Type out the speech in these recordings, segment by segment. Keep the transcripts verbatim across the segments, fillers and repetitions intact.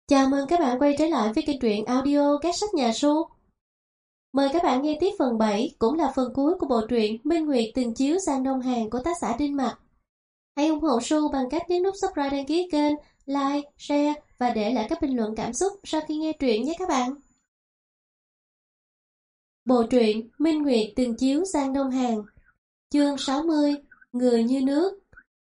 Chào mừng các bạn quay trở lại với kênh truyện audio Các sách nhà Su. Mời các bạn nghe tiếp phần bảy, cũng là phần cuối của bộ truyện Minh Nguyệt từng chiếu sang đông hàng của tác giả Đinh Mặc. Hãy ủng hộ Su bằng cách nhấn nút subscribe, đăng ký kênh, like, share và để lại các bình luận cảm xúc sau khi nghe truyện nhé các bạn. Bộ truyện Minh Nguyệt từng chiếu sang đông hàng, chương sáu mươi, Người như nước.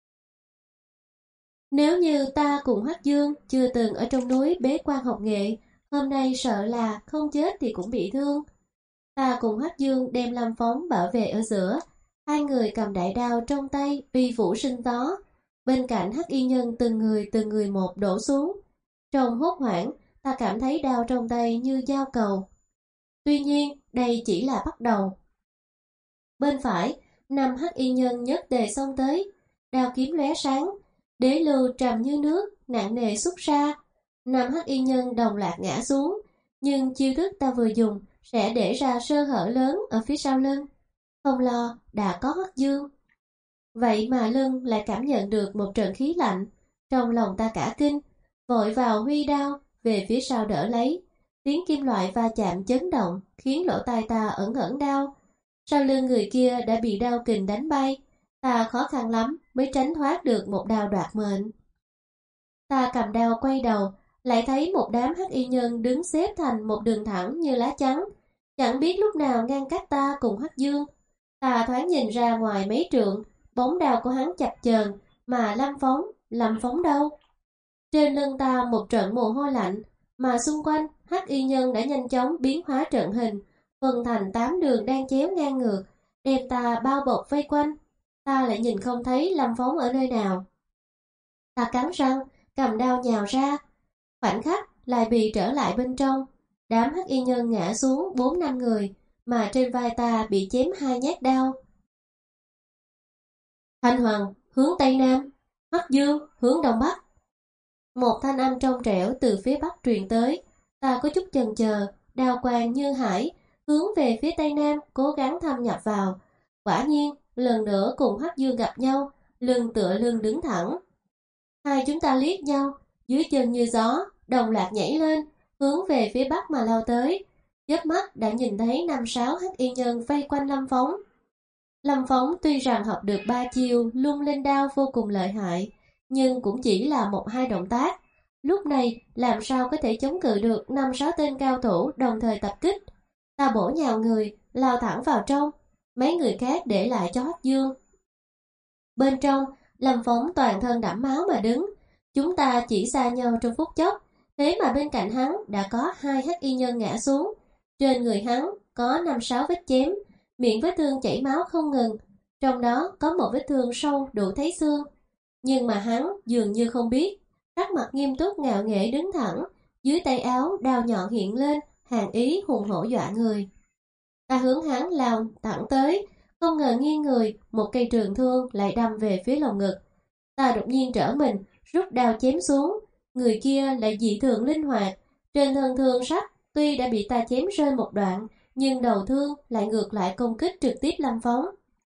Nếu như ta cùng Hoắc Dương chưa từng ở trong núi bế quan học nghệ, hôm nay sợ là không chết thì cũng bị thương. Ta cùng Hoắc Dương đem Lâm Phóng bảo vệ ở giữa, hai người cầm đại đao trong tay uy vũ sinh tó. Bên cạnh Hắc Y Nhân từng người từng người một đổ xuống. Trong hốt hoảng, ta cảm thấy đao trong tay như dao cầu. Tuy nhiên, đây chỉ là bắt đầu. Bên phải, năm Hắc Y Nhân nhất tề xông tới, đao kiếm lóe sáng, đế lưu trầm như nước, nặng nề xuất ra. Năm Hắc Y Nhân đồng loạt ngã xuống, nhưng chiêu thức ta vừa dùng sẽ để ra sơ hở lớn ở phía sau lưng. Không lo, đã có Hoắc Dương. Vậy mà lưng lại cảm nhận được một trận khí lạnh, trong lòng ta cả kinh, vội vào huy đao về phía sau đỡ lấy. Tiếng kim loại va chạm chấn động khiến lỗ tai ta ẩn ẩn đau. Sau lưng người kia đã bị đao kình đánh bay, ta khó khăn lắm mới tránh thoát được một đao đoạt mệnh. Ta cầm đao quay đầu, lại thấy một đám Hắc Y Nhân đứng xếp thành một đường thẳng như lá chắn, chẳng biết lúc nào ngăn cách ta cùng Hoắc Dương. Ta thoáng nhìn ra ngoài mấy trượng, bóng đao của hắn chập chờn, mà Lâm Phóng, Lâm Phóng đâu? Trên lưng ta một trận mồ hôi lạnh, mà xung quanh Hắc Y Nhân đã nhanh chóng biến hóa trận hình, phân thành tám đường đang chéo ngang ngược, đem ta bao bọc vây quanh. Ta lại nhìn không thấy Lâm Phóng ở nơi nào. Ta cắn răng, cầm đao nhào ra, khoảnh khắc lại bị trở lại bên trong. Đám Hắc Y Nhân ngã xuống bốn năm người, mà trên vai ta bị chém hai nhát đao. Thanh Hoàng hướng Tây Nam, Hoắc Dương hướng Đông Bắc. Một thanh âm trong trẻo từ phía Bắc truyền tới. Ta có chút chần chờ, đao quang như hải, hướng về phía Tây Nam, cố gắng thâm nhập vào. Quả nhiên, lần nữa cùng Hoắc Dương gặp nhau, lưng tựa lưng đứng thẳng. Hai chúng ta liếc nhau, dưới chân như gió, đồng loạt nhảy lên, hướng về phía Bắc mà lao tới. Chớp mắt đã nhìn thấy năm sáu Hắc Y Nhân vây quanh Lâm Phóng. Lâm Phóng tuy rằng học được ba chiêu lung linh đao vô cùng lợi hại, nhưng cũng chỉ là một hai động tác. Lúc này làm sao có thể chống cự được năm sáu tên cao thủ đồng thời tập kích. Ta bổ nhào người, lao thẳng vào trong, mấy người khác để lại cho Hoắc Dương. Bên trong, Lâm Phóng toàn thân đẫm máu mà đứng. Chúng ta chỉ xa nhau trong phút chốc, thế mà bên cạnh hắn đã có hai Hắc Y Nhân ngã xuống. Trên người hắn có năm sáu vết chém, miệng vết thương chảy máu không ngừng, trong đó có một vết thương sâu đủ thấy xương. Nhưng mà hắn dường như không biết, sắc mặt nghiêm túc ngạo nghễ đứng thẳng, dưới tay áo đao nhọn hiện lên, hàn ý hùng hổ dọa người. Ta hướng hắn lao thẳng tới, không ngờ nghiêng người, một cây trường thương lại đâm về phía lồng ngực. Ta đột nhiên trở mình, rút đao chém xuống. Người kia lại dị thường linh hoạt, trên thân thương sắt tuy đã bị ta chém rơi một đoạn, nhưng đầu thương lại ngược lại công kích trực tiếp Lâm Phóng.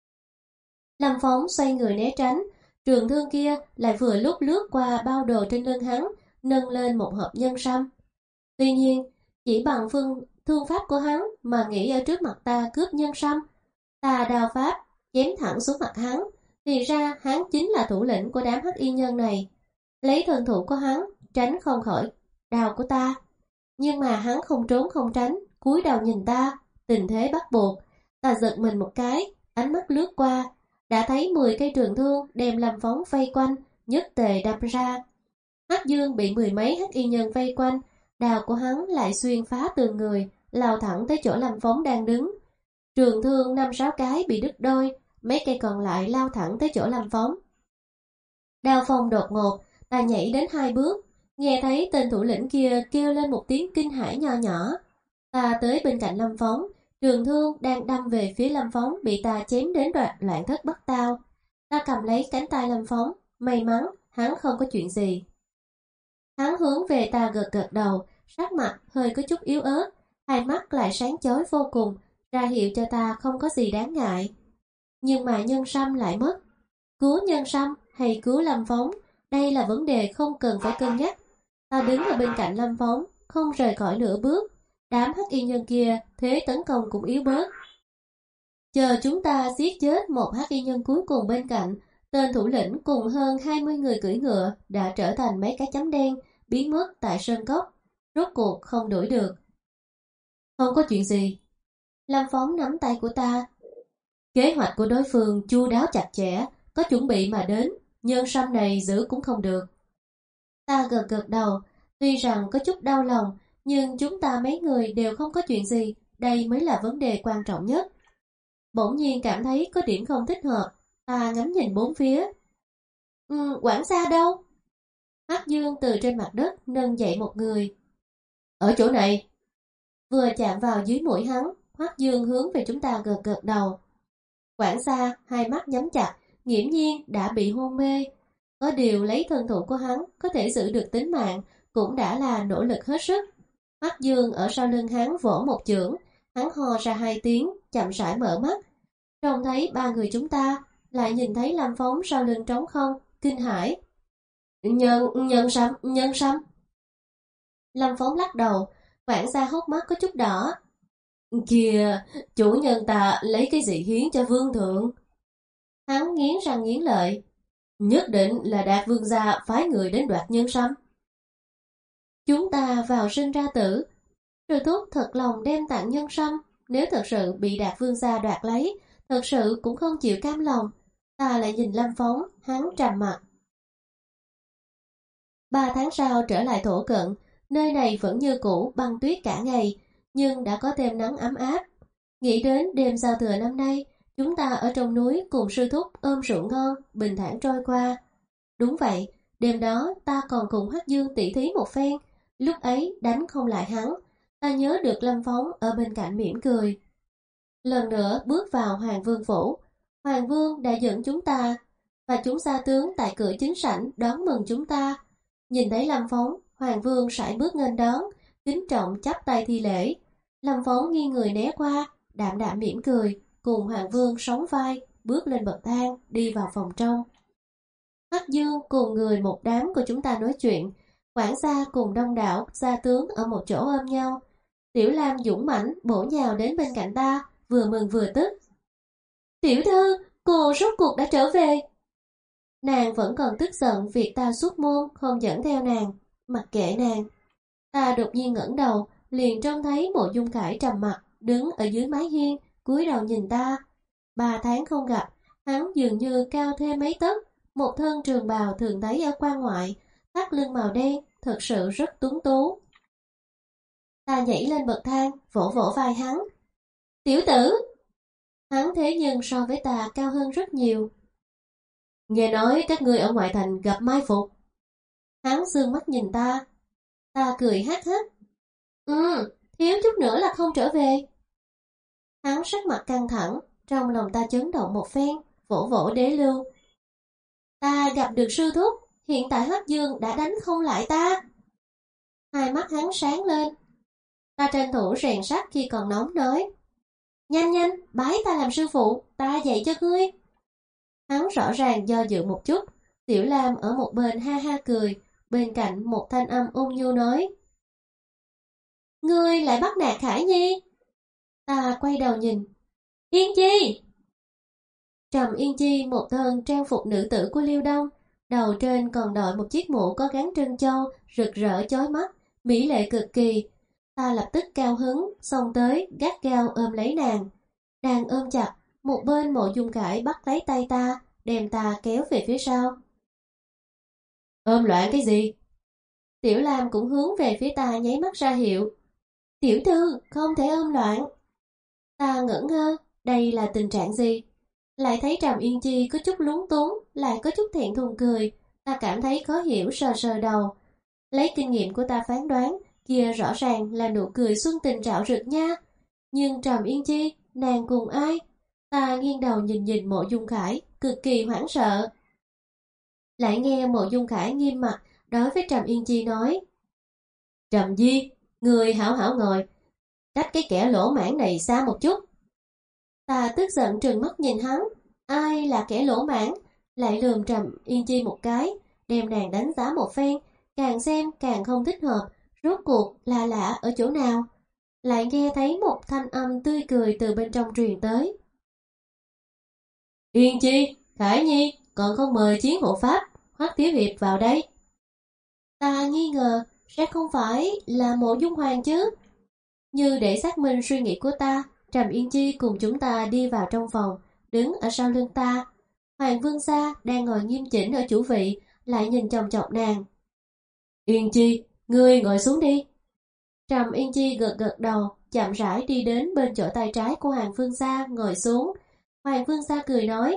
Lâm Phóng xoay người né tránh, trường thương kia lại vừa lúc lướt qua bao đồ trên lưng hắn, nâng lên một hộp nhân sâm. Tuy nhiên, chỉ bằng phương thương pháp của hắn mà nghĩ ở trước mặt ta cướp nhân sâm. Ta đao pháp chém thẳng xuống mặt hắn, thì ra hắn chính là thủ lĩnh của đám Hắc Y Nhân này. Lấy thân thủ của hắn tránh không khỏi đao của ta, nhưng mà hắn không trốn không tránh, cúi đầu nhìn ta, tình thế bắt buộc. Ta giật mình một cái, ánh mắt lướt qua, đã thấy mười cây trường thương đem Lâm Phóng vây quanh, nhất tề đâm ra. Hoắc Dương bị mười mấy Hắc Y Nhân vây quanh, đao của hắn lại xuyên phá tường người, lao thẳng tới chỗ Lâm Phóng đang đứng. Trường thương năm sáu cái bị đứt đôi, mấy cây còn lại lao thẳng tới chỗ Lâm Phóng. Đao phong đột ngột, ta nhảy đến hai bước, nghe thấy tên thủ lĩnh kia kêu lên một tiếng kinh hãi nho nhỏ. Ta tới bên cạnh Lâm Phóng, trường thương đang đâm về phía Lâm Phóng bị ta chém đến đoạn loạn thất bắt tao. Ta cầm lấy cánh tay Lâm Phóng, may mắn hắn không có chuyện gì. Hắn hướng về ta gật gật đầu, sắc mặt hơi có chút yếu ớt, hai mắt lại sáng chói vô cùng, ra hiệu cho ta không có gì đáng ngại. Nhưng mà nhân sâm lại mất. Cứu nhân sâm hay cứu Lâm Phóng, đây là vấn đề không cần phải cân nhắc. Ta đứng ở bên cạnh Lâm Phóng, không rời khỏi nửa bước. Đám hắc y nhân kia thế tấn công cũng yếu bớt. Chờ chúng ta giết chết một hắc y nhân cuối cùng bên cạnh, tên thủ lĩnh cùng hơn hai mươi người cưỡi ngựa đã trở thành mấy cái chấm đen, biến mất tại sơn cốc. Rốt cuộc không đuổi được. Không có chuyện gì. Lâm Phóng nắm tay của ta. Kế hoạch của đối phương chu đáo chặt chẽ, có chuẩn bị mà đến, nhân sâm này giữ cũng không được. Ta gật gật đầu, tuy rằng có chút đau lòng, nhưng chúng ta mấy người đều không có chuyện gì, đây mới là vấn đề quan trọng nhất. Bỗng nhiên cảm thấy có điểm không thích hợp, ta ngắm nhìn bốn phía. Ừ, quản gia đâu? Hắc Dương từ trên mặt đất nâng dậy một người. Ở chỗ này. Vừa chạm vào dưới mũi hắn, Hắc Dương hướng về chúng ta gật gật đầu. Quản gia hai mắt nhắm chặt, nghiễm nhiên đã bị hôn mê. Có điều lấy thân thủ của hắn có thể giữ được tính mạng, cũng đã là nỗ lực hết sức. Hắc Dương ở sau lưng hắn vỗ một chưởng, hắn ho ra hai tiếng, chậm rãi mở mắt. Trông thấy ba người chúng ta, lại nhìn thấy Lâm Phóng sau lưng trống không, kinh hãi. Nhân, nhân sâm, nhân sâm. Lâm Phóng lắc đầu, quản gia hốc mắt có chút đỏ. Kìa, chủ nhân ta lấy cái gì hiến cho vương thượng? Hắn nghiến răng nghiến lợi. Nhất định là Đạt vương gia phái người đến đoạt nhân sâm. Chúng ta vào sinh ra tử. Sư thúc thật lòng đem tặng nhân sâm. Nếu thật sự bị Đạt vương gia đoạt lấy, thật sự cũng không chịu cam lòng. Ta lại nhìn Lâm Phóng, hắn trầm mặt. Ba tháng sau trở lại Thổ Cận, nơi này vẫn như cũ băng tuyết cả ngày, nhưng đã có thêm nắng ấm áp. Nghĩ đến đêm giao thừa năm nay, chúng ta ở trong núi cùng sư thúc ôm rượu ngon, bình thản trôi qua. Đúng vậy, đêm đó ta còn cùng Hắc Dương tỉ thí một phen, lúc ấy đánh không lại hắn, ta nhớ được Lâm Phóng ở bên cạnh mỉm cười. Lần nữa bước vào Hoàng Vương Phủ, Hoàng Vương đã dẫn chúng ta, và chúng gia tướng tại cửa chính sảnh đón mừng chúng ta. Nhìn thấy Lâm Phóng, Hoàng Vương sải bước nghênh đón, kính trọng chắp tay thi lễ. Lâm Phóng nghiêng người né qua, đạm đạm mỉm cười, cùng Hoàng Vương sóng vai, bước lên bậc thang, đi vào phòng trong. Hắc Dương cùng người một đám của chúng ta nói chuyện, quản gia cùng đông đảo gia tướng ở một chỗ ôm nhau. Tiểu Lam dũng mãnh bổ nhào đến bên cạnh ta, vừa mừng vừa tức. Tiểu thư, cô rốt cuộc đã trở về. Nàng vẫn còn tức giận việc ta xuất môn không dẫn theo nàng, mặc kệ nàng. Ta đột nhiên ngẩng đầu, liền trông thấy Mộ Dung Khải trầm mặt, đứng ở dưới mái hiên, cúi đầu nhìn ta. Ba tháng không gặp, hắn dường như cao thêm mấy tấc, một thân trường bào thường thấy ở quan ngoại, thắt lưng màu đen, thật sự rất tuấn tú. Ta nhảy lên bậc thang, vỗ vỗ vai hắn. Tiểu tử! Hắn thế nhưng so với ta cao hơn rất nhiều. Nghe nói các ngươi ở ngoại thành gặp mai phục. Hắn dương mắt nhìn ta. Ta cười hắc hắc. Ừ, thiếu chút nữa là không trở về. Hắn sắc mặt căng thẳng, trong lòng ta chấn động một phen, vỗ vỗ đế lưu. Ta gặp được sư thúc, hiện tại Hắc Dương đã đánh không lại ta. Hai mắt hắn sáng lên. Ta tranh thủ rèn sắt khi còn nóng nói. Nhanh nhanh, bái ta làm sư phụ, ta dạy cho ngươi. Hắn rõ ràng do dự một chút. Tiểu Lam ở một bên ha ha cười, bên cạnh một thanh âm ôn nhu nói. Ngươi lại bắt nạt Khải Nhi. Ta quay đầu nhìn. Yên Chi! Trầm Yên Chi một thân trang phục nữ tử của Liêu Đông, đầu trên còn đội một chiếc mũ có gắn trân châu, rực rỡ chói mắt, mỹ lệ cực kỳ. Ta lập tức cao hứng, xông tới, gắt gao ôm lấy nàng. Đang ôm chặt, một bên Mộ Dung Khải bắt lấy tay ta, đem ta kéo về phía sau. Ôm loạn cái gì? Tiểu Lam cũng hướng về phía ta nháy mắt ra hiệu. Tiểu thư, không thể ôm loạn. Ta ngẩn ngơ, đây là tình trạng gì? Lại thấy Trầm Yên Chi có chút lúng túng, lại có chút thẹn thùng cười. Ta cảm thấy khó hiểu, sờ sờ đầu. Lấy kinh nghiệm của ta phán đoán, kia rõ ràng là nụ cười xuân tình rạo rực nha. Nhưng Trầm Yên Chi, nàng cùng ai? Ta nghiêng đầu nhìn nhìn Mộ Dung Khải, cực kỳ hoảng sợ. Lại nghe Mộ Dung Khải nghiêm mặt đối với Trầm Yên Chi nói. Trầm Di, người hảo hảo ngồi, cách cái kẻ lỗ mãn này xa một chút. Ta tức giận trừng mắt nhìn hắn, ai là kẻ lỗ mãn, lại lườm Trầm Yên Chi một cái, đem nàng đánh giá một phen, càng xem càng không thích hợp, rốt cuộc là lạ ở chỗ nào. Lại nghe thấy một thanh âm tươi cười từ bên trong truyền tới. Yên Chi, Khải Nhi, còn không mời Chiến hộ pháp, Hoắc Thiếu Hiệp vào đây. Ta nghi ngờ, sẽ không phải là Mộ Dung Hoàng chứ? Như để xác minh suy nghĩ của ta, Trầm Yên Chi cùng chúng ta đi vào trong phòng, đứng ở sau lưng ta. Hoàng Vương Gia đang ngồi nghiêm chỉnh ở chủ vị, lại nhìn chòng chọc nàng. Yên Chi, ngươi ngồi xuống đi. Trầm Yên Chi gật gật đầu, chậm rãi đi đến bên chỗ tay trái của Hoàng Vương Gia ngồi xuống. Hoàng Vương Gia cười nói.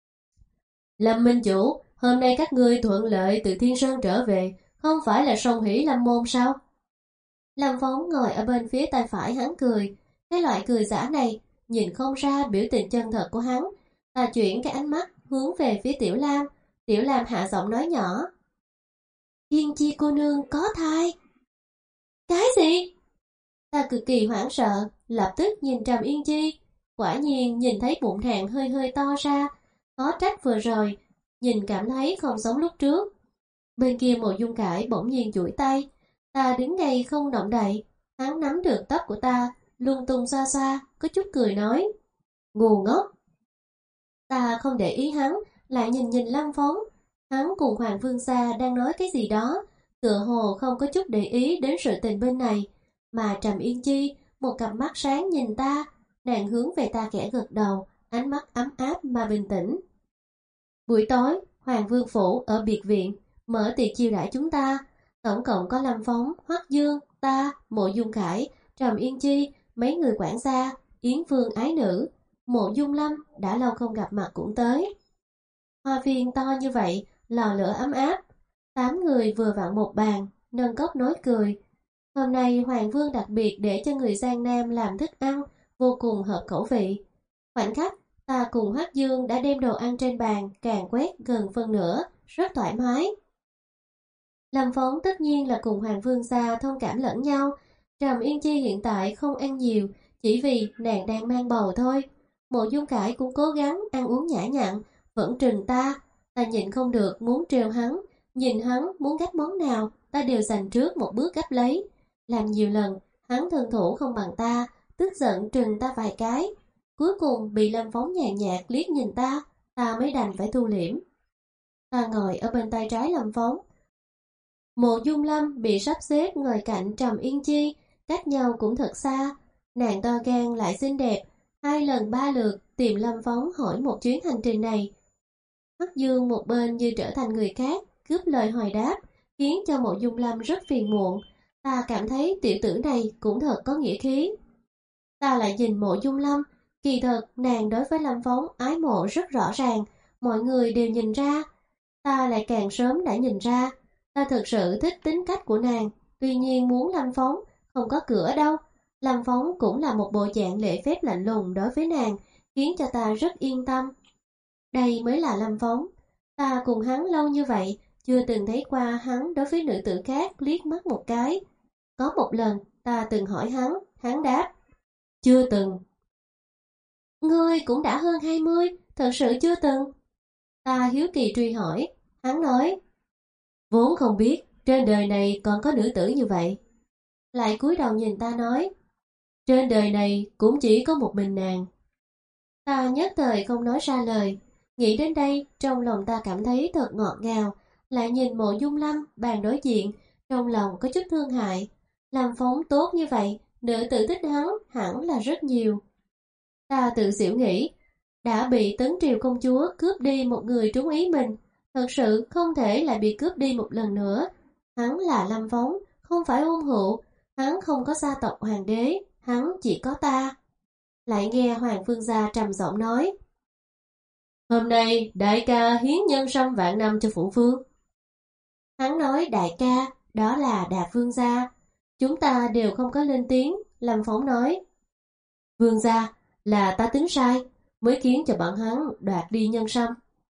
Lâm Minh Chủ, hôm nay các ngươi thuận lợi từ Thiên Sơn trở về, không phải là song hỷ lâm môn sao? Lâm Phóng ngồi ở bên phía tay phải hắn cười. Cái loại cười giả này, nhìn không ra biểu tình chân thật của hắn. Ta chuyển cái ánh mắt hướng về phía Tiểu Lam. Tiểu Lam hạ giọng nói nhỏ. Yên Chi cô nương có thai. Cái gì? Ta cực kỳ hoảng sợ, lập tức nhìn Trầm Yên Chi. Quả nhiên nhìn thấy bụng nàng hơi hơi to ra. Khó trách vừa rồi, nhìn cảm thấy không giống lúc trước. Bên kia Mộ Dung Cải bỗng nhiên duỗi tay. Ta đứng ngay không động đậy. Hắn nắm được tóc của ta, lung tung xoa xoa, có chút cười nói. Ngu ngốc. Ta không để ý hắn, lại nhìn nhìn Lâm Phóng. Hắn cùng Hoàng Vương Gia đang nói cái gì đó, tựa hồ không có chút để ý đến sự tình bên này. Mà Trầm Yên Chi, một cặp mắt sáng nhìn ta, nàng hướng về ta khẽ gật đầu, ánh mắt ấm áp mà bình tĩnh. Buổi tối, Hoàng Vương Phủ ở biệt viện, mở tiệc chiêu đãi chúng ta. Tổng cộng có Lâm Phóng, Hoắc Dương, ta, Mộ Dung Khải, Trầm Yên Chi, mấy người quản gia, Yến Vương ái nữ. Mộ Dung Lâm đã lâu không gặp mặt cũng tới. Hoa viên to như vậy, lò lửa ấm áp. Tám người vừa vặn một bàn, nâng cốc nói cười. Hôm nay Hoàng Vương đặc biệt để cho người Giang Nam làm thức ăn, vô cùng hợp khẩu vị. Khoảnh khắc, ta cùng Hoắc Dương đã đem đồ ăn trên bàn càng quét gần phân nửa, rất thoải mái. Lâm Phóng tất nhiên là cùng Hoàng Vương Gia thông cảm lẫn nhau. Trầm Yên Chi hiện tại không ăn nhiều, chỉ vì nàng đang mang bầu thôi. Mộ Dung Cải cũng cố gắng ăn uống nhã nhặn, vẫn trừng ta. Ta nhịn không được muốn trêu hắn, nhìn hắn muốn gắp món nào, ta đều dành trước một bước gắp lấy. Làm nhiều lần, hắn thân thủ không bằng ta, tức giận trừng ta vài cái. Cuối cùng bị Lâm Phóng nhàn nhạt liếc nhìn ta, ta mới đành phải thu liễm. Ta ngồi ở bên tay trái Lâm Phóng. Mộ Dung Lâm bị sắp xếp ngồi cạnh Trầm Yên Chi, cách nhau cũng thật xa. Nàng to gan lại xinh đẹp, hai lần ba lượt tìm Lâm Phóng hỏi một chuyến hành trình này. Hoắc Dương một bên như trở thành người khác, cướp lời hồi đáp, khiến cho Mộ Dung Lâm rất phiền muộn. Ta cảm thấy tiểu tử này cũng thật có nghĩa khí. Ta lại nhìn Mộ Dung Lâm, kỳ thật nàng đối với Lâm Phóng ái mộ rất rõ ràng, mọi người đều nhìn ra. Ta lại càng sớm đã nhìn ra. Ta thực sự thích tính cách của nàng, tuy nhiên muốn Lâm Phóng không có cửa đâu. Lâm Phóng cũng là một bộ dạng lễ phép lạnh lùng đối với nàng, khiến cho ta rất yên tâm. Đây mới là Lâm Phóng. Ta cùng hắn lâu như vậy, chưa từng thấy qua hắn đối với nữ tử khác liếc mắt một cái. Có một lần, ta từng hỏi hắn, hắn đáp. Chưa từng. Ngươi cũng đã hơn hai mươi, thật sự chưa từng. Ta hiếu kỳ truy hỏi, hắn nói. Vốn không biết, trên đời này còn có nữ tử như vậy. Lại cúi đầu nhìn ta nói. Trên đời này cũng chỉ có một mình nàng. Ta nhất thời không nói ra lời. Nghĩ đến đây, trong lòng ta cảm thấy thật ngọt ngào. Lại nhìn Mộ Dung Lâm bàn đối diện, trong lòng có chút thương hại. Lâm Phóng tốt như vậy, nữ tử thích hắn hẳn là rất nhiều. Ta tự xỉu nghĩ, đã bị Tấn Triều công chúa cướp đi một người trúng ý mình, thật sự không thể lại bị cướp đi một lần nữa. Hắn là Lâm Phóng, không phải hôn hữu, hắn không có gia tộc hoàng đế, hắn chỉ có ta. Lại nghe Hoàng Vương Gia trầm giọng nói. Hôm nay đại ca hiến nhân sâm vạn năm cho phụ vương. Hắn nói đại ca, đó là Đà Vương Gia. Chúng ta đều không có lên tiếng. Lâm Phóng nói. Vương Gia, là ta tính sai, mới khiến cho bọn hắn đoạt đi nhân sâm.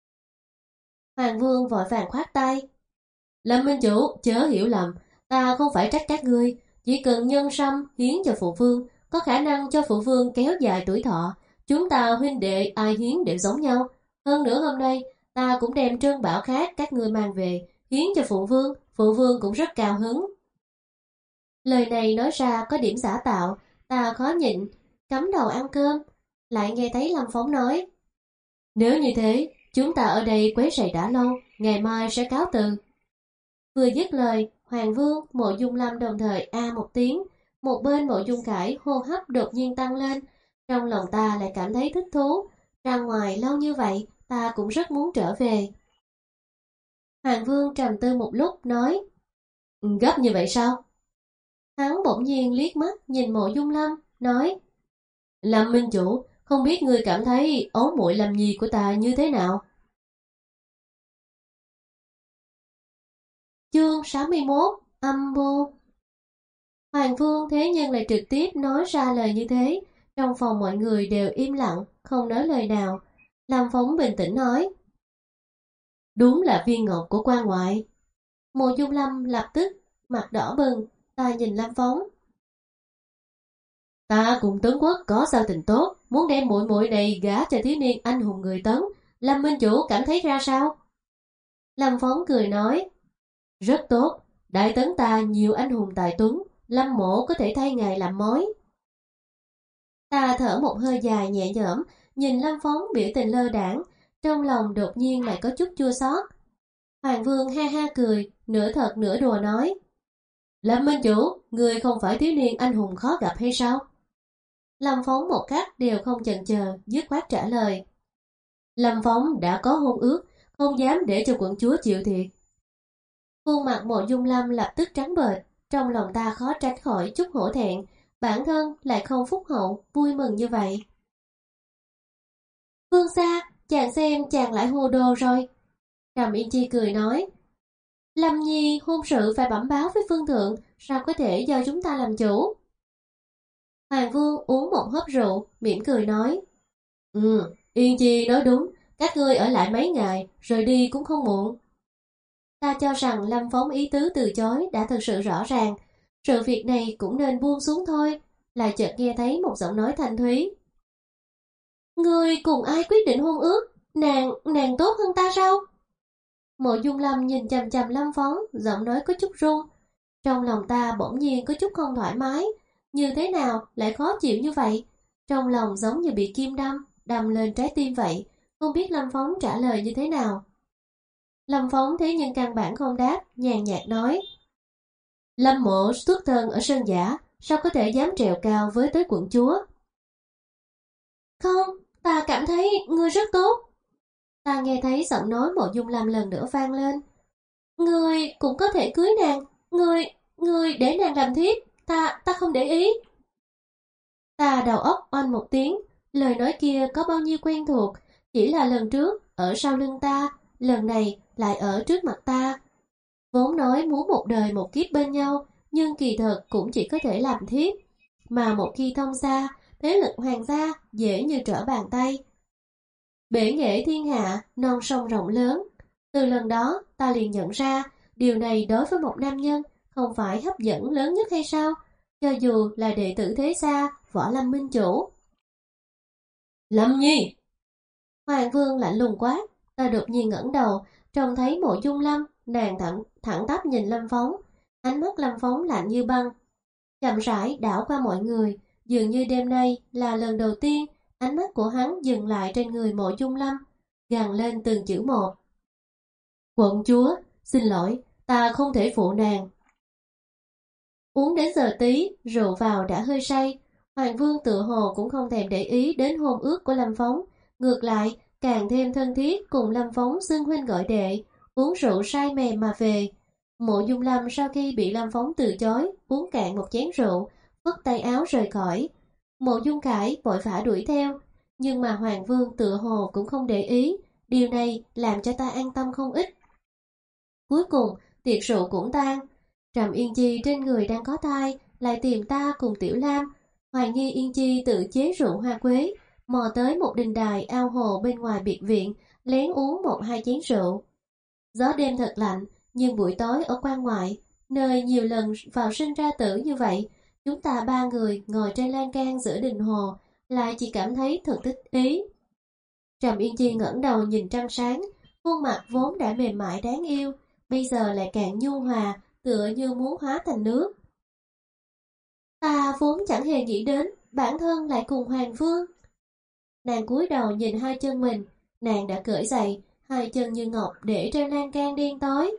Hoàng Vương vội vàng khoát tay. Lâm Minh Chủ, chớ hiểu lầm, ta không phải trách các ngươi, chỉ cần nhân sâm hiến cho phụ vương, có khả năng cho phụ vương kéo dài tuổi thọ. Chúng ta huynh đệ ai hiến đều giống nhau. Hơn nữa hôm nay, ta cũng đem trân bảo khác các ngươi mang về, hiến cho phụ vương, phụ vương cũng rất cao hứng. Lời này nói ra có điểm giả tạo, ta khó nhịn, cắm đầu ăn cơm, lại nghe thấy Lâm Phong nói. Nếu như thế, chúng ta ở đây quấy rầy đã lâu, ngày mai sẽ cáo từ. Vừa dứt lời, Hoàng Vương, Mộ Dung Lâm đồng thời a một tiếng, một bên Mộ Dung Cải hô hấp đột nhiên tăng lên, trong lòng ta lại cảm thấy thích thú, ra ngoài lâu như vậy, ta cũng rất muốn trở về. Hoàng Vương trầm tư một lúc nói, gấp như vậy sao? Hắn bỗng nhiên liếc mắt nhìn Mộ Dung Lâm, nói, Lâm minh chủ, không biết ngươi cảm thấy ấu muội làm nhi của ta như thế nào? Chương sáu mươi mốt, âm mưu. Hoàng Vương thế nhưng lại trực tiếp nói ra lời như thế, trong phòng mọi người đều im lặng, không nói lời nào. Lâm Phong bình tĩnh nói, đúng là viên ngọc của quan ngoại. Mộ Dung Lâm lập tức mặt đỏ bừng, ta nhìn Lâm Phong. Ta cùng Tấn Quốc có giao tình tốt, muốn đem muội muội này gả cho thiếu niên anh hùng người Tấn. Lâm minh chủ cảm thấy ra sao? Lâm Phong cười nói, rất tốt, đại tấn ta nhiều anh hùng tài tuấn, Lâm mộ có thể thay ngài làm mối. Ta thở một hơi dài nhẹ nhõm, nhìn Lâm Phong biểu tình lơ đãng, trong lòng đột nhiên lại có chút chua xót. Hoàng Vương ha ha cười, nửa thật nửa đùa nói, Lâm minh chủ, người không phải thiếu niên anh hùng khó gặp hay sao? Lâm Phong một khắc đều không chần chờ, dứt khoát trả lời, Lâm Phong đã có hôn ước, không dám để cho quận chúa chịu thiệt. Khuôn mặt Mộ Dung Lâm lập tức trắng bệch, trong lòng ta khó tránh khỏi chút hổ thẹn, bản thân lại không phúc hậu, vui mừng như vậy. Phương xa, chàng xem chàng lại hồ đồ rồi. Trầm Yên Chi cười nói, Lâm Nhi hôn sự phải bẩm báo với Phương Thượng, sao có thể do chúng ta làm chủ? Hoàng Vương uống một hớp rượu, mỉm cười nói, Ừ, Yên Chi nói đúng, các ngươi ở lại mấy ngày, rồi đi cũng không muộn. Ta cho rằng Lâm Phong ý tứ từ chối đã thực sự rõ ràng, sự việc này cũng nên buông xuống thôi, lại chợt nghe thấy một giọng nói thanh thúy. Ngươi cùng ai quyết định hôn ước, nàng, nàng tốt hơn ta sao? Mộ Dung Lâm nhìn chằm chằm Lâm Phong, giọng nói có chút run. Trong lòng ta bỗng nhiên có chút không thoải mái, như thế nào lại khó chịu như vậy? Trong lòng giống như bị kim đâm, đâm lên trái tim vậy, không biết Lâm Phong trả lời như thế nào. Lâm Phong thế nhưng căn bản không đáp, nhàn nhạt nói, Lâm mộ xuất thân ở Sơn Giả, sao có thể dám trèo cao với tới quận chúa? Không, ta cảm thấy ngươi rất tốt. Ta nghe thấy giọng nói Mộ Dung Lâm lần nữa vang lên. Ngươi cũng có thể cưới nàng, ngươi, ngươi để nàng làm thiếp, ta, ta không để ý. Ta đầu óc oanh một tiếng, lời nói kia có bao nhiêu quen thuộc, chỉ là lần trước ở sau lưng ta, lần này lại ở trước mặt ta. Vốn nói muốn một đời một kiếp bên nhau, nhưng kỳ thực cũng chỉ có thể làm thiếp. Mà một khi thông gia, thế lực hoàng gia dễ như trở bàn tay. Bể nghệ thiên hạ, non sông rộng lớn. Từ lần đó, ta liền nhận ra, điều này đối với một nam nhân không phải hấp dẫn lớn nhất hay sao? Cho dù là đệ tử thế gia, Võ Lâm minh chủ. Lâm Nhi! Hoàng Vương lạnh lùng quát, ta đột nhiên ngẩng đầu, trông thấy Mộ Dung Lâm, nàng thẳng, thẳng tắp nhìn Lâm Phong, ánh mắt Lâm Phong lạnh như băng. Chậm rãi đảo qua mọi người, dường như đêm nay là lần đầu tiên ánh mắt của hắn dừng lại trên người Mộ Dung Lâm, gằn lên từng chữ một. Quận chúa, xin lỗi, ta không thể phụ nàng. Uống đến giờ tí, rượu vào đã hơi say, Hoàng Vương tự hồ cũng không thèm để ý đến hôn ước của Lâm Phong, ngược lại càng thêm thân thiết cùng Lâm Phong xưng huynh gọi đệ, uống rượu say mềm mà về. Mộ Dung Lâm sau khi bị Lâm Phong từ chối, uống cạn một chén rượu, phất tay áo rời khỏi. Mộ Dung Cải vội vã đuổi theo, nhưng mà Hoàng Vương tự hồ cũng không để ý, điều này làm cho ta an tâm không ít. Cuối cùng, tiệc rượu cũng tan. Trầm Yên Chi trên người đang có thai, lại tìm ta cùng Tiểu Lam. Hoài nghi Yên Chi tự chế rượu hoa quế, mò tới một đình đài ao hồ bên ngoài biệt viện, lén uống một hai chén rượu. Gió đêm thật lạnh, nhưng buổi tối ở quan ngoại, nơi nhiều lần vào sinh ra tử như vậy, chúng ta ba người ngồi trên lan can giữa đình hồ, lại chỉ cảm thấy thật thích ý. Trầm Yên Chi ngẩng đầu nhìn trăng sáng, khuôn mặt vốn đã mềm mại đáng yêu, bây giờ lại càng nhu hòa, tựa như muốn hóa thành nước. Ta vốn chẳng hề nghĩ đến bản thân lại cùng Hoàng Vương. Nàng cúi đầu nhìn hai chân mình, nàng đã cởi giày, hai chân như ngọc để trên lan can đen tối.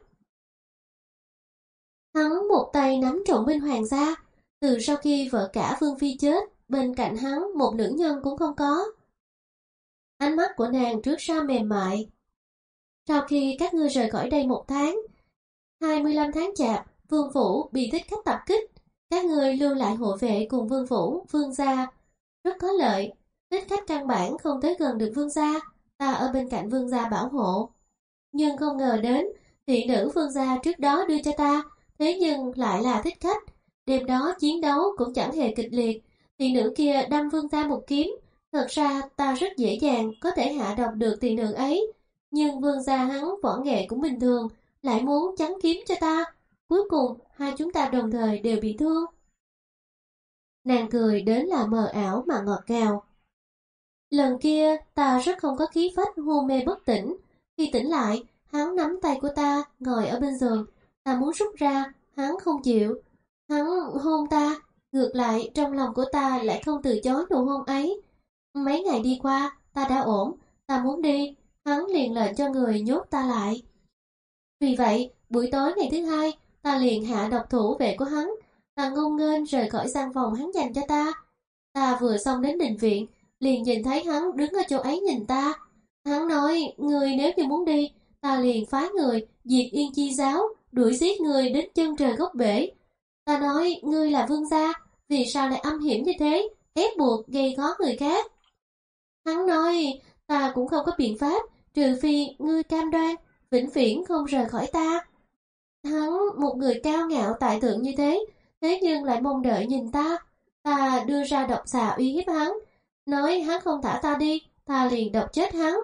Hắn một tay nắm trọn binh hoàng gia, từ sau khi vợ cả Vương Phi chết, bên cạnh hắn một nữ nhân cũng không có. Ánh mắt của nàng trước sau mềm mại. Sau khi các ngươi rời khỏi đây một tháng, hai mươi lăm tháng chạp, Vương Phủ bị thích khách tập kích. Các ngươi lưu lại hộ vệ cùng Vương Phủ, Vương gia. Rất có lợi, thích khách căn bản không tới gần được Vương gia, ta ở bên cạnh Vương gia bảo hộ. Nhưng không ngờ đến, thị nữ Vương gia trước đó đưa cho ta, thế nhưng lại là thích khách. Đêm đó chiến đấu cũng chẳng hề kịch liệt, thị nữ kia đâm Vương gia một kiếm. Thật ra ta rất dễ dàng có thể hạ độc được thị nữ ấy, nhưng Vương gia hắn võ nghệ cũng bình thường, lại muốn chắn kiếm cho ta. Cuối cùng hai chúng ta đồng thời đều bị thương. Nàng cười đến là mờ ảo mà ngọt ngào. Lần kia ta rất không có khí phách, hôn mê bất tỉnh. Khi tỉnh lại, hắn nắm tay của ta ngồi ở bên giường. Ta muốn rút ra, hắn không chịu. Hắn hôn ta, ngược lại trong lòng của ta lại không từ chối nụ hôn ấy. Mấy ngày đi qua, ta đã ổn, ta muốn đi, hắn liền lệnh cho người nhốt ta lại. Vì vậy, buổi tối ngày thứ hai, ta liền hạ độc thủ vệ của hắn. Ta ngông nghênh rời khỏi gian phòng hắn dành cho ta. Ta vừa xong đến đình viện, liền nhìn thấy hắn đứng ở chỗ ấy nhìn ta. Hắn nói, người nếu như muốn đi, ta liền phái người diệt Yên Chi giáo, đuổi giết người đến chân trời góc bể. Ta nói, ngươi là vương gia, vì sao lại âm hiểm như thế, ép buộc gây khó người khác. Hắn nói, ta cũng không có biện pháp, trừ phi ngươi cam đoan, vĩnh viễn không rời khỏi ta. Hắn, một người cao ngạo tại thượng như thế, thế nhưng lại mong đợi nhìn ta. Ta đưa ra độc xà uy hiếp hắn, nói hắn không thả ta đi, ta liền độc chết hắn.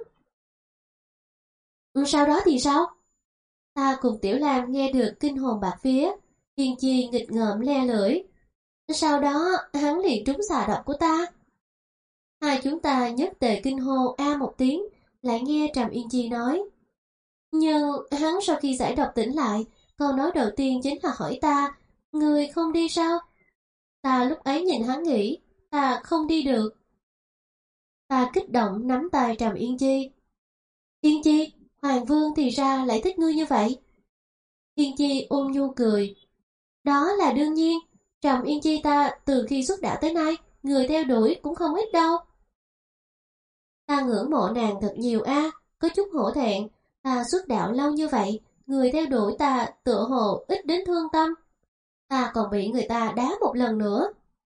Sau đó thì sao? Ta cùng Tiểu Lam nghe được kinh hồn bạt vía, Yên Chi nghịch ngợm le lưỡi. Sau đó hắn liền trúng xà độc của ta. Hai chúng ta nhất tề kinh hô a một tiếng, lại nghe Trầm Yên Chi nói. Nhưng hắn sau khi giải độc tỉnh lại, câu nói đầu tiên chính là hỏi ta, người không đi sao? Ta lúc ấy nhìn hắn nghĩ, ta không đi được. Ta kích động nắm tay Trầm Yên Chi. Yên Chi, Hoàng Vương thì ra lại thích ngươi như vậy. Yên Chi ôn nhu cười. Đó là đương nhiên, Trầm Yên Chi ta từ khi xuất đạo tới nay, người theo đuổi cũng không ít đâu. Ta ngưỡng mộ nàng thật nhiều a, có chút hổ thẹn. Ta xuất đạo lâu như vậy, người theo đuổi ta tựa hồ ít đến thương tâm. Ta còn bị người ta đá một lần nữa.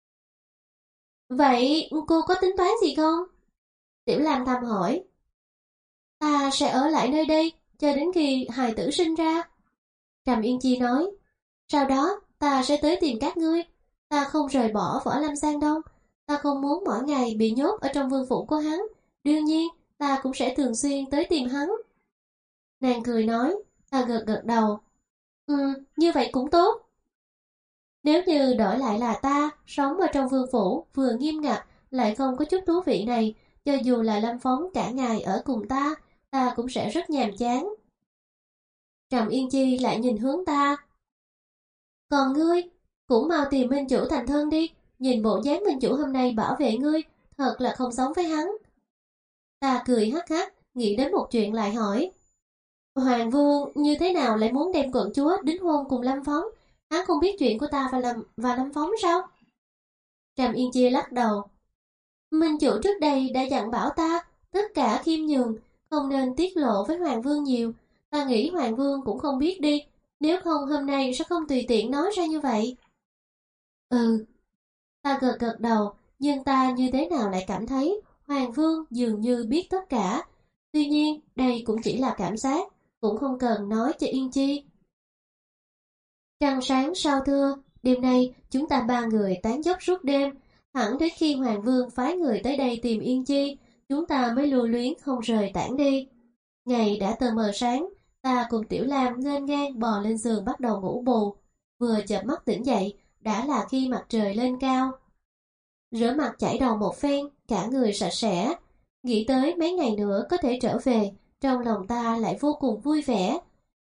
Vậy cô có tính toán gì không? Tiểu Lam thầm hỏi. Ta sẽ ở lại nơi đây cho đến khi hài tử sinh ra. Trầm Yên Chi nói. Sau đó ta sẽ tới tìm các ngươi. Ta không rời bỏ Võ Lâm Sang Đông. Ta không muốn mỗi ngày bị nhốt ở trong vương phủ của hắn. Đương nhiên ta cũng sẽ thường xuyên tới tìm hắn. Nàng cười nói. Ta gật gật đầu. Ừ, như vậy cũng tốt. Nếu như đổi lại là ta, sống ở trong vương phủ, vừa nghiêm ngặt, lại không có chút thú vị này, cho dù là Lâm Phóng cả ngày ở cùng ta, ta cũng sẽ rất nhàm chán. Trầm Yên Chi lại nhìn hướng ta. Còn ngươi, cũng mau tìm Minh Chủ thành thân đi, nhìn bộ dáng Minh Chủ hôm nay bảo vệ ngươi, thật là không giống với hắn. Ta cười hắc hắc, nghĩ đến một chuyện lại hỏi. Hoàng Vương như thế nào lại muốn đem quận chúa đính hôn cùng Lâm Phóng? Hắn không biết chuyện của ta và Lâm, và Lâm Phóng sao? Trầm Yên Chi lắc đầu. Minh Chủ trước đây đã dặn bảo ta, tất cả khiêm nhường, không nên tiết lộ với Hoàng Vương nhiều. Ta nghĩ Hoàng Vương cũng không biết đi, nếu không hôm nay sẽ không tùy tiện nói ra như vậy. Ừ, ta gật gật đầu, nhưng ta như thế nào lại cảm thấy Hoàng Vương dường như biết tất cả. Tuy nhiên, đây cũng chỉ là cảm giác, cũng không cần nói cho Yên Chi. Trăng sáng sao thưa, đêm nay chúng ta ba người tán dốc suốt đêm, thẳng đến khi Hoàng Vương phái người tới đây tìm Yên Chi, chúng ta mới lưu luyến không rời tản đi. Ngày đã tờ mờ sáng, ta cùng Tiểu Lam nghênh ngang bò lên giường bắt đầu ngủ bù. Vừa chợp mắt tỉnh dậy, đã là khi mặt trời lên cao. Rửa mặt chải đầu một phen, cả người sạch sẽ. Nghĩ tới mấy ngày nữa có thể trở về, trong lòng ta lại vô cùng vui vẻ.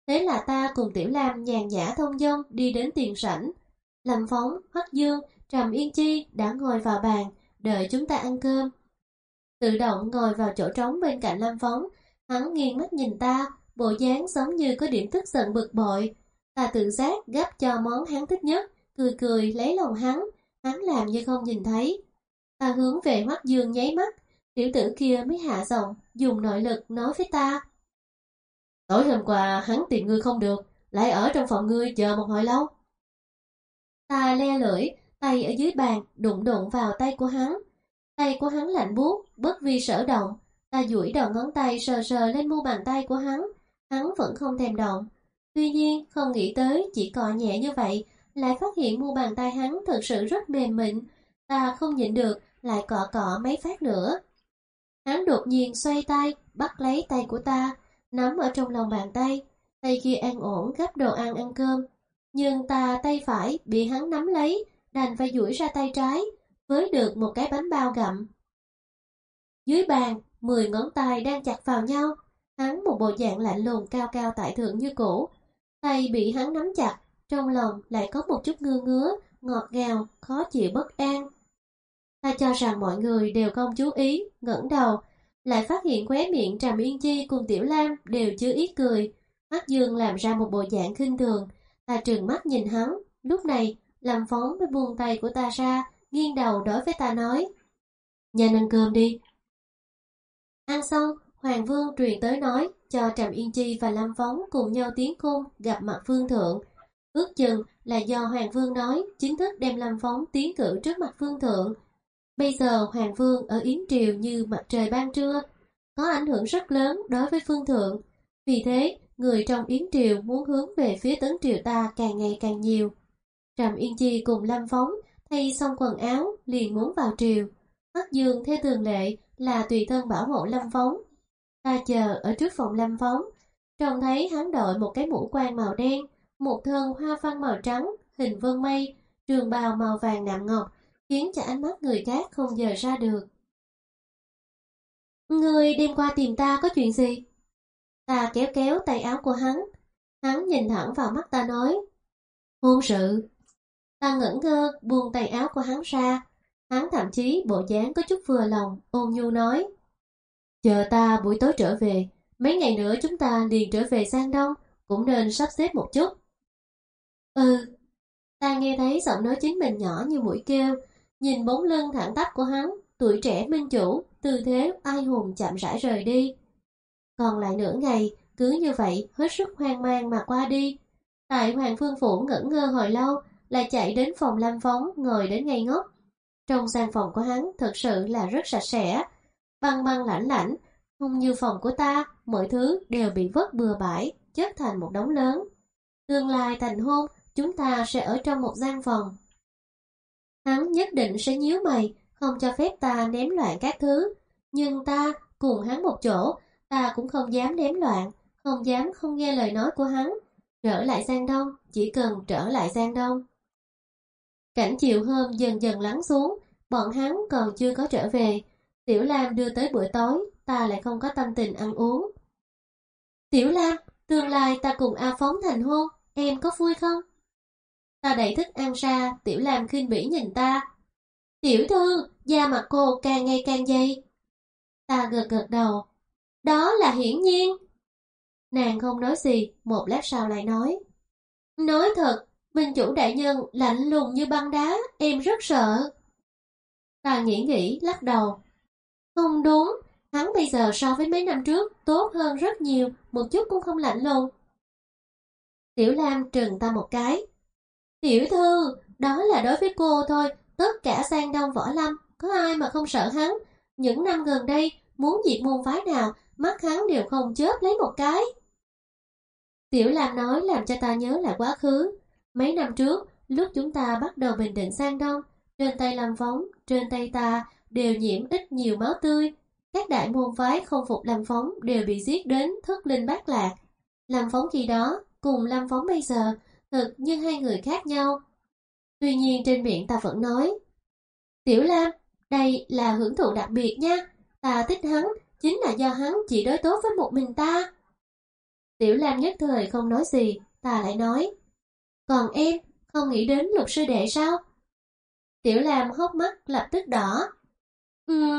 Thế là ta cùng Tiểu Lam nhàn nhã thông dong đi đến tiền sảnh. Lâm Phóng, Hoắc Dương, Trầm Yên Chi đã ngồi vào bàn, đợi chúng ta ăn cơm. Tự động ngồi vào chỗ trống bên cạnh Lâm Phóng, hắn nghiêng mắt nhìn ta, bộ dáng giống như có điểm tức giận bực bội. Ta tự giác gắp cho món hắn thích nhất, cười cười lấy lòng hắn, hắn làm như không nhìn thấy. Ta hướng về Hoắc Dương nháy mắt, tiểu tử kia mới hạ giọng, dùng nội lực nói với ta. Tối hôm qua hắn tìm ngươi không được, lại ở trong phòng ngươi chờ một hồi lâu. Ta le lưỡi, tay ở dưới bàn đụng đụng vào tay của hắn. Tay của hắn lạnh buốt, bất vi sở động. Ta duỗi đầu ngón tay sờ sờ lên mu bàn tay của hắn, hắn vẫn không thèm động. Tuy nhiên không nghĩ tới chỉ cọ nhẹ như vậy, lại phát hiện mu bàn tay hắn thật sự rất mềm mịn. Ta không nhịn được, lại cọ cọ mấy phát nữa. Hắn đột nhiên xoay tay, bắt lấy tay của ta, nắm ở trong lòng bàn tay. Tay kia an ổn gắp đồ ăn ăn cơm. Nhưng ta tay phải bị hắn nắm lấy, đành phải duỗi ra tay trái, với được một cái bánh bao gặm. Dưới bàn, mười ngón tay đang chặt vào nhau. Hắn một bộ dạng lạnh lùng cao cao tại thượng như cũ. Tay bị hắn nắm chặt, trong lòng lại có một chút ngứa ngứa, ngọt ngào, khó chịu bất an. Ta cho rằng mọi người đều không chú ý, ngẩng đầu, lại phát hiện khóe miệng Trầm Yên Chi cùng Tiểu Lam đều chưa ít cười. Hoắc Dương làm ra một bộ dạng khinh thường. Ta trừng mắt nhìn hắn, lúc này Lâm Phóng mới buông tay của ta ra, nghiêng đầu đối với ta nói. Nhanh ăn cơm đi. Ăn xong, Hoàng Vương truyền tới nói cho Trầm Yên Chi và Lâm Phóng cùng nhau tiến cung gặp mặt Vương Thượng. Ước chừng là do Hoàng Vương nói chính thức đem Lâm Phóng tiến cử trước mặt Vương Thượng. Bây giờ Hoàng Vương ở Yến Triều như mặt trời ban trưa, có ảnh hưởng rất lớn đối với Vương Thượng. Vì thế, người trong Yến Triều muốn hướng về phía Tấn Triều ta càng ngày càng nhiều. Trầm Yên Chi cùng Lâm Phóng thay xong quần áo liền muốn vào triều. Hoắc Dương theo thường lệ là tùy thân bảo hộ Lâm Phóng. Ta chờ ở trước phòng Lâm Phóng, trông thấy hắn đội một cái mũ quan màu đen, một thân hoa văn màu trắng, hình vân mây, trường bào màu vàng nạm ngọc, khiến cho ánh mắt người khác không dời ra được. Người đêm qua tìm ta có chuyện gì? Ta kéo kéo tay áo của hắn. Hắn nhìn thẳng vào mắt ta nói. Hôn sự. Ta ngẩn ngơ buông tay áo của hắn ra. Hắn thậm chí bộ dáng có chút vừa lòng, ôn nhu nói. Chờ ta buổi tối trở về, mấy ngày nữa chúng ta liền trở về Giang Đông, cũng nên sắp xếp một chút. Ừ. Ta nghe thấy giọng nói chính mình nhỏ như mũi kêu, nhìn bóng lưng thẳng tắp của hắn, tuổi trẻ minh chủ, tư thế ai hùng chậm rãi rời đi. Còn lại nửa ngày, cứ như vậy hết sức hoang mang mà qua đi. Tại Hoàng Phương Phủ ngẩn ngơ hồi lâu, lại chạy đến phòng Lâm Phóng ngồi đến ngây ngốc. Trong gian phòng của hắn thật sự là rất sạch sẽ, băng băng lãnh lãnh, không như phòng của ta, mọi thứ đều bị vứt bừa bãi, chất thành một đống lớn. Tương lai thành hôn, chúng ta sẽ ở trong một gian phòng. Hắn nhất định sẽ nhíu mày, không cho phép ta ném loạn các thứ. Nhưng ta, cùng hắn một chỗ, ta cũng không dám ném loạn, không dám không nghe lời nói của hắn. Trở lại Giang Đông, chỉ cần trở lại Giang Đông. Cảnh chiều hôm dần dần lắng xuống, bọn hắn còn chưa có trở về. Tiểu Lam đưa tới bữa tối, ta lại không có tâm tình ăn uống. Tiểu Lam, tương lai ta cùng A Phóng thành hôn, em có vui không? Ta đẩy thức ăn ra, Tiểu Lam khinh bỉ nhìn ta. Tiểu thư, da mặt cô càng ngày càng dày. Ta gật gật đầu. Đó là hiển nhiên. Nàng không nói gì, một lát sau lại nói. Nói thật, minh chủ đại nhân lạnh lùng như băng đá, em rất sợ. Ta nghĩ nghĩ, lắc đầu. Không đúng, hắn bây giờ so với mấy năm trước tốt hơn rất nhiều, một chút cũng không lạnh lùng. Tiểu Lam trừng ta một cái. Tiểu thư, đó là đối với cô thôi, tất cả Giang Đông võ lâm, có ai mà không sợ hắn. Những năm gần đây, muốn diệt môn phái nào, mắt hắn đều không chớp lấy một cái. Tiểu Lam nói làm cho ta nhớ lại quá khứ. Mấy năm trước, lúc chúng ta bắt đầu bình định Giang Đông, trên tay Lâm Phóng, trên tay ta đều nhiễm ít nhiều máu tươi. Các đại môn phái không phục Lâm Phóng đều bị giết đến thất linh bát lạc. Lâm Phóng khi đó cùng Lâm Phóng bây giờ thật như hai người khác nhau. Tuy nhiên trên miệng ta vẫn nói. Tiểu Lam, đây là hưởng thụ đặc biệt nha. Ta thích hắn, chính là do hắn chỉ đối tốt với một mình ta. Tiểu Lam nhất thời không nói gì, ta lại nói, còn em, không nghĩ đến Lục sư đệ sao? Tiểu Lam hốc mắt lập tức đỏ. Ừm.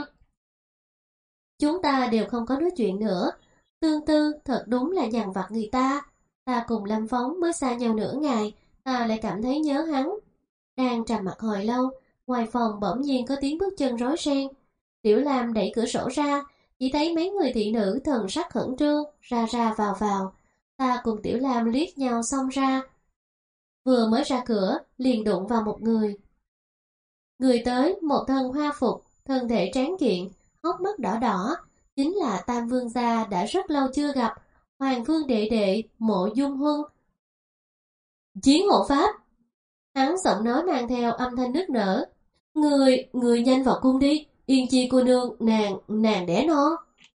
Chúng ta đều không có nói chuyện nữa. Tương Tư thật đúng là dằn vặt người ta. Ta cùng Lâm Phóng mới xa nhau nửa ngày, ta lại cảm thấy nhớ hắn. Đang trầm mặc hồi lâu, ngoài phòng bỗng nhiên có tiếng bước chân rối ren. Tiểu Lam đẩy cửa sổ ra, chỉ thấy mấy người thị nữ thần sắc khẩn trương, ra ra vào vào. Ta cùng Tiểu Lam liếc nhau xông ra. Vừa mới ra cửa, liền đụng vào một người. Người tới một thân hoa phục, thân thể tráng kiện, hốc mắt đỏ đỏ, chính là Tam Vương gia đã rất lâu chưa gặp, Hoàng Vương đệ đệ Mộ Dung Huân. Chiến hộ pháp. Hắn giọng nói mang theo âm thanh nức nở. Người, người nhanh vào cung đi, Yên Chi cô nương, nàng, nàng đẻ non.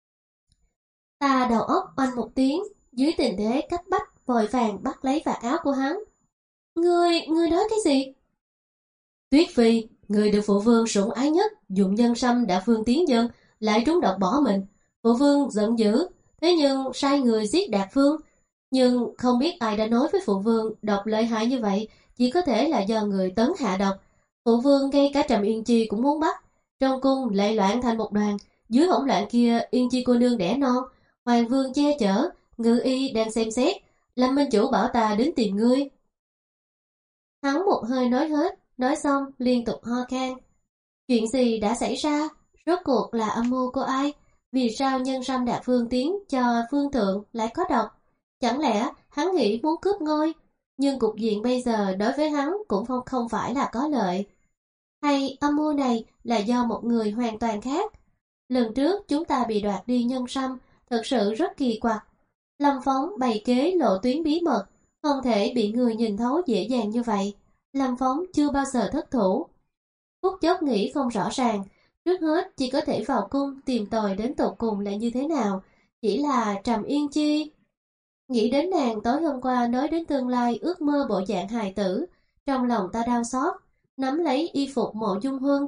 Ta đầu óc oanh một tiếng, dưới tình thế cấp bách, vội vàng bắt lấy vạt áo của hắn. Ngươi, ngươi nói cái gì? Tuyết Phi, người được phụ vương sủng ái nhất, dùng nhân sâm đã phương tiến dân, lại trúng độc bỏ mình. Phụ vương giận dữ, thế nhưng sai người giết Đạt Phương. Nhưng không biết ai đã nói với phụ vương độc lợi hại như vậy, chỉ có thể là do người tấn hạ độc. Phụ vương ngay cả Trầm Yên Chi cũng muốn bắt. Trong cung lại loạn thành một đoàn, dưới hỗn loạn kia Yên Chi cô nương đẻ non, Hoàng vương che chở, ngự y đang xem xét, Lâm Minh Chủ bảo ta đến tìm ngươi. Hắn một hơi nói hết, nói xong liên tục ho khan. Chuyện gì đã xảy ra? Rốt cuộc là âm mưu của ai? Vì sao nhân sâm Đạt Phương tiến cho phương thượng lại có độc? Chẳng lẽ hắn nghĩ muốn cướp ngôi? Nhưng cục diện bây giờ đối với hắn cũng không, không phải là có lợi. Hay âm mưu này là do một người hoàn toàn khác? Lần trước chúng ta bị đoạt đi nhân sâm, thật sự rất kỳ quặc. Lâm Phóng bày kế lộ tuyến bí mật, không thể bị người nhìn thấu dễ dàng như vậy. Lâm Phóng chưa bao giờ thất thủ. Phút chốc nghĩ không rõ ràng, trước hết chỉ có thể vào cung tìm tòi đến tột cùng là như thế nào, chỉ là Trầm Yên Chi. Nghĩ đến nàng tối hôm qua nói đến tương lai ước mơ bộ dạng hài tử, trong lòng ta đau xót, nắm lấy y phục Mộ Dung Huân.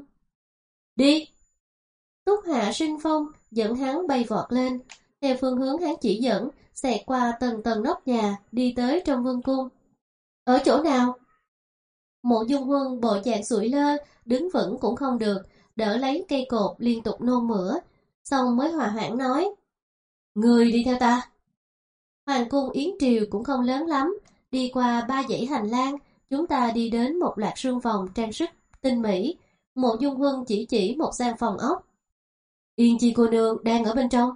Đi! Túc Hạ Sinh Phong dẫn hắn bay vọt lên, theo phương hướng hắn chỉ dẫn, xẹt qua tầng tầng nóc nhà, đi tới trong vương cung. Ở chỗ nào? Mộ Dung Huân bộ dạng sủi lơ, đứng vững cũng không được, đỡ lấy cây cột liên tục nôn mửa, xong mới hòa hoãn nói. Người đi theo ta. Hoàng cung Yến Triều cũng không lớn lắm, đi qua ba dãy hành lang, chúng ta đi đến một loạt sương phòng trang sức tinh mỹ. Mộ Dung Huân chỉ chỉ một gian phòng ốc. Yên Chi cô nương đang ở bên trong.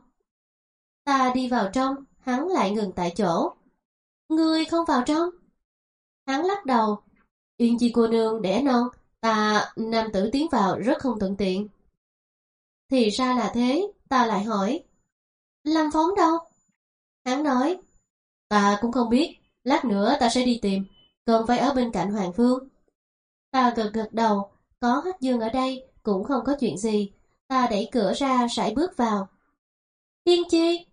Ta đi vào trong, hắn lại ngừng tại chỗ. Ngươi không vào trong? Hắn lắc đầu. Yên Chi cô nương đẻ non, ta nam tử tiến vào rất không thuận tiện. Thì ra là thế, ta lại hỏi. Lâm Phóng đâu? Hắn nói. Ta cũng không biết, lát nữa ta sẽ đi tìm, cần phải ở bên cạnh Hoàng Vương. Ta gật gật đầu, có Hắc Dương ở đây cũng không có chuyện gì. Ta đẩy cửa ra sải bước vào. Yên Chi!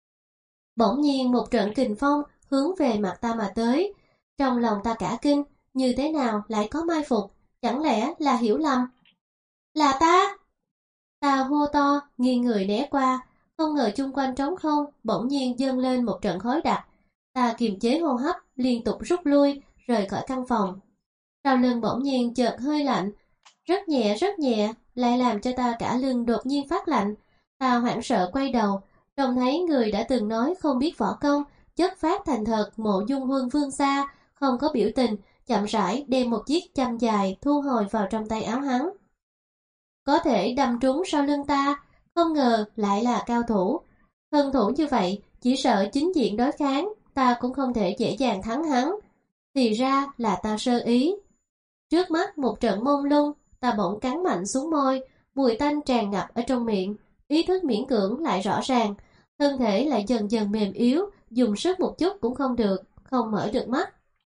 Bỗng nhiên một trận kình phong hướng về mặt ta mà tới. Trong lòng ta cả kinh, như thế nào lại có mai phục, chẳng lẽ là hiểu lầm? Là ta! Ta hô to, nghiêng người né qua, không ngờ chung quanh trống không, bỗng nhiên dâng lên một trận khói đặc. Ta kiềm chế hô hấp, liên tục rút lui, rời khỏi căn phòng. Sau lưng bỗng nhiên chợt hơi lạnh, rất nhẹ rất nhẹ, lại làm cho ta cả lưng đột nhiên phát lạnh. Ta hoảng sợ quay đầu, trông thấy người đã từng nói không biết võ công, chất phát thành thật Mộ Dung Huân vương xa, không có biểu tình, chậm rãi đem một chiếc châm dài thu hồi vào trong tay áo hắn. Có thể đâm trúng sau lưng ta, không ngờ lại là cao thủ. Thân thủ như vậy, chỉ sợ chính diện đối kháng, ta cũng không thể dễ dàng thắng hắn. Thì ra là ta sơ ý. Trước mắt một trận mông lung, ta bỗng cắn mạnh xuống môi, mùi tanh tràn ngập ở trong miệng, ý thức miễn cưỡng lại rõ ràng, thân thể lại dần dần mềm yếu, dùng sức một chút cũng không được, không mở được mắt.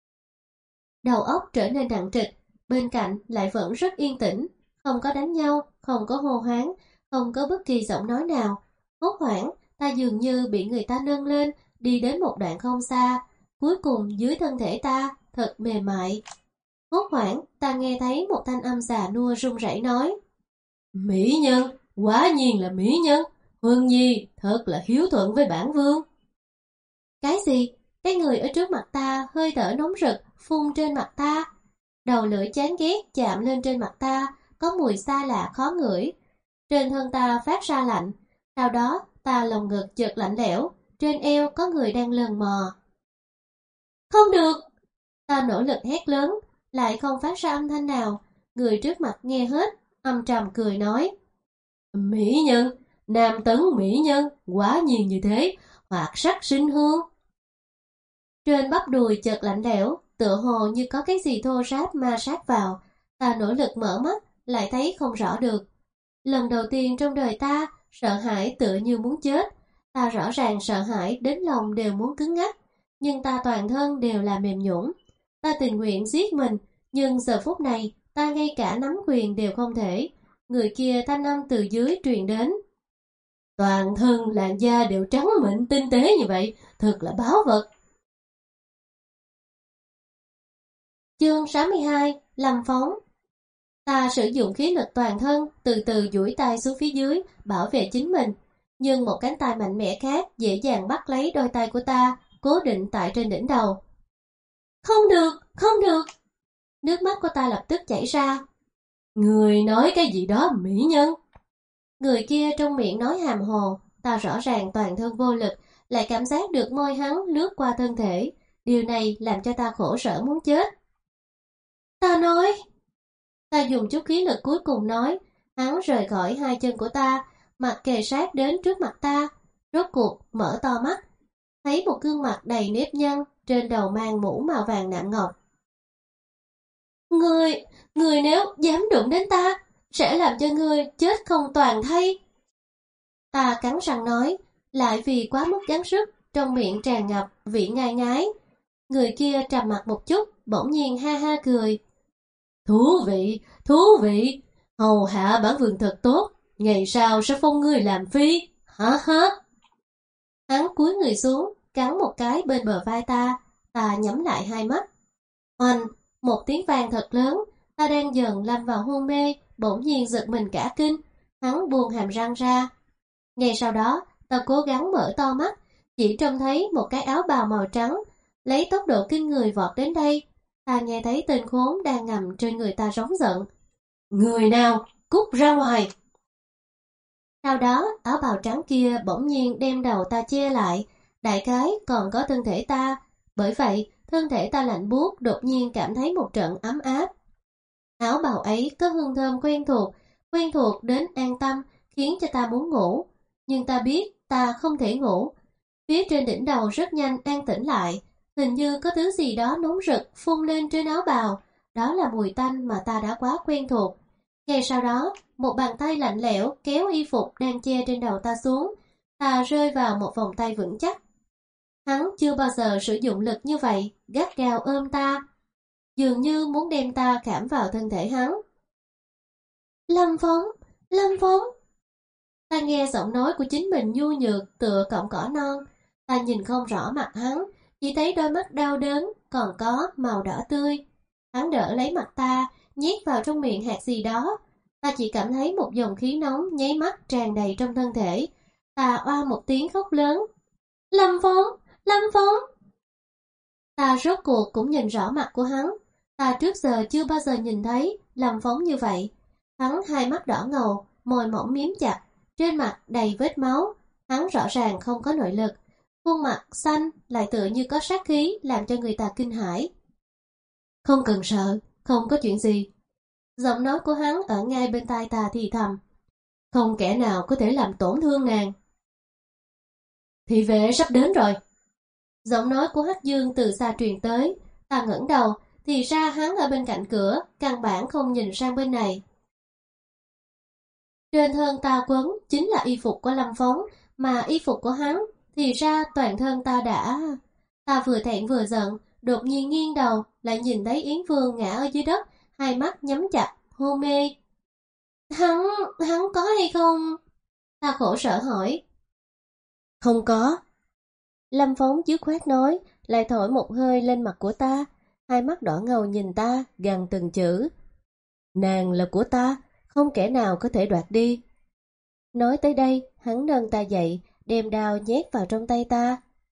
Đầu óc trở nên nặng trịch, bên cạnh lại vẫn rất yên tĩnh, không có đánh nhau, không có hô hoáng, không có bất kỳ giọng nói nào. Hốt hoảng, ta dường như bị người ta nâng lên, đi đến một đoạn không xa, cuối cùng dưới thân thể ta, thật mềm mại. Hốt hoảng, ta nghe thấy một thanh âm già nua run rẩy nói. Mỹ nhân, quả nhiên là mỹ nhân, Huân Nhi thật là hiếu thuận với bản vương. Cái gì? Cái người ở trước mặt ta hơi thở nóng rực phun trên mặt ta. Đầu lưỡi chán ghét chạm lên trên mặt ta, có mùi xa lạ khó ngửi. Trên thân ta phát ra lạnh, sau đó ta lồng ngực chợt lạnh lẽo, trên eo có người đang lần mò. Không được! Ta nỗ lực hét lớn, lại không phát ra âm thanh nào. Người trước mặt nghe hết, âm trầm cười nói. Mỹ nhân, nam tấn mỹ nhân, quả nhiên như thế, hoạt sắc sinh hương. Trên bắp đùi chợt lạnh lẽo, tựa hồ như có cái gì thô ráp ma sát vào. Ta nỗ lực mở mắt, lại thấy không rõ được. Lần đầu tiên trong đời ta, sợ hãi tựa như muốn chết. Ta rõ ràng sợ hãi đến lòng đều muốn cứng ngắc, nhưng ta toàn thân đều là mềm nhũn. Ta tình nguyện giết mình, nhưng giờ phút này ta ngay cả nắm quyền đều không thể. Người kia thanh âm từ dưới truyền đến. Toàn thân làn da đều trắng mịn tinh tế như vậy, thật là báu vật. Chương sáu mươi hai, Lâm Phóng. Ta sử dụng khí lực toàn thân, từ từ duỗi tay xuống phía dưới, bảo vệ chính mình. Nhưng một cánh tay mạnh mẽ khác dễ dàng bắt lấy đôi tay của ta, cố định tại trên đỉnh đầu. Không được, không được! Nước mắt của ta lập tức chảy ra. Người nói cái gì đó mỹ nhân? Người kia trong miệng nói hàm hồ, ta rõ ràng toàn thân vô lực, lại cảm giác được môi hắn lướt qua thân thể. Điều này làm cho ta khổ sở muốn chết. Ta nói... Ta dùng chút khí lực cuối cùng nói, hắn rời khỏi hai chân của ta, mặt kề sát đến trước mặt ta, rốt cuộc mở to mắt, thấy một gương mặt đầy nếp nhăn, trên đầu mang mũ màu vàng nạm ngọc. Ngươi, ngươi nếu dám đụng đến ta, sẽ làm cho ngươi chết không toàn thây. Ta cắn răng nói, lại vì quá mức gắng sức, trong miệng tràn ngập vị ngai ngái. Người kia trầm mặt một chút, bỗng nhiên ha ha cười. Thú vị, thú vị, hầu hạ bản vương thật tốt, ngày sau sẽ phong ngươi làm phi, hả hả. Hắn cúi người xuống, cắn một cái bên bờ vai ta, ta nhắm lại hai mắt. Oanh, một tiếng vang thật lớn, ta đang dần lâm vào hôn mê, bỗng nhiên giật mình cả kinh, hắn buông hàm răng ra. Ngay sau đó, ta cố gắng mở to mắt, chỉ trông thấy một cái áo bào màu trắng, lấy tốc độ kinh người vọt đến đây. Ta nghe thấy tên khốn đang ngầm trên người ta rống giận. Người nào, cút ra ngoài! Sau đó, áo bào trắng kia bỗng nhiên đem đầu ta che lại, đại khái còn có thân thể ta. Bởi vậy, thân thể ta lạnh buốt đột nhiên cảm thấy một trận ấm áp. Áo bào ấy có hương thơm quen thuộc, quen thuộc đến an tâm, khiến cho ta muốn ngủ. Nhưng ta biết ta không thể ngủ. Phía trên đỉnh đầu rất nhanh an tĩnh lại. Hình như có thứ gì đó nóng rực phun lên trên áo bào, đó là mùi tanh mà ta đã quá quen thuộc. Ngay sau đó, một bàn tay lạnh lẽo kéo y phục đang che trên đầu ta xuống, ta rơi vào một vòng tay vững chắc. Hắn chưa bao giờ sử dụng lực như vậy, gắt gao ôm ta, dường như muốn đem ta khảm vào thân thể hắn. Lâm Phóng, Lâm Phóng. Ta nghe giọng nói của chính mình nhu nhược tựa cọng cỏ non, ta nhìn không rõ mặt hắn, chỉ thấy đôi mắt đau đớn, còn có màu đỏ tươi. Hắn đỡ lấy mặt ta, nhét vào trong miệng hạt gì đó. Ta chỉ cảm thấy một dòng khí nóng nháy mắt tràn đầy trong thân thể. Ta oa một tiếng khóc lớn. Lâm Phóng, Lâm Phóng. Ta rốt cuộc cũng nhìn rõ mặt của hắn. Ta trước giờ chưa bao giờ nhìn thấy Lâm Phóng như vậy. Hắn hai mắt đỏ ngầu, môi mỏng miếm chặt, trên mặt đầy vết máu. Hắn rõ ràng không có nội lực. Khuôn mặt xanh lại tựa như có sát khí, làm cho người ta kinh hãi. Không cần sợ, không có chuyện gì. Giọng nói của hắn ở ngay bên tai ta thì thầm. Không kẻ nào có thể làm tổn thương nàng. Thị vệ sắp đến rồi. Giọng nói của Hắc Dương từ xa truyền tới. Ta ngẩng đầu, thì ra hắn ở bên cạnh cửa, căn bản không nhìn sang bên này. Trên thân ta quấn chính là y phục của Lâm Phóng, mà y phục của hắn thì ra toàn thân ta đã... Ta vừa thẹn vừa giận, đột nhiên nghiêng đầu, lại nhìn thấy Yến Vương ngã ở dưới đất, hai mắt nhắm chặt, hôn mê. Hắn, hắn có hay không? Ta khổ sở hỏi. Không có. Lâm Phóng dứt khoát nói, lại thổi một hơi lên mặt của ta, hai mắt đỏ ngầu nhìn ta, gằn từng chữ. Nàng là của ta, không kẻ nào có thể đoạt đi. Nói tới đây, hắn nâng ta dậy, đem đao nhét vào trong tay ta.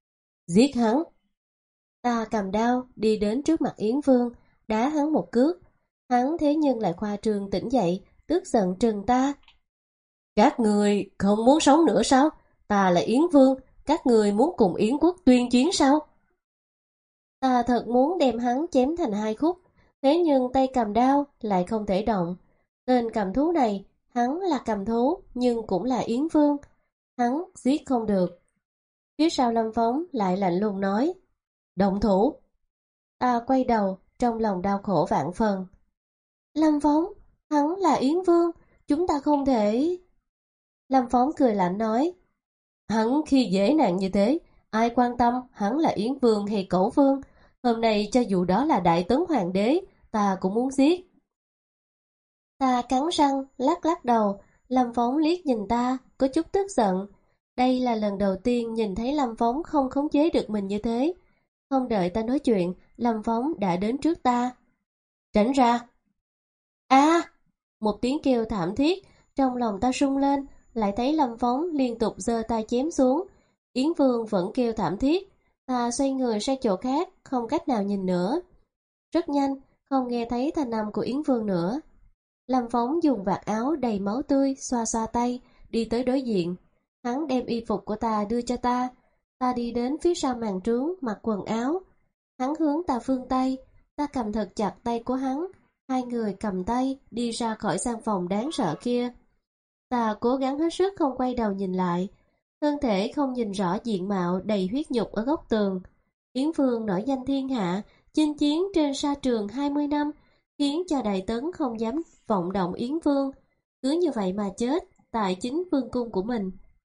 Giết hắn. Ta cầm đao đi đến trước mặt Yến Vương, đá hắn một cước. Hắn thế nhưng lại khoa trương tỉnh dậy, tức giận trừng ta. Các người không muốn sống nữa sao? Ta là Yến Vương, các người muốn cùng Yến quốc tuyên chiến sao? Ta thật muốn đem hắn chém thành hai khúc, thế nhưng tay cầm đao lại không thể động. Tên cầm thú này, hắn là cầm thú nhưng cũng là Yến Vương. Hắn giết không được. Phía sau Lâm Phóng lại lạnh lùng nói, động thủ. Ta quay đầu, trong lòng đau khổ vạn phần. Lâm Phóng, hắn là Yến Vương, chúng ta không thể... Lâm Phóng cười lạnh nói, hắn khi dễ nạn như thế, ai quan tâm hắn là Yến Vương hay Cẩu Vương. Hôm nay cho dù đó là Đại Tấn Hoàng đế, ta cũng muốn giết. Ta cắn răng, lắc lắc đầu. Lâm Phóng liếc nhìn ta, có chút tức giận. Đây là lần đầu tiên nhìn thấy Lâm Phóng không khống chế được mình như thế. Không đợi ta nói chuyện, Lâm Phóng đã đến trước ta. Tránh ra. A! Một tiếng kêu thảm thiết, trong lòng ta rung lên, lại thấy Lâm Phóng liên tục giơ tay chém xuống. Yến Vương vẫn kêu thảm thiết. Ta xoay người sang chỗ khác, không cách nào nhìn nữa. Rất nhanh, không nghe thấy thanh âm của Yến Vương nữa. Lâm Phóng dùng vạt áo đầy máu tươi, xoa xoa tay, đi tới đối diện. Hắn đem y phục của ta đưa cho ta. Ta đi đến phía sau màn trướng, mặc quần áo. Hắn hướng ta phương Tây, ta cầm thật chặt tay của hắn. Hai người cầm tay, đi ra khỏi gian phòng đáng sợ kia. Ta cố gắng hết sức không quay đầu nhìn lại. Thân thể không nhìn rõ diện mạo đầy huyết nhục ở góc tường. Yến Vương nổi danh thiên hạ, chinh chiến trên sa trường hai mươi năm, khiến cho Đại Tấn không dám vọng động Yến Vương. Cứ như vậy mà chết, tại chính vương cung của mình.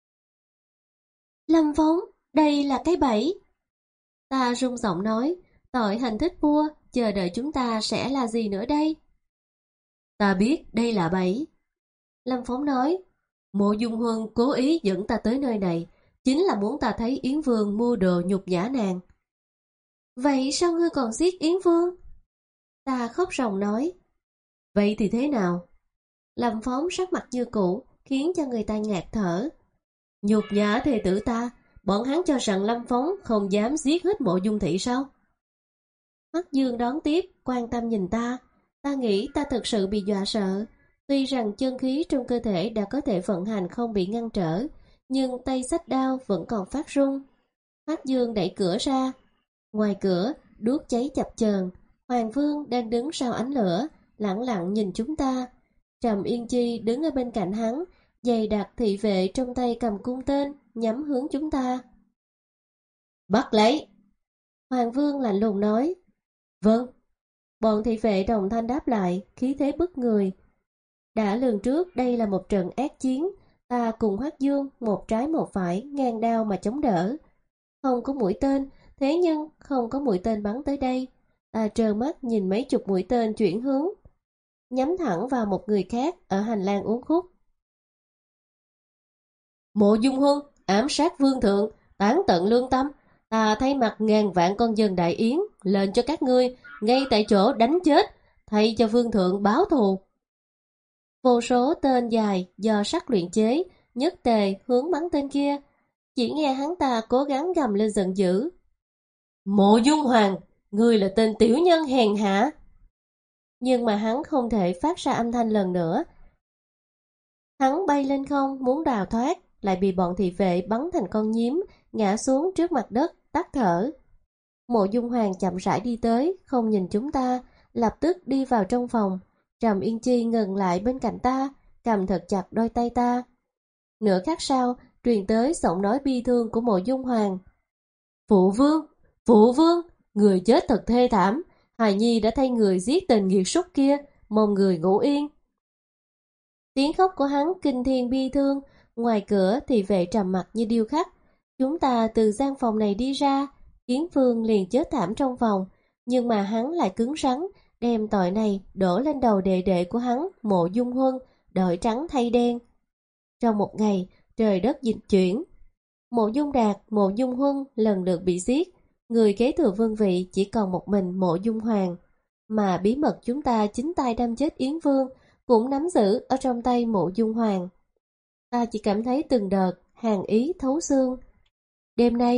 Lâm Phóng, đây là cái bẫy. Ta run giọng nói, tội hành thích vua, chờ đợi chúng ta sẽ là gì nữa đây? Ta biết đây là bẫy. Lâm Phóng nói, Mộ Dung Huân cố ý dẫn ta tới nơi này, chính là muốn ta thấy Yến Vương mua đồ nhục nhã nàng. Vậy sao ngươi còn giết Yến Vương? Ta khóc ròng nói. Vậy thì thế nào? Lâm Phóng sắc mặt như cũ, khiến cho người ta ngạt thở. Nhục nhã thê tử ta, bọn hắn cho rằng Lâm Phóng không dám giết hết Mộ Dung thị sao? Hắc Dương đón tiếp, quan tâm nhìn ta. Ta nghĩ ta thực sự bị dọa sợ. Tuy rằng chân khí trong cơ thể đã có thể vận hành không bị ngăn trở, nhưng tay xách đao vẫn còn phát run. Hắc Dương đẩy cửa ra. Ngoài cửa, đuốc cháy chập chờn. Hoàng Vương đang đứng sau ánh lửa, lặng lặng nhìn chúng ta. Trầm Yên Chi đứng ở bên cạnh hắn, dày đặc thị vệ trong tay cầm cung tên, nhắm hướng chúng ta. Bắt lấy! Hoàng Vương lạnh lùng nói. Vâng. Bọn thị vệ đồng thanh đáp lại, khí thế bức người. Đã lường trước đây là một trận ác chiến, ta cùng Hoắc Dương một trái một phải ngang đao mà chống đỡ. Không có mũi tên, thế nhưng không có mũi tên bắn tới đây. Ta trơ mắt nhìn mấy chục mũi tên chuyển hướng, nhắm thẳng vào một người khác ở hành lang uốn khúc. Mộ Dung Huân, ám sát vương thượng, tán tận lương tâm. Ta thay mặt ngàn vạn con dân Đại Yến, lệnh cho các ngươi ngay tại chỗ đánh chết, thay cho vương thượng báo thù. Vô số tên dài do sắc luyện chế, nhất tề hướng bắn tên kia. Chỉ nghe hắn ta cố gắng gầm lên giận dữ. Mộ Dung Hoàng, ngươi là tên tiểu nhân hèn hạ. Nhưng mà hắn không thể phát ra âm thanh lần nữa. Hắn bay lên không muốn đào thoát, lại bị bọn thị vệ bắn thành con nhím, ngã xuống trước mặt đất, tắt thở. Mộ Dung Hoàng chậm rãi đi tới, không nhìn chúng ta, lập tức đi vào trong phòng. Trầm Yên Chi ngừng lại bên cạnh ta, cầm thật chặt đôi tay ta. Nửa khắc sau, truyền tới giọng nói bi thương của Mộ Dung Hoàng. Phụ vương, phụ vương, người chết thật thê thảm. Hài Nhi đã thay người giết tên nghiệt súc kia, mong người ngủ yên. Tiếng khóc của hắn kinh thiên bi thương. Ngoài cửa thì vệ trầm mặt như điêu khắc. Chúng ta từ gian phòng này đi ra, Yến Vương liền chết thảm trong phòng, nhưng mà hắn lại cứng rắn, đem tội này đổ lên đầu đệ đệ của hắn, Mộ Dung Huân, đổi trắng thay đen. Trong một ngày, trời đất dịch chuyển. Mộ Dung Đạt, Mộ Dung Huân lần lượt bị giết, người kế thừa vương vị chỉ còn một mình Mộ Dung Hoàng. Mà bí mật chúng ta chính tay đâm chết Yến Vương cũng nắm giữ ở trong tay Mộ Dung Hoàng. Ta chỉ cảm thấy từng đợt hàn ý thấu xương. Đêm nay,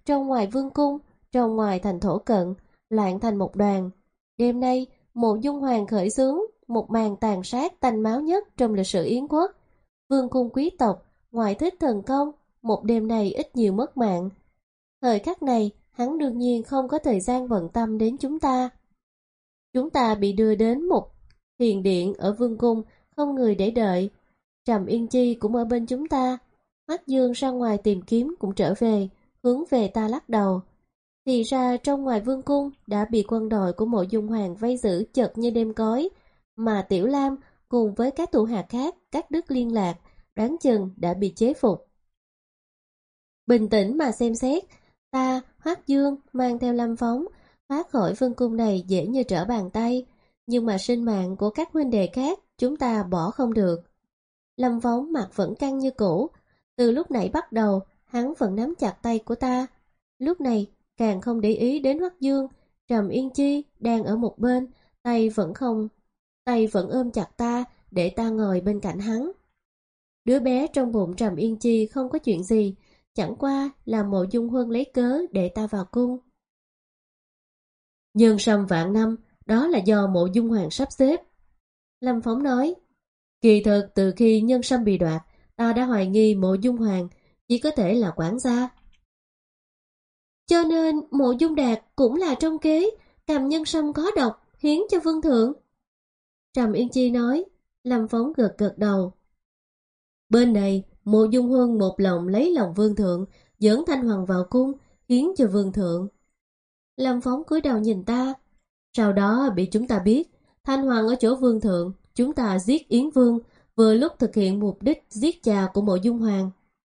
trong ngoài vương cung, trong ngoài thành Thổ Cận, loạn thành một đoàn. Đêm nay, Mộ Dung Hoàng khởi xướng một màn tàn sát tanh máu nhất trong lịch sử Yến quốc. Vương cung quý tộc, ngoại thích thần công, một đêm này ít nhiều mất mạng. Thời khắc này, hắn đương nhiên không có thời gian bận tâm đến chúng ta. Chúng ta bị đưa đến một thiền điện ở vương cung, không người để đợi. Trầm Yên Chi cũng ở bên chúng ta. Hoắc Dương ra ngoài tìm kiếm cũng trở về, hướng về ta lắc đầu. Thì ra trong ngoài vương cung đã bị quân đội của Mộ Dung Hoàng vây giữ chật như đêm cối, mà Tiểu Lam cùng với các thủ hạ khác cắt đứt liên lạc, đoán chừng đã bị chế phục. Bình tĩnh mà xem xét, ta, Hoắc Dương mang theo Lâm Phóng thoát khỏi vương cung này dễ như trở bàn tay, nhưng mà sinh mạng của các huynh đệ khác chúng ta bỏ không được. Lâm Phóng mặt vẫn căng như cũ, từ lúc nãy bắt đầu hắn vẫn nắm chặt tay của ta, lúc này càng không để ý đến Hoắc Dương. Trầm Yên Chi đang ở một bên, tay vẫn không, tay vẫn ôm chặt ta để ta ngồi bên cạnh hắn. Đứa bé trong bụng Trầm Yên Chi không có chuyện gì, chẳng qua là Mộ Dung Huân lấy cớ để ta vào cung. Nhân sâm vạn năm, đó là do Mộ Dung Hoàng sắp xếp. Lâm Phóng nói, kỳ thực từ khi nhân sâm bị đoạt, ta đã hoài nghi Mộ Dung Hoàng chỉ có thể là quản gia. Cho nên Mộ Dung Đạt cũng là trong kế, cầm nhân sâm có độc, hiến cho vương thượng. Trầm Yên Chi nói. Lâm Phóng gật gật đầu. Bên này, Mộ Dung Huân một lòng lấy lòng vương thượng, dẫn Thanh Hoàng vào cung, hiến cho vương thượng. Lâm Phóng cúi đầu nhìn ta. Sau đó bị chúng ta biết, Thanh Hoàng ở chỗ vương thượng, chúng ta giết Yến Vương, vừa lúc thực hiện mục đích giết cha của Mộ Dung Hoàng.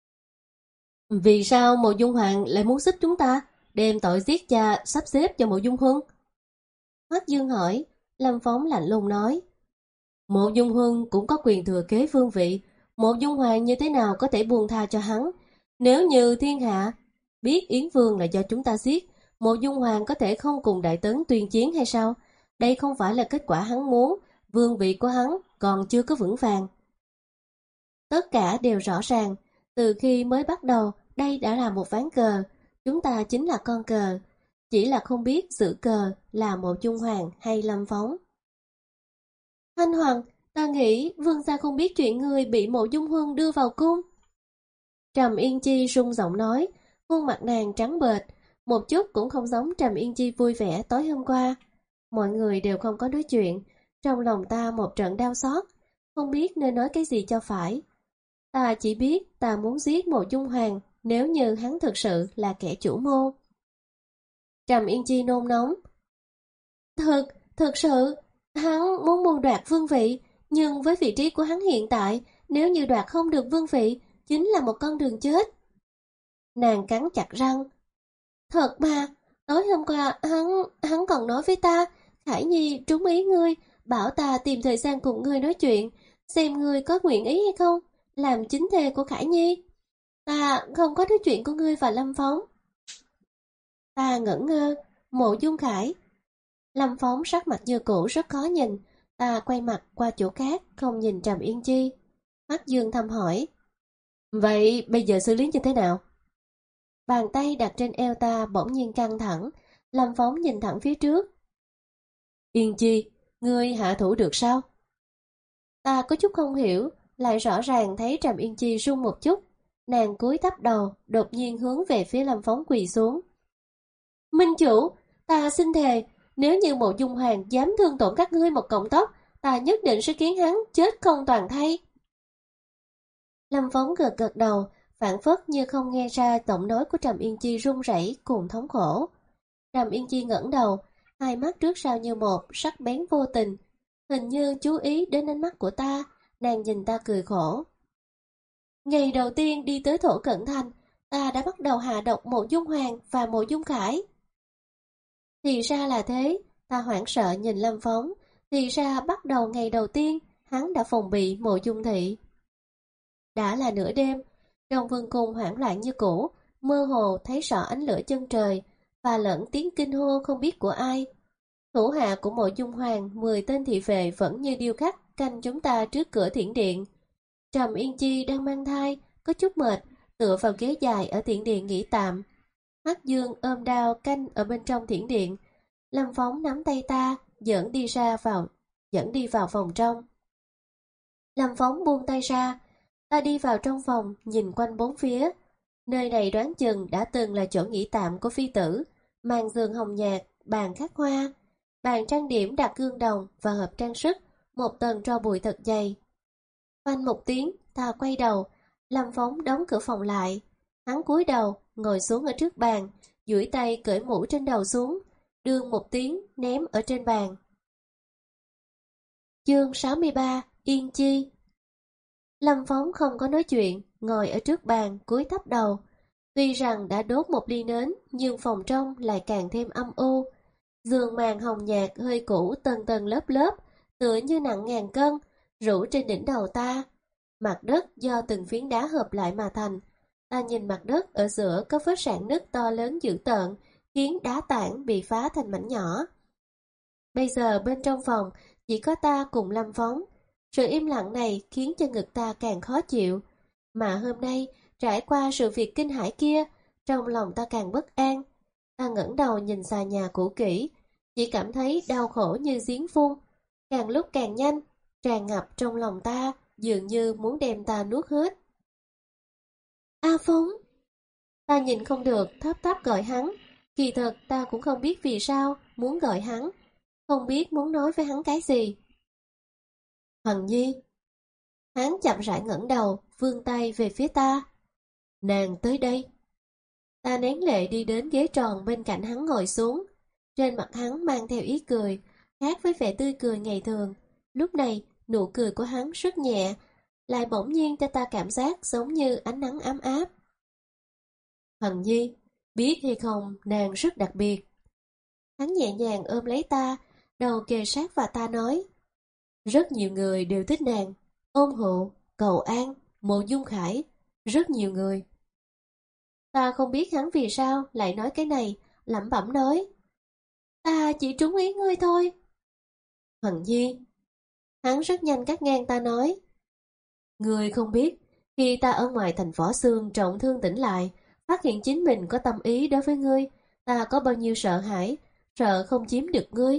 Vì sao Mộ Dung Hoàng lại muốn xích chúng ta, đem tội giết cha sắp xếp cho Mộ Dung Huân? Hoắc Dương hỏi. Lâm Phóng lạnh lùng nói, Mộ Dung Huân cũng có quyền thừa kế vương vị, Mộ Dung Hoàng như thế nào có thể buông tha cho hắn? Nếu như thiên hạ biết Yến Vương là do chúng ta giết, Mộ Dung Hoàng có thể không cùng Đại Tấn tuyên chiến hay sao? Đây không phải là kết quả hắn muốn, vương vị của hắn còn chưa có vững vàng. Tất cả đều rõ ràng, từ khi mới bắt đầu, đây đã là một ván cờ, chúng ta chính là con cờ, chỉ là không biết giữ cờ là Mộ Dung Hoàng hay Lâm Phóng. Thanh Hoàng, ta nghĩ vương gia không biết chuyện người bị Mộ Dung Huân đưa vào cung. Trầm Yên Chi rung giọng nói, khuôn mặt nàng trắng bệch, một chút cũng không giống Trầm Yên Chi vui vẻ tối hôm qua. Mọi người đều không có nói chuyện, trong lòng ta một trận đau xót, không biết nên nói cái gì cho phải. Ta chỉ biết ta muốn giết Mộ Dung Hoàng nếu như hắn thực sự là kẻ chủ mưu. Trầm Yên Chi nôn nóng. Thực, thực sự, hắn muốn mưu đoạt vương vị, nhưng với vị trí của hắn hiện tại, nếu như đoạt không được vương vị, chính là một con đường chết. Nàng cắn chặt răng. Thật mà, tối hôm qua hắn, hắn còn nói với ta, Khải Nhi trúng ý ngươi, bảo ta tìm thời gian cùng ngươi nói chuyện, xem ngươi có nguyện ý hay không, làm chính thê của Khải Nhi. Ta không có nói chuyện của ngươi và Lâm Phóng. Ta ngẩn ngơ, Mộ Dung Khải. Lâm Phóng sắc mặt như cũ rất khó nhìn, ta quay mặt qua chỗ khác, không nhìn Trầm Yên Chi. Hoắc Dương thầm hỏi, vậy bây giờ xử lý như thế nào? Bàn tay đặt trên eo ta bỗng nhiên căng thẳng, Lâm Phóng nhìn thẳng phía trước. Yên Chi, ngươi hạ thủ được sao? Ta có chút không hiểu, lại rõ ràng thấy Trầm Yên Chi run một chút. Nàng cúi thấp đầu, đột nhiên hướng về phía Lâm Phóng quỳ xuống. Minh chủ, ta xin thề, nếu như Mộ Dung Hoàng dám thương tổn các ngươi một cọng tóc, ta nhất định sẽ khiến hắn chết không toàn thây. Lâm Phóng gật gật đầu, phản phất như không nghe ra giọng nói của Trầm Yên Chi run rẩy cùng thống khổ. Trầm Yên Chi ngẩng đầu, hai mắt trước sau như một, sắc bén vô tình. Hình như chú ý đến ánh mắt của ta, nàng nhìn ta cười khổ. Ngày đầu tiên đi tới Thổ Cận Thành, ta đã bắt đầu hạ độc Mộ Dung Hoàng và Mộ Dung Khải. Thì ra là thế, ta hoảng sợ nhìn Lâm Phóng, thì ra bắt đầu ngày đầu tiên, hắn đã phòng bị Mộ Dung Thị. Đã là nửa đêm, trong vương cung hoảng loạn như cũ, mơ hồ thấy rõ ánh lửa chân trời, và lẫn tiếng kinh hô không biết của ai. Thủ hạ của Mộ Dung Hoàng, mười tên thị vệ vẫn như điêu khắc canh chúng ta trước cửa thiển điện. Trầm Yên Chi đang mang thai, có chút mệt, tựa vào ghế dài ở thiển điện nghỉ tạm. Hắc Dương ôm đao canh ở bên trong thiển điện. Lâm Phóng nắm tay ta, dẫn đi ra vào, dẫn đi vào phòng trong. Lâm Phóng buông tay ra, ta đi vào trong phòng, nhìn quanh bốn phía. Nơi này đoán chừng đã từng là chỗ nghỉ tạm của phi tử, màn giường hồng nhạt, bàn khắc hoa, bàn trang điểm đặt gương đồng và hộp trang sức, một tầng tro bụi thật dày. Phanh một tiếng, ta quay đầu, Lâm Phóng đóng cửa phòng lại. Hắn cúi đầu, ngồi xuống ở trước bàn, duỗi tay cởi mũ trên đầu xuống, đương một tiếng ném ở trên bàn. Chương sáu mươi ba, Yên Chi. Lâm Phóng không có nói chuyện, ngồi ở trước bàn, cúi thấp đầu. Tuy rằng đã đốt một ly nến, nhưng phòng trong lại càng thêm âm u. Giường màn hồng nhạt hơi cũ tầng tầng lớp lớp, tựa như nặng ngàn cân, rủ trên đỉnh đầu ta. Mặt đất do từng phiến đá hợp lại mà thành. Ta nhìn mặt đất ở giữa có vết rạn nứt to lớn dữ tợn, khiến đá tảng bị phá thành mảnh nhỏ. Bây giờ bên trong phòng chỉ có ta cùng Lâm Phóng. Sự im lặng này khiến cho ngực ta càng khó chịu. Mà hôm nay, trải qua sự việc kinh hãi kia, trong lòng ta càng bất an. Ta ngẩng đầu nhìn xà nhà cũ kỹ, chỉ cảm thấy đau khổ như giếng phun, càng lúc càng nhanh, tràn ngập trong lòng ta, dường như muốn đem ta nuốt hết. A Phóng! Ta nhìn không được, thấp thấp gọi hắn. Kỳ thật ta cũng không biết vì sao muốn gọi hắn, không biết muốn nói với hắn cái gì. Hằng Nhi. Hắn chậm rãi ngẩng đầu, vươn tay về phía ta. Nàng tới đây. Ta nén lệ đi đến ghế tròn bên cạnh hắn ngồi xuống. Trên mặt hắn mang theo ý cười, khác với vẻ tươi cười ngày thường. Lúc này, nụ cười của hắn rất nhẹ, lại bỗng nhiên cho ta cảm giác giống như ánh nắng ấm áp. Hằng Nhi, biết hay không, nàng rất đặc biệt. Hắn nhẹ nhàng ôm lấy ta, đầu kề sát và ta nói. Rất nhiều người đều thích nàng, ôn hộ, cầu an, Mộ Dung Khải, rất nhiều người. Ta không biết hắn vì sao lại nói cái này, lẩm bẩm nói. Ta chỉ trúng ý ngươi thôi. Hằng Nhi. Hắn rất nhanh cắt ngang ta nói. Ngươi không biết, khi ta ở ngoài thành Võ Xương trọng thương tỉnh lại, phát hiện chính mình có tâm ý đối với ngươi, ta có bao nhiêu sợ hãi, sợ không chiếm được ngươi.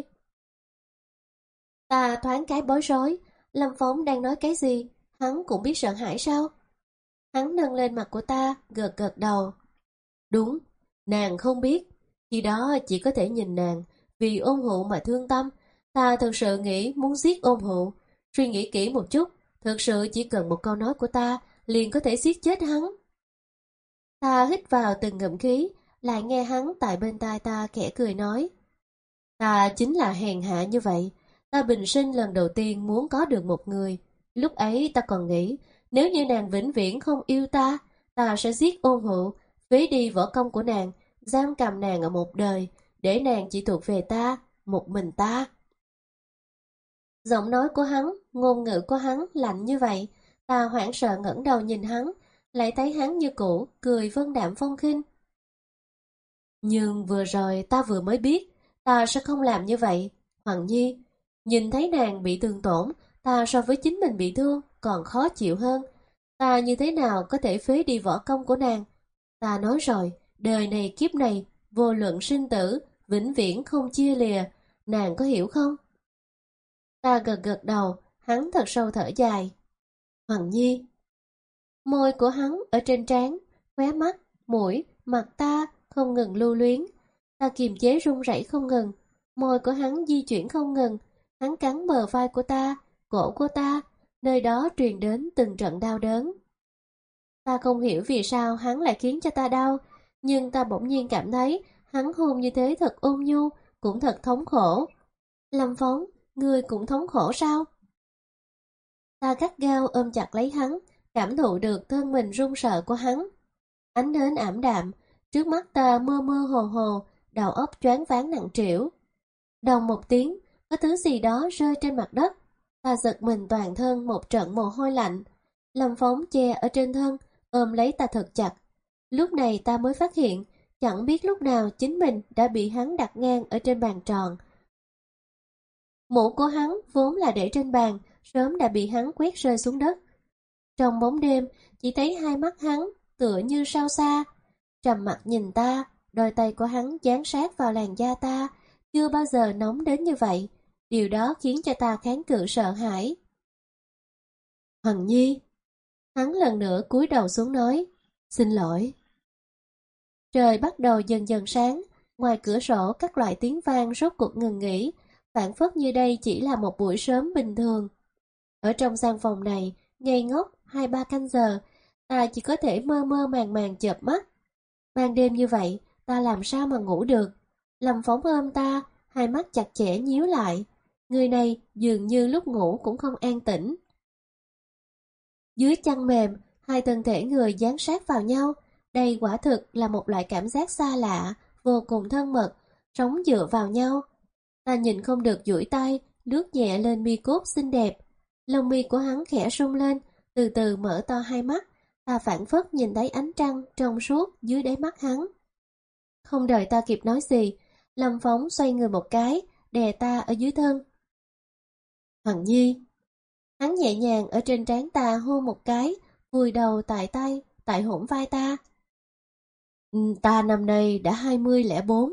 Ta thoáng cái bối rối, Lâm Phóng đang nói cái gì, hắn cũng biết sợ hãi sao? Hắn nâng lên mặt của ta, gật gật đầu. Đúng, nàng không biết, khi đó chỉ có thể nhìn nàng, vì ôn hụ mà thương tâm. Ta thật sự nghĩ muốn giết ôn hụ, suy nghĩ kỹ một chút, thật sự chỉ cần một câu nói của ta, liền có thể giết chết hắn. Ta hít vào từng ngụm khí, lại nghe hắn tại bên tai ta khẽ cười nói. Ta chính là hèn hạ như vậy, ta bình sinh lần đầu tiên muốn có được một người. Lúc ấy ta còn nghĩ, nếu như nàng vĩnh viễn không yêu ta, ta sẽ giết ôn hụ, phế đi võ công của nàng, giam cầm nàng ở một đời, để nàng chỉ thuộc về ta, một mình ta. Giọng nói của hắn, ngôn ngữ của hắn lạnh như vậy, ta hoảng sợ ngẩng đầu nhìn hắn, lại thấy hắn như cũ, cười vân đạm phong khinh. Nhưng vừa rồi ta vừa mới biết, ta sẽ không làm như vậy, Hoàng Nhi. Nhìn thấy nàng bị thương tổn, ta so với chính mình bị thương còn khó chịu hơn. Ta như thế nào có thể phế đi võ công của nàng? Ta nói rồi, đời này kiếp này, vô luận sinh tử, vĩnh viễn không chia lìa, nàng có hiểu không? Ta gật gật đầu, hắn thật sâu thở dài. Hoàng Nhi. Môi của hắn ở trên trán, khóe mắt, mũi, mặt ta không ngừng lưu luyến. Ta kiềm chế run rẩy không ngừng, môi của hắn di chuyển không ngừng, hắn cắn bờ vai của ta, cổ của ta, nơi đó truyền đến từng trận đau đớn. Ta không hiểu vì sao hắn lại khiến cho ta đau, nhưng ta bỗng nhiên cảm thấy hắn hôn như thế thật ôn nhu, cũng thật thống khổ. Lâm Phóng, ngươi cũng thống khổ sao? Ta gắt gao ôm chặt lấy hắn, cảm thụ được thân mình run sợ của hắn. Ánh nến ảm đạm, trước mắt ta mơ mơ hồ hồ, đầu óc choáng váng nặng trĩu. Đồng một tiếng, có thứ gì đó rơi trên mặt đất. Ta giật mình toàn thân một trận mồ hôi lạnh. Lâm Phóng che ở trên thân, ôm lấy ta thật chặt. Lúc này ta mới phát hiện, chẳng biết lúc nào chính mình đã bị hắn đặt ngang ở trên bàn tròn. Mũ của hắn vốn là để trên bàn, sớm đã bị hắn quét rơi xuống đất. Trong bóng đêm, chỉ thấy hai mắt hắn tựa như sao xa, trầm mặt nhìn ta, Đôi tay của hắn dán sát vào làn da ta, chưa bao giờ nóng đến như vậy. Điều đó khiến cho ta kháng cự sợ hãi. Hằng Nhi. Hắn lần nữa cúi đầu xuống nói, xin lỗi. Trời bắt đầu dần dần sáng, ngoài cửa sổ các loại tiếng vang rốt cuộc ngừng nghỉ, phảng phất như đây chỉ là một buổi sớm bình thường. Ở trong gian phòng này, ngây ngốc hai ba canh giờ, ta chỉ có thể mơ mơ màng màng chợp mắt. Ban đêm như vậy, ta làm sao mà ngủ được? Lâm Phóng ôm ta, hai mắt chặt chẽ nhíu lại. Người này dường như lúc ngủ cũng không an tĩnh. Dưới chăn mềm, hai thân thể người dán sát vào nhau. Đây quả thực là một loại cảm giác xa lạ, vô cùng thân mật, sống dựa vào nhau. Ta nhìn không được duỗi tay, lướt nhẹ lên mi cốt xinh đẹp. Lông mi của hắn khẽ rung lên, từ từ mở to hai mắt. Ta phảng phất nhìn thấy ánh trăng trong suốt dưới đáy mắt hắn. Không đợi ta kịp nói gì, Lâm Phóng xoay người một cái, đè ta ở dưới thân. Hằng Nhi. Hắn nhẹ nhàng ở trên trán ta hôn một cái, vùi đầu tại tay, tại hõm vai ta. Ta năm nay đã hai mươi lẻ bốn.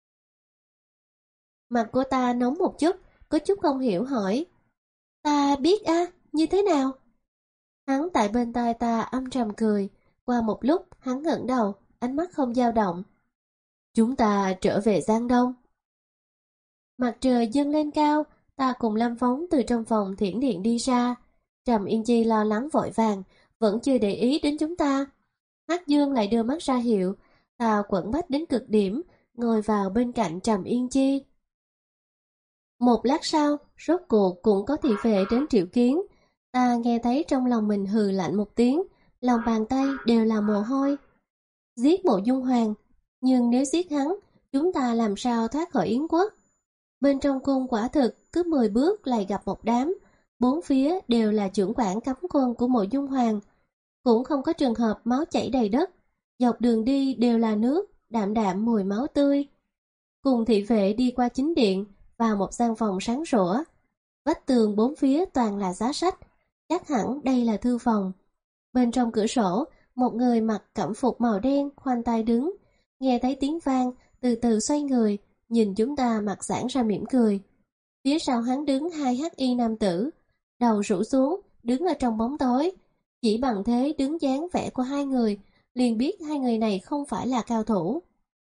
Mặt của ta nóng một chút, có chút không hiểu hỏi. Ta biết a, à, như thế nào? Hắn tại bên tai ta âm trầm cười, qua một lúc hắn ngẩng đầu, ánh mắt không dao động. Chúng ta trở về Giang Đông. Mặt trời dâng lên cao, ta cùng Lâm Phóng từ trong phòng thiển điện đi ra. Trầm Yên Chi lo lắng vội vàng, vẫn chưa để ý đến chúng ta. Hắc Dương lại đưa mắt ra hiệu, ta quẫn bách đến cực điểm, ngồi vào bên cạnh Trầm Yên Chi. Một lát sau, rốt cuộc cũng có thị vệ đến triệu kiến. Ta nghe thấy trong lòng mình hừ lạnh một tiếng, lòng bàn tay đều là mồ hôi. Giết Mộ Dung Hoàng, nhưng nếu giết hắn, chúng ta làm sao thoát khỏi Yến quốc? Bên trong cung quả thực, cứ mười bước lại gặp một đám, bốn phía đều là trưởng quản cấm quân của Mộ Dung Hoàng. Cũng không có trường hợp máu chảy đầy đất, dọc đường đi đều là nước, đạm đạm mùi máu tươi. Cùng thị vệ đi qua chính điện, vào một gian phòng sáng sủa. Vách tường bốn phía toàn là giá sách, chắc hẳn đây là thư phòng. Bên trong cửa sổ, một người mặc cẩm phục màu đen khoanh tay đứng, nghe thấy tiếng vang, từ từ xoay người, nhìn chúng ta mặt giãn ra mỉm cười. Phía sau hắn đứng hai hắc y nam tử, đầu rũ xuống, đứng ở trong bóng tối. Chỉ bằng thế đứng dáng vẻ của hai người, liền biết hai người này không phải là cao thủ.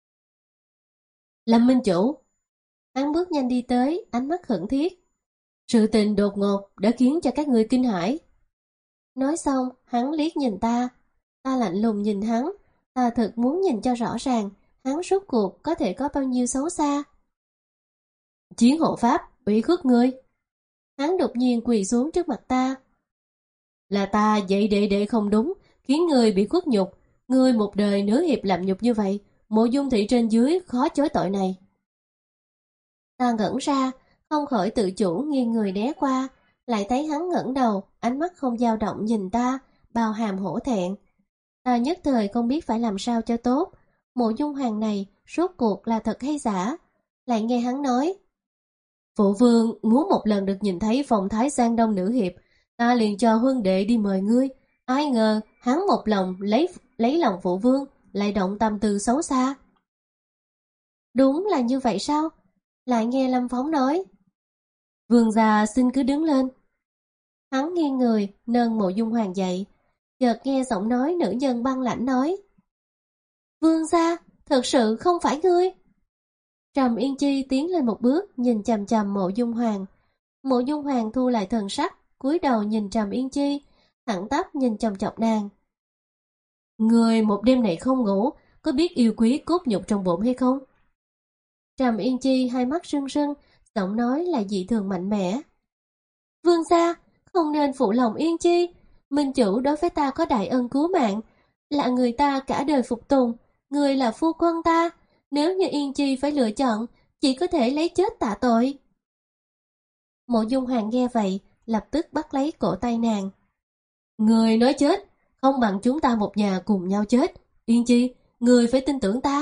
Lâm Minh Chủ. Hắn bước nhanh đi tới, ánh mắt khẩn thiết. Sự tình đột ngột đã khiến cho các người kinh hãi. Nói xong, hắn liếc nhìn ta. Ta lạnh lùng nhìn hắn. Ta thật muốn nhìn cho rõ ràng, hắn rốt cuộc có thể có bao nhiêu xấu xa. Chiến hộ pháp, ủy khuất ngươi. Hắn đột nhiên quỳ xuống trước mặt ta. Là ta dạy đệ đệ không đúng, khiến ngươi bị khuất nhục. Ngươi một đời nửa hiệp làm nhục như vậy, Mộ Dung thị trên dưới khó chối tội này. Ta ngẩn ra, không khỏi tự chủ nghiêng người né qua, lại thấy hắn ngẩng đầu, ánh mắt không dao động nhìn ta, bao hàm hổ thẹn. Ta nhất thời không biết phải làm sao cho tốt. Mộ Dung Hoàng này rốt cuộc là thật hay giả? Lại nghe hắn nói, phụ vương muốn một lần được nhìn thấy phong thái Giang Đông nữ hiệp, ta liền cho huân đệ đi mời ngươi. Ai ngờ hắn một lòng lấy lấy lòng phụ vương, lại động tâm tư xấu xa. Đúng là như vậy sao? Lại nghe Lâm Phóng nói, vương gia xin cứ đứng lên. Hắn nghiêng người nâng Mộ Dung Hoàng dậy, chợt nghe giọng nói nữ nhân băng lãnh nói, vương gia, thật sự không phải ngươi. Trầm Yên Chi tiến lên một bước, nhìn chằm chằm Mộ Dung Hoàng. Mộ Dung Hoàng thu lại thần sắc, cúi đầu nhìn Trầm Yên Chi, thẳng tắp nhìn chòng chọc nàng. Người một đêm này không ngủ, có biết yêu quý cốt nhục trong bụng hay không? Trầm Yên Chi hai mắt rưng rưng, giọng nói là dị thường mạnh mẽ. Vương gia, không nên phụ lòng Yên Chi. Minh chủ đối với ta có đại ân cứu mạng, là người ta cả đời phục tùng. Người là phu quân ta, nếu như Yên Chi phải lựa chọn, chỉ có thể lấy chết tạ tội. Mộ Dung Hoàng nghe vậy, lập tức bắt lấy cổ tay nàng. Người nói chết, không bằng chúng ta một nhà cùng nhau chết. Yên Chi, người phải tin tưởng ta.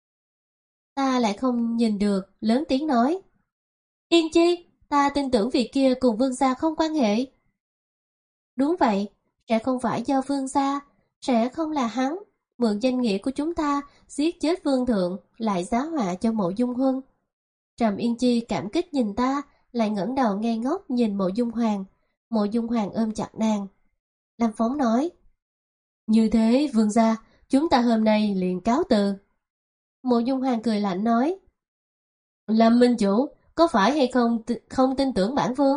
Ta lại không nhìn được, lớn tiếng nói. Yên Chi, ta tin tưởng việc kia cùng vương gia không quan hệ. Đúng vậy, sẽ không phải do vương gia, sẽ không là hắn, mượn danh nghĩa của chúng ta giết chết vương thượng, lại giá họa cho Mộ Dung Huân. Trầm Yên Chi cảm kích nhìn ta, lại ngẩng đầu ngây ngốc nhìn Mộ Dung Hoàng. Mộ Dung Hoàng ôm chặt nàng. Lâm Phong nói, như thế vương gia, chúng ta hôm nay liền cáo từ. Mộ Dung Hoàng cười lạnh nói, Lâm minh chủ, có phải hay không không tin tưởng bản vương?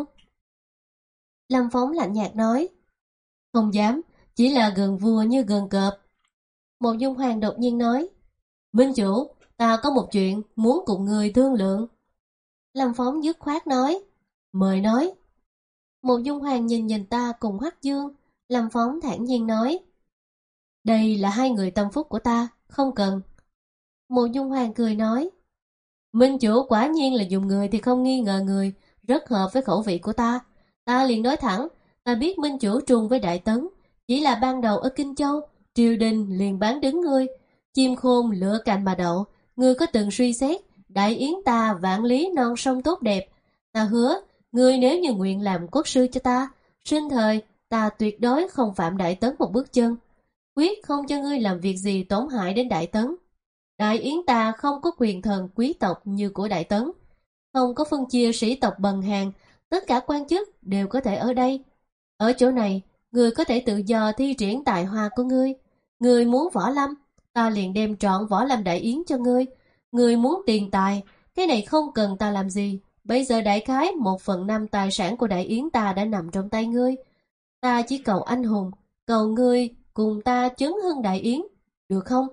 Lâm Phong lạnh nhạt nói, không dám, chỉ là gần vua như gần cọp. Mộ Dung Hoàng đột nhiên nói, minh chủ, ta có một chuyện muốn cùng người thương lượng. Lâm Phong dứt khoát nói, mời nói. Mộ Dung Hoàng nhìn nhìn ta cùng Hoắc Dương. Lâm Phong thản nhiên nói, đây là hai người tâm phúc của ta, không cần. Mộ Dung Hoàng cười nói, minh chủ quả nhiên là dùng người thì không nghi ngờ người, rất hợp với khẩu vị của ta. Ta liền nói thẳng, ta biết minh chủ trùng với Đại Tấn, chỉ là ban đầu ở Kinh Châu, triều đình liền bán đứng ngươi. Chim khôn lựa cành mà đậu, ngươi có từng suy xét, đại yến ta vạn lý non sông tốt đẹp. Ta hứa, ngươi nếu như nguyện làm quốc sư cho ta, sinh thời, ta tuyệt đối không phạm Đại Tấn một bước chân. Quyết không cho ngươi làm việc gì tổn hại đến Đại Tấn. Đại yến ta không có quyền thần quý tộc như của Đại Tấn, không có phân chia sĩ tộc bần hàn, tất cả quan chức đều có thể ở đây. Ở chỗ này, ngươi có thể tự do thi triển tài hoa của ngươi. Ngươi muốn võ lâm, ta liền đem trọn võ lâm Đại Yến cho ngươi. Ngươi muốn tiền tài, cái này không cần ta làm gì. Bây giờ đại khái một phần năm tài sản của Đại Yến ta đã nằm trong tay ngươi. Ta chỉ cầu anh hùng, cầu ngươi cùng ta chấn hưng Đại Yến, được không?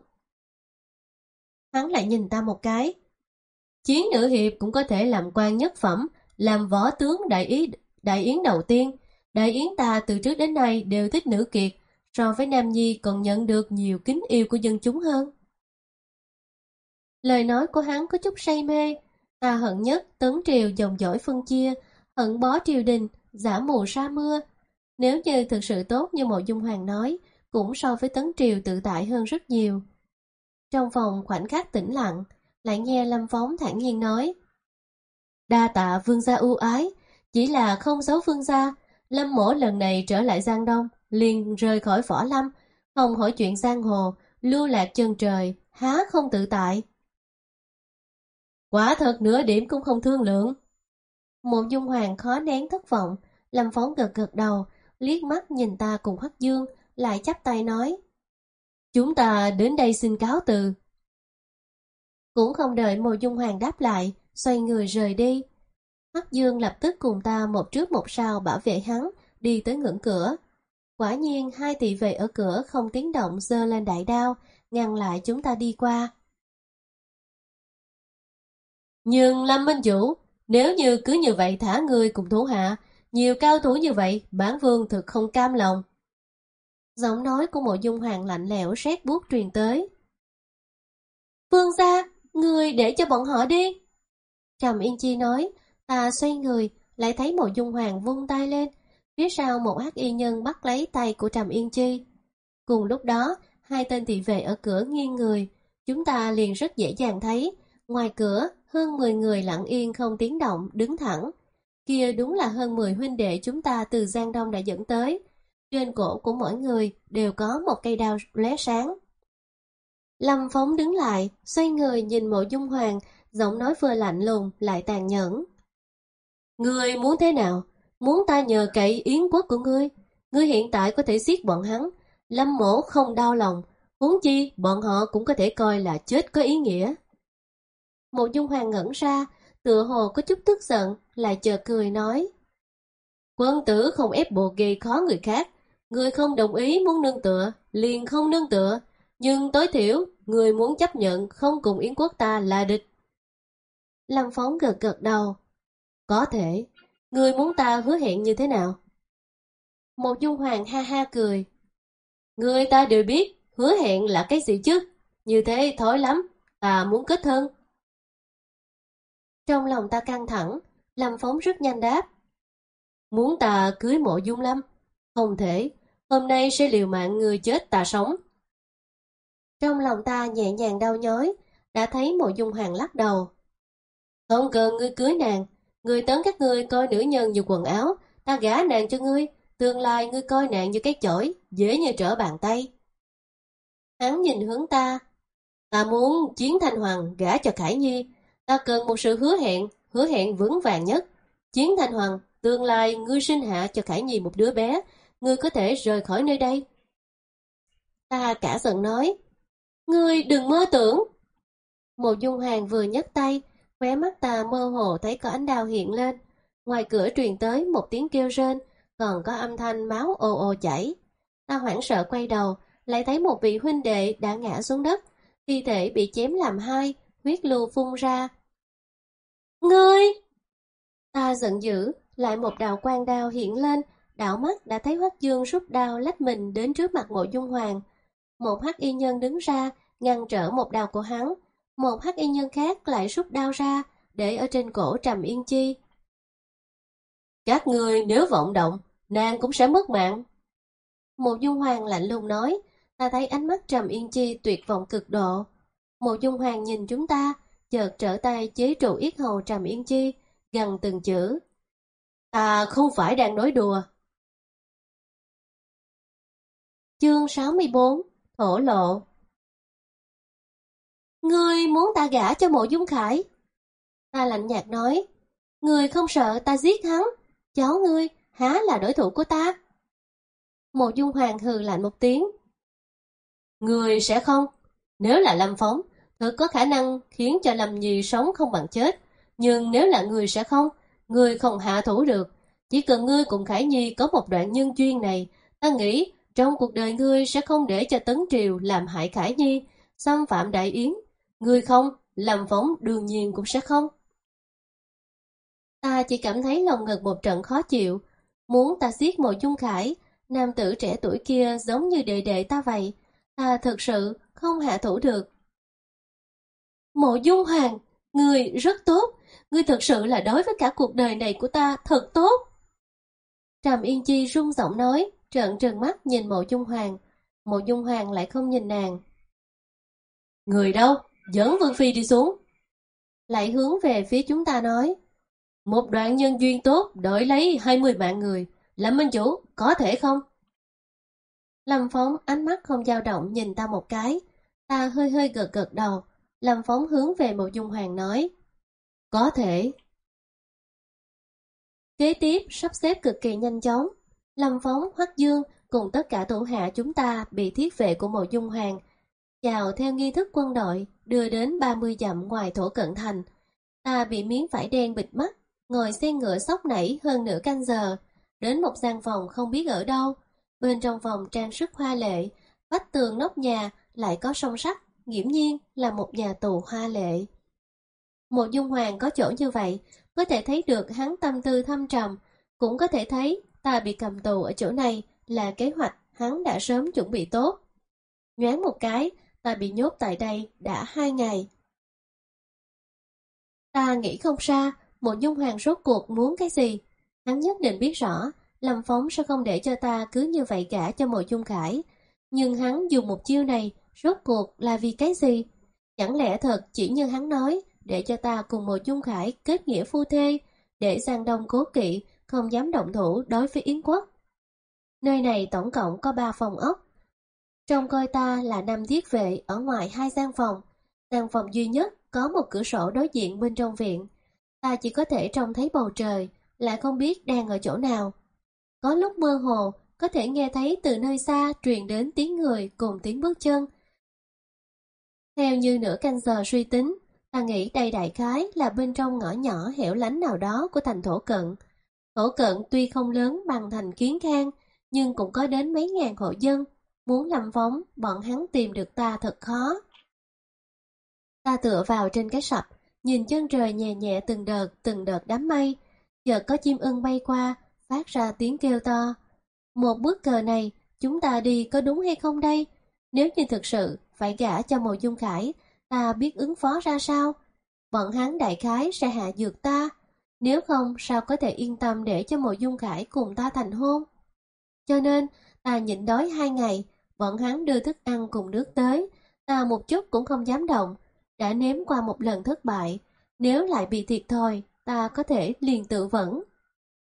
Hắn lại nhìn ta một cái. Chiến nữ hiệp cũng có thể làm quan nhất phẩm, làm võ tướng Đại Yến, Đại Yến đầu tiên. Đại Yến ta từ trước đến nay đều thích nữ kiệt, so với Nam Nhi còn nhận được nhiều kính yêu của dân chúng hơn. Lời nói của hắn có chút say mê. Ta hận nhất Tấn Triều dòng dõi phân chia, hận bó triều đình, giả mù sa mưa. Nếu như thực sự tốt như Mộ Dung Hoàng nói, cũng so với Tấn Triều tự tại hơn rất nhiều. Trong phòng khoảnh khắc tĩnh lặng, lại nghe Lâm Phong thản nhiên nói, đa tạ vương gia ưu ái, chỉ là không giấu vương gia, Lâm mỗ lần này trở lại Giang Đông, liền rời khỏi Võ Lâm, không hỏi chuyện giang hồ, lưu lạc chân trời, há không tự tại. Quả thật nửa điểm cũng không thương lượng. Mộ Dung Hoàng khó nén thất vọng. Lâm Phong gật gật đầu, liếc mắt nhìn ta cùng Hoắc Dương, lại chắp tay nói, chúng ta đến đây xin cáo từ. Cũng không đợi Mộ Dung Hoàng đáp lại, xoay người rời đi. Hoắc Dương lập tức cùng ta một trước một sau bảo vệ hắn, đi tới ngưỡng cửa. Quả nhiên hai thị vệ ở cửa không tiếng động giơ lên đại đao, ngăn lại chúng ta đi qua. Nhưng Lâm minh chủ, nếu như cứ như vậy thả ngươi cùng thủ hạ, nhiều cao thủ như vậy, bản vương thực không cam lòng. Giọng nói của Mộ Dung Hoàng lạnh lẽo rét buốt truyền tới. Vương gia, ngươi để cho bọn họ đi. Trầm Yên Chi nói. Ta xoay người, lại thấy Mộ Dung Hoàng vung tay lên, phía sau một hắc y nhân bắt lấy tay của Trầm Yên Chi. Cùng lúc đó, hai tên thị vệ ở cửa nghiêng người, chúng ta liền rất dễ dàng thấy, ngoài cửa hơn mười người lặng yên không tiếng động đứng thẳng. Kia đúng là hơn mười huynh đệ chúng ta từ Giang Đông đã dẫn tới. Trên cổ của mỗi người đều có một cây đao lóe sáng. Lâm Phong đứng lại, xoay người nhìn Mộ Dung Hoàng, giọng nói vừa lạnh lùng lại tàn nhẫn. Ngươi muốn thế nào? Muốn ta nhờ cậy yến quốc của ngươi? Ngươi hiện tại có thể giết bọn hắn, Lâm mỗ không đau lòng, huống chi bọn họ cũng có thể coi là chết có ý nghĩa. Mộ Dung Hoàng ngẩn ra, tựa hồ có chút tức giận, lại chợt cười nói. Quân tử không ép buộc gây khó người khác, ngươi không đồng ý muốn nương tựa, liền không nương tựa, nhưng tối thiểu, ngươi muốn chấp nhận không cùng yến quốc ta là địch. Lâm Phong gật gật đầu. Có thể, ngươi muốn ta hứa hẹn như thế nào? Mộ Dung Hoàng ha ha cười. Người ta đều biết hứa hẹn là cái gì chứ, như thế thối lắm, ta muốn kết thân. Trong lòng ta căng thẳng, Lâm Phong rất nhanh đáp. Muốn ta cưới Mộ Dung Lâm? Không thể, hôm nay sẽ liều mạng người chết ta sống. Trong lòng ta nhẹ nhàng đau nhói, đã thấy Mộ Dung Hoàng lắc đầu. Không cần ngươi cưới nàng, người Tấn các ngươi coi nữ nhân như quần áo, ta gả nàng cho ngươi, tương lai ngươi coi nàng như cái chổi, dễ như trở bàn tay. Hắn nhìn hướng ta. Ta muốn Chiến Thanh Hoàng gả cho Khải Nhi. Ta cần một sự hứa hẹn, hứa hẹn vững vàng nhất. Chiến Thanh Hoàng, tương lai ngươi sinh hạ cho Khải Nhi một đứa bé, ngươi có thể rời khỏi nơi đây. Ta cả giận nói, ngươi đừng mơ tưởng. Mộ Dung Hoàng vừa nhấc tay, khóe mắt ta mơ hồ thấy có ánh đao hiện lên. Ngoài cửa truyền tới một tiếng kêu rên, còn có âm thanh máu ồ ồ chảy. Ta hoảng sợ quay đầu, lại thấy một vị huynh đệ đã ngã xuống đất, thi thể bị chém làm hai, huyết lưu phun ra. Ngươi! Ta giận dữ, lại một đạo quang đao hiện lên, đảo mắt đã thấy Hoắc Dương rút đao lách mình đến trước mặt Mộ Dung Hoàng. Một hắc y nhân đứng ra, ngăn trở một đao của hắn. Một hắc y nhân khác lại rút đao ra, để ở trên cổ Trầm Yên Chi. Các ngươi nếu vọng động, nàng cũng sẽ mất mạng. Mộ Dung Hoàng lạnh lùng nói, ta thấy ánh mắt Trầm Yên Chi tuyệt vọng cực độ. Mộ Dung Hoàng nhìn chúng ta, chợt trở tay chế trụ yết hầu Trầm Yên Chi, gằn từng chữ. Ta không phải đang nói đùa. Chương sáu mươi bốn, thổ lộ. Ngươi muốn ta gả cho Mộ Dung Khải? Ta lạnh nhạt nói, ngươi không sợ ta giết hắn, cháu ngươi há là đối thủ của ta? Mộ Dung Hoàng hừ lạnh một tiếng. Ngươi sẽ không. Nếu là Lâm Phóng, thật có khả năng khiến cho Lâm Nhi sống không bằng chết. Nhưng nếu là ngươi sẽ không, ngươi không hạ thủ được. Chỉ cần ngươi cùng Khải Nhi có một đoạn nhân duyên này, ta nghĩ trong cuộc đời ngươi sẽ không để cho Tấn Triều làm hại Khải Nhi, xâm phạm Đại Yến. Ngươi không, Lâm Phóng đương nhiên cũng sẽ không. Ta chỉ cảm thấy lòng ngực một trận khó chịu. Muốn ta giết Mộ Dung Khải, nam tử trẻ tuổi kia giống như đệ đệ ta vậy. Ta thật sự không hạ thủ được. Mộ Dung Hoàng, ngươi rất tốt. Ngươi thật sự là đối với cả cuộc đời này của ta thật tốt. Trầm Yên Chi rung giọng nói, trợn trừng mắt nhìn Mộ Dung Hoàng. Mộ Dung Hoàng lại không nhìn nàng. Người đâu? Dẫn Vương Phi đi xuống. Lại hướng về phía chúng ta nói. Một đoạn nhân duyên tốt đổi lấy hai mươi mạng người. Lâm minh chủ, có thể không? Lâm Phóng ánh mắt không dao động nhìn ta một cái. Ta hơi hơi gật gật đầu. Lâm Phóng hướng về Mộ Dung Hoàng nói. Có thể. Kế tiếp sắp xếp cực kỳ nhanh chóng. Lâm Phóng, Hoắc Dương cùng tất cả thủ hạ chúng ta bị thiết vệ của Mộ Dung Hoàng chào theo nghi thức quân đội đưa đến ba mươi dặm ngoài Thổ Cận Thành. Ta bị miếng vải đen bịt mắt, ngồi xe ngựa sóc nảy hơn nửa canh giờ, đến một gian phòng không biết ở đâu. Bên trong phòng trang sức hoa lệ, vách tường nóc nhà lại có song sắt, nghiễm nhiên là một nhà tù hoa lệ. Mộ Dung Hoàng có chỗ như vậy, có thể thấy được hắn tâm tư thâm trầm, cũng có thể thấy ta bị cầm tù ở chỗ này là kế hoạch hắn đã sớm chuẩn bị tốt. Nhoáng một cái, ta bị nhốt tại đây đã hai ngày. Ta nghĩ không ra, Mộ Dung Hoàng rốt cuộc muốn cái gì. Hắn nhất định biết rõ, Lâm Phóng sẽ không để cho ta cứ như vậy gả cho Mộ Dung Khải. Nhưng hắn dùng một chiêu này, rốt cuộc là vì cái gì? Chẳng lẽ thật chỉ như hắn nói, để cho ta cùng Mộ Dung Khải kết nghĩa phu thê, để Giang Đông cố kỵ, không dám động thủ đối với Yến quốc. Nơi này tổng cộng có ba phòng ốc. Trông coi ta là năm thiết vệ ở ngoài hai gian phòng. Gian phòng duy nhất có một cửa sổ đối diện bên trong viện. Ta chỉ có thể trông thấy bầu trời, lại không biết đang ở chỗ nào. Có lúc mơ hồ, có thể nghe thấy từ nơi xa truyền đến tiếng người cùng tiếng bước chân. Theo như nửa canh giờ suy tính, ta nghĩ đây đại khái là bên trong ngõ nhỏ hẻo lánh nào đó của thành Thổ Cận. Thổ Cận tuy không lớn bằng thành Kiến Khang, nhưng cũng có đến mấy ngàn hộ dân. Muốn Lâm Phóng, bọn hắn tìm được ta thật khó. Ta tựa vào trên cái sập, nhìn chân trời nhẹ nhẹ từng đợt từng đợt đám mây. Chợt có chim ưng bay qua, phát ra tiếng kêu to. Một bước cờ này, chúng ta đi có đúng hay không đây? Nếu như thực sự phải gả cho Mộ Dung Khải, ta biết ứng phó ra sao? Bọn hắn đại khái sẽ hạ dược ta. Nếu không, sao có thể yên tâm để cho Mộ Dung Khải cùng ta thành hôn? Cho nên, ta nhịn đói hai ngày, bọn hắn đưa thức ăn cùng nước tới. Ta một chút cũng không dám động. Đã nếm qua một lần thất bại, nếu lại bị thiệt thòi, ta có thể liền tự vẫn.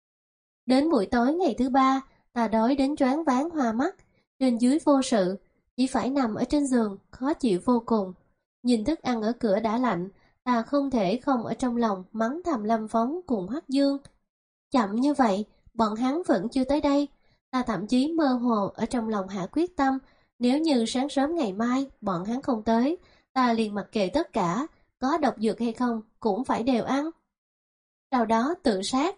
Đến buổi tối ngày thứ ba, ta đói đến choáng váng hoa mắt, trên dưới vô sự. chỉ phải nằm ở trên giường, khó chịu vô cùng. Nhìn thức ăn ở cửa đã lạnh, ta không thể không ở trong lòng mắng thầm Lâm Phóng cùng Hoắc Dương. Chậm như vậy, bọn hắn vẫn chưa tới đây. Ta thậm chí mơ hồ ở trong lòng hạ quyết tâm, nếu như sáng sớm ngày mai bọn hắn không tới, ta liền mặc kệ tất cả, có độc dược hay không cũng phải đều ăn. Sau đó tự sát.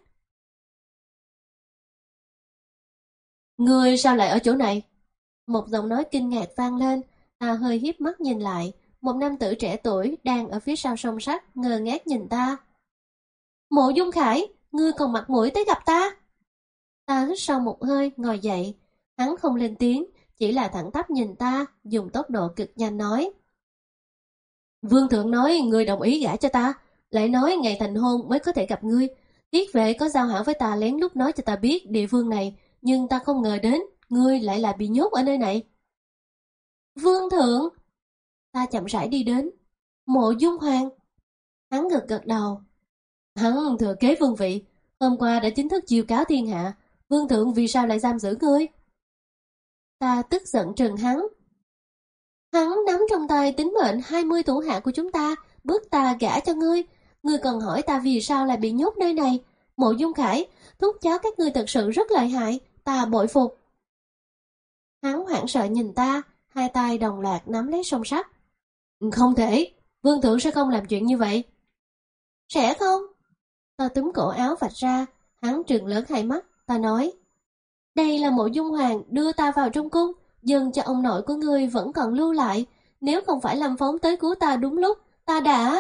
Ngươi sao lại ở chỗ này? Một giọng nói kinh ngạc vang lên, ta hơi hiếp mắt nhìn lại, một nam tử trẻ tuổi đang ở phía sau song sắt ngơ ngác nhìn ta. Mộ Dung Khải, ngươi còn mặt mũi tới gặp ta? Ta hít sâu một hơi, ngồi dậy. Hắn không lên tiếng, chỉ là thẳng tắp nhìn ta, dùng tốc độ cực nhanh nói. Vương thượng nói ngươi đồng ý gả cho ta, lại nói ngày thành hôn mới có thể gặp ngươi. Tiết vệ có giao hảo với ta lén lút nói cho ta biết địa phương này, nhưng ta không ngờ đến, ngươi lại là bị nhốt ở nơi này. Vương thượng! Ta chậm rãi đi đến. Mộ Dung Hoàng! Hắn gật gật đầu. Hắn thừa kế vương vị, hôm qua đã chính thức chiêu cáo thiên hạ. Vương thượng vì sao lại giam giữ ngươi? Ta tức giận trừng hắn. Hắn nắm trong tay tính mệnh hai mươi thủ hạ của chúng ta, bước ta gả cho ngươi. Ngươi còn hỏi ta vì sao lại bị nhốt nơi này. Mộ Dung Khải, thúc cháu các ngươi thật sự rất lợi hại, ta bội phục. Hắn hoảng sợ nhìn ta, hai tay đồng loạt nắm lấy song sắt. Không thể, vương thượng sẽ không làm chuyện như vậy. Sẽ không? Ta túm cổ áo vạch ra, hắn trừng lớn hai mắt, ta nói. Đây là Mộ Dung Hoàng đưa ta vào trong cung, dâng cho ông nội của ngươi vẫn còn lưu lại. Nếu không phải Lâm Phóng tới cứu ta đúng lúc, ta đã...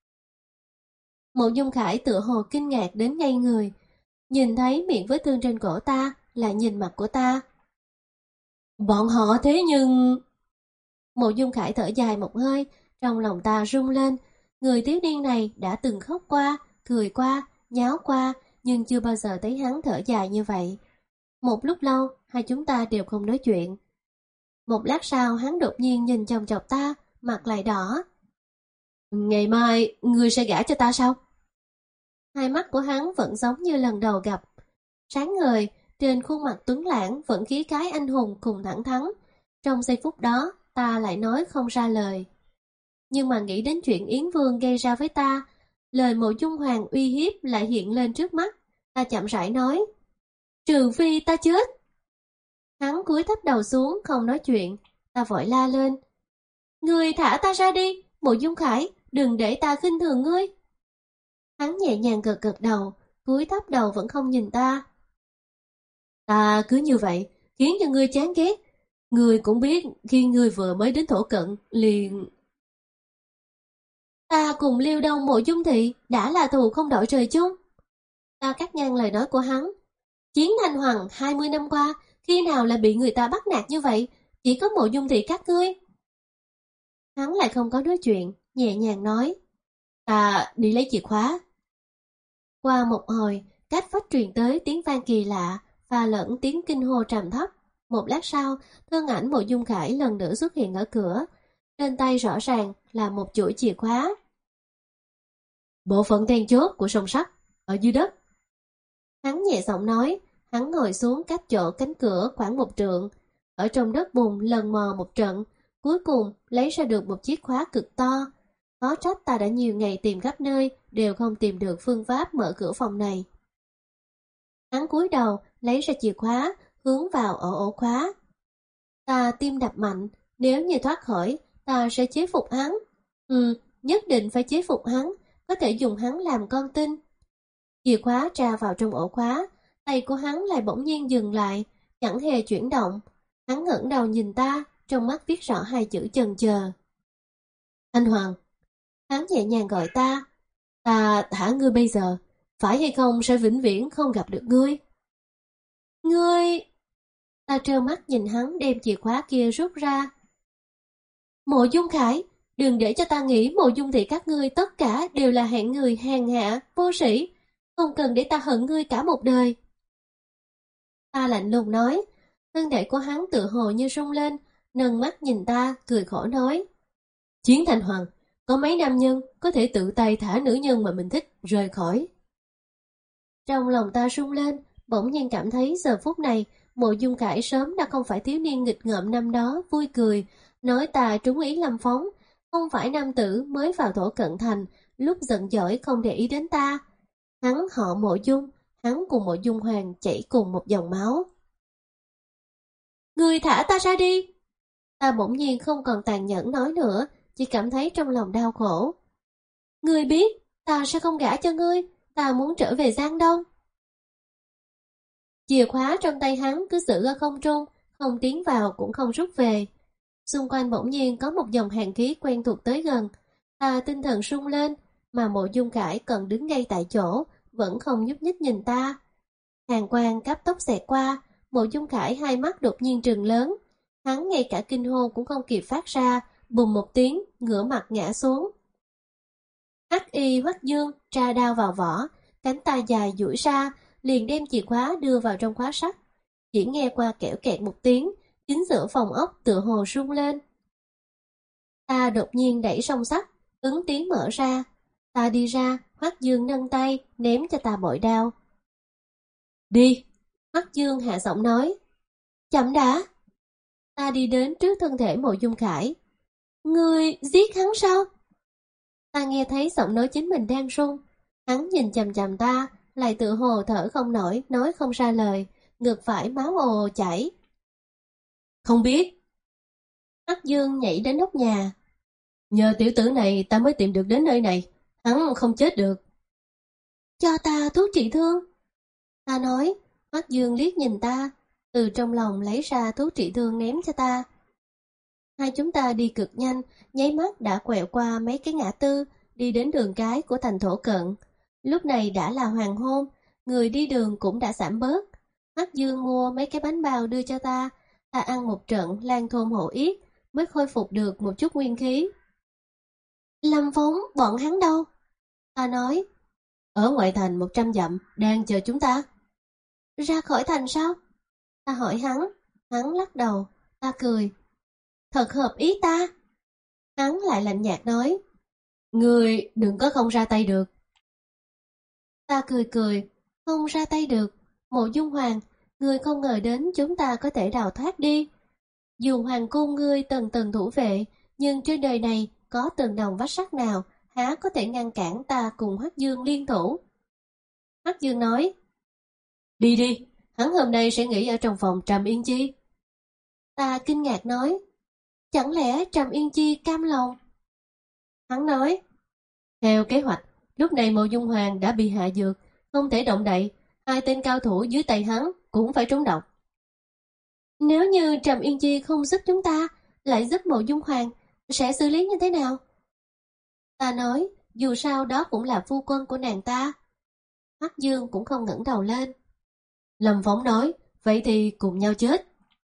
Mộ Dung Khải tựa hồ kinh ngạc đến ngây người, nhìn thấy miệng vết thương trên cổ ta, lại nhìn mặt của ta. Bọn họ thế nhưng... Mộ Dung Khải thở dài một hơi, trong lòng ta rung lên. Người thiếu niên này đã từng khóc qua, cười qua, nháo qua, nhưng chưa bao giờ thấy hắn thở dài như vậy. Một lúc lâu, hai chúng ta đều không nói chuyện. Một lát sau, hắn đột nhiên nhìn chòng chọc ta, mặt lại đỏ. Ngày mai, ngươi sẽ gả cho ta sao? Hai mắt của hắn vẫn giống như lần đầu gặp. Sáng ngời, trên khuôn mặt tuấn lãng vẫn khí khái anh hùng cùng thẳng thắn. Trong giây phút đó, ta lại nói không ra lời. Nhưng mà nghĩ đến chuyện Yến Vương gây ra với ta, lời Mộ Dung Hoàng uy hiếp lại hiện lên trước mắt. Ta chậm rãi nói, trừ phi ta chết. Hắn cúi thấp đầu xuống không nói chuyện. Ta vội la lên, ngươi thả ta ra đi, Mộ Dung Khải, đừng để ta khinh thường ngươi. Hắn nhẹ nhàng gật gật đầu, cúi thấp đầu vẫn không nhìn ta. Ta cứ như vậy, khiến cho ngươi chán ghét. Ngươi cũng biết, khi ngươi vừa mới đến Thổ Cận, liền... Ta cùng Liêu Đông Mộ Dung Thị đã là thù không đội trời chung. Ta cắt ngang lời nói của hắn. Chiến Thanh Hoàng hai mươi năm qua, khi nào là bị người ta bắt nạt như vậy, chỉ có Mộ Dung Thị các ngươi. Hắn lại không có nói chuyện, nhẹ nhàng nói, ta đi lấy chìa khóa. Qua một hồi, cách vách truyền tới tiếng vang kỳ lạ, pha lẫn tiếng kinh hô trầm thấp. Một lát sau, thân ảnh Mộ Dung Khải lần nữa xuất hiện ở cửa. Trên tay rõ ràng là một chuỗi chìa khóa. Bộ phận then chốt của song sắt, ở dưới đất. Hắn nhẹ giọng nói, hắn ngồi xuống cách chỗ cánh cửa khoảng một trượng. Ở trong đất bùn lần mò một trận, cuối cùng lấy ra được một chiếc khóa cực to. Khó trách ta đã nhiều ngày tìm khắp nơi, đều không tìm được phương pháp mở cửa phòng này. Hắn cúi đầu, lấy ra chìa khóa, hướng vào ở ổ khóa. Ta tim đập mạnh, nếu như thoát khỏi, ta sẽ chế phục hắn. Ừ, nhất định phải chế phục hắn, có thể dùng hắn làm con tin. Chìa khóa tra vào trong ổ khóa, tay của hắn lại bỗng nhiên dừng lại, chẳng hề chuyển động. Hắn ngẩng đầu nhìn ta, trong mắt viết rõ hai chữ chần chờ. Anh Hoàng. Hắn nhẹ nhàng gọi ta. Ta thả ngươi bây giờ, phải hay không sẽ vĩnh viễn không gặp được ngươi. Ngươi... Ta trơ mắt nhìn hắn đem chìa khóa kia rút ra. Mộ Dung Khải, đừng để cho ta nghĩ Mộ Dung Thị các ngươi tất cả đều là hạng người hèn hạ, vô sĩ. Không cần để ta hận ngươi cả một đời. Ta lạnh lùng nói. Thân thể của hắn tự hồ như rung lên, nâng mắt nhìn ta, cười khổ nói. Chiến Thanh Hoàng, có mấy nam nhân có thể tự tay thả nữ nhân mà mình thích rời khỏi. Trong lòng ta rung lên, bỗng nhiên cảm thấy giờ phút này Mộ Dung Khải sớm đã không phải thiếu niên nghịch ngợm năm đó, vui cười, nói ta trúng ý Lâm Phong, không phải nam tử mới vào thổ cận thành, lúc giận dỗi không để ý đến ta. Hắn họ Mộ Dung, hắn cùng Mộ Dung Hoàng chảy cùng một dòng máu. Ngươi thả ta ra đi! Ta bỗng nhiên không còn tàn nhẫn nói nữa, chỉ cảm thấy trong lòng đau khổ. Ngươi biết, ta sẽ không gả cho ngươi, ta muốn trở về Giang Đông. Chìa khóa trong tay hắn cứ giữ ở không trung, không tiến vào cũng không rút về. Xung quanh bỗng nhiên có một dòng hàn khí quen thuộc tới gần. Ta tinh thần sung lên, mà Mộ Dung Khải còn đứng ngay tại chỗ, vẫn không nhúc nhích nhìn ta. Hàn quang cấp tốc xẹt qua, Mộ Dung Khải hai mắt đột nhiên trừng lớn. Hắn ngay cả kinh hô cũng không kịp phát ra, bùm một tiếng, ngửa mặt ngã xuống. Hắc y Hoắc Dương tra đao vào vỏ, cánh tay dài duỗi ra, liền đem chìa khóa đưa vào trong khóa sắt. Chỉ nghe qua kẽo kẹt một tiếng, chính giữa phòng ốc tựa hồ rung lên. Ta đột nhiên đẩy song sắt, ứng tiếng mở ra. Ta đi ra, Hoắc Dương nâng tay, ném cho ta bội đao. Đi! Hoắc Dương hạ giọng nói. Chậm đã! Ta đi đến trước thân thể Mộ Dung Khải. Ngươi giết hắn sao? Ta nghe thấy giọng nói chính mình đang run. Hắn nhìn chằm chằm ta, lại tựa hồ thở không nổi, nói không ra lời, ngực phải máu ồ ồ chảy. Không biết. Hoắc Dương nhảy đến nóc nhà. Nhờ tiểu tử này ta mới tìm được đến nơi này, hắn không chết được. Cho ta thuốc trị thương. Ta nói. Hoắc Dương liếc nhìn ta, từ trong lòng lấy ra thuốc trị thương ném cho ta. Hai chúng ta đi cực nhanh, nháy mắt đã quẹo qua mấy cái ngã tư, đi đến đường cái của thành Thổ Cận. Lúc này đã là hoàng hôn, người đi đường cũng đã giảm bớt. Hoắc Dương mua mấy cái bánh bao đưa cho ta, ta ăn một trận lan thôn hộ yết, mới khôi phục được một chút nguyên khí. Lâm Phong, bọn hắn đâu? Ta nói. Ở ngoại thành một trăm dặm, đang chờ chúng ta. Ra khỏi thành sao? Ta hỏi hắn, hắn lắc đầu, ta cười. Thật hợp ý ta. Hắn lại lạnh nhạt nói. Người đừng có không ra tay được. Ta cười cười, không ra tay được. Mộ Dung Hoàng, người không ngờ đến chúng ta có thể đào thoát đi. Dù hoàng cung ngươi tầng tầng thủ vệ, nhưng trên đời này có tầng đồng vách sắt nào há có thể ngăn cản ta cùng Hoắc Dương liên thủ. Hoắc Dương nói. Đi đi, hắn hôm nay sẽ nghỉ ở trong phòng Trầm Yên Chi. Ta kinh ngạc nói. Chẳng lẽ Trầm Yên Chi cam lòng? Hắn nói. Theo kế hoạch, lúc này Mộ Dung Hoàng đã bị hạ dược, không thể động đậy, hai tên cao thủ dưới tay hắn cũng phải trúng độc. Nếu như Trầm Yên Chi không giúp chúng ta, lại giúp Mộ Dung Hoàng, sẽ xử lý như thế nào? Ta nói, dù sao đó cũng là phu quân của nàng ta. Hoắc Dương cũng không ngẩng đầu lên. Lâm Phong nói, vậy thì cùng nhau chết.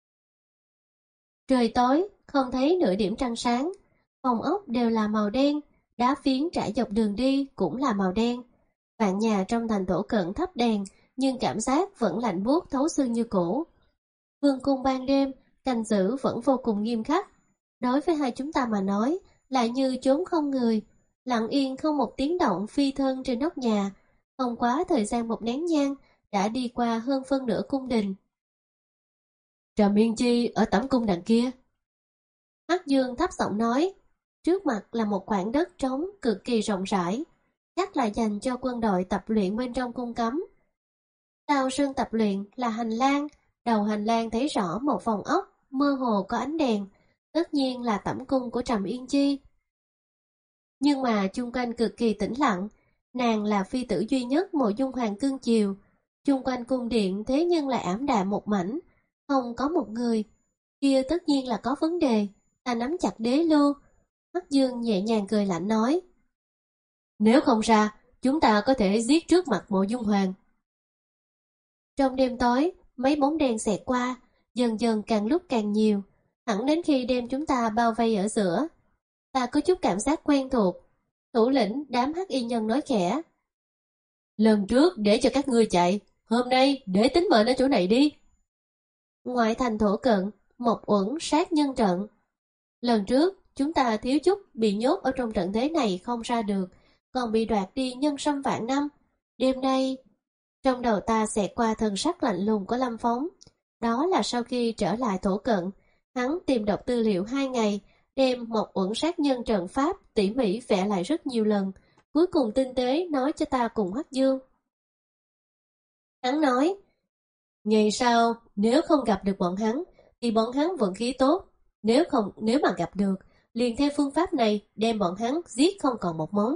Trời tối, không thấy nửa điểm trăng sáng. Phòng ốc đều là màu đen, đá phiến trải dọc đường đi cũng là màu đen. Vạn nhà trong thành Thổ Cận thắp đèn, nhưng cảm giác vẫn lạnh buốt thấu xương như cũ. Vương cung ban đêm, canh giữ vẫn vô cùng nghiêm khắc. Đối với hai chúng ta mà nói, lại như chốn không người, lặng yên không một tiếng động phi thân trên nóc nhà. Không quá thời gian một nén nhang, đã đi qua hơn phân nửa cung đình. Trầm Yên Chi ở tẩm cung đằng kia. Hoắc Dương thấp giọng nói. Trước mặt là một khoảng đất trống cực kỳ rộng rãi, chắc là dành cho quân đội tập luyện bên trong cung cấm. Sau sân tập luyện là hành lang, đầu hành lang thấy rõ một phòng ốc, mơ hồ có ánh đèn, tất nhiên là tẩm cung của Trầm Yên Chi. Nhưng mà chung quanh cực kỳ tĩnh lặng, nàng là phi tử duy nhất Mộ Dung Hoàng cưng chiều. Chung quanh cung điện thế nhưng lại ảm đạm một mảnh, không có một người. Kia tất nhiên là có vấn đề, ta nắm chặt đế lưu. Hoắc Dương nhẹ nhàng cười lạnh nói. Nếu không ra, chúng ta có thể giết trước mặt Mộ Dung Hoàng. Trong đêm tối, mấy bóng đen xẹt qua, dần dần càng lúc càng nhiều, hẳn đến khi đem chúng ta bao vây ở giữa. Ta có chút cảm giác quen thuộc. Thủ lĩnh đám hắc y nhân nói khẽ. Lần trước để cho các ngươi chạy, hôm nay để tính mệnh ở chỗ này đi. Ngoại thành Thổ Cận, một uẩn sát nhân trận. Lần trước, chúng ta thiếu chút bị nhốt ở trong trận thế này không ra được, còn bị đoạt đi nhân sâm vạn năm. Đêm nay, trong đầu ta xẹt qua thần sắc lạnh lùng của Lâm Phong. Đó là sau khi trở lại Thổ Cận, hắn tìm đọc tư liệu hai ngày, đem một uẩn sát nhân trận pháp tỉ mỉ vẽ lại rất nhiều lần, cuối cùng tinh tế nói cho ta cùng Hoắc Dương. Hắn nói, ngày sau nếu không gặp được bọn hắn, thì bọn hắn vận khí tốt, nếu không nếu mà gặp được, liền theo phương pháp này đem bọn hắn giết không còn một mống.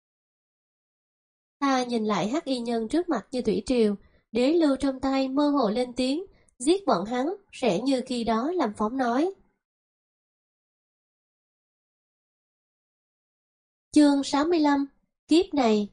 Ta nhìn lại hắc y nhân trước mặt như thủy triều, đế lưu trong tay mơ hồ lên tiếng, giết bọn hắn sẽ như khi đó làm phóng nói. Chương sáu mươi lăm, kiếp này.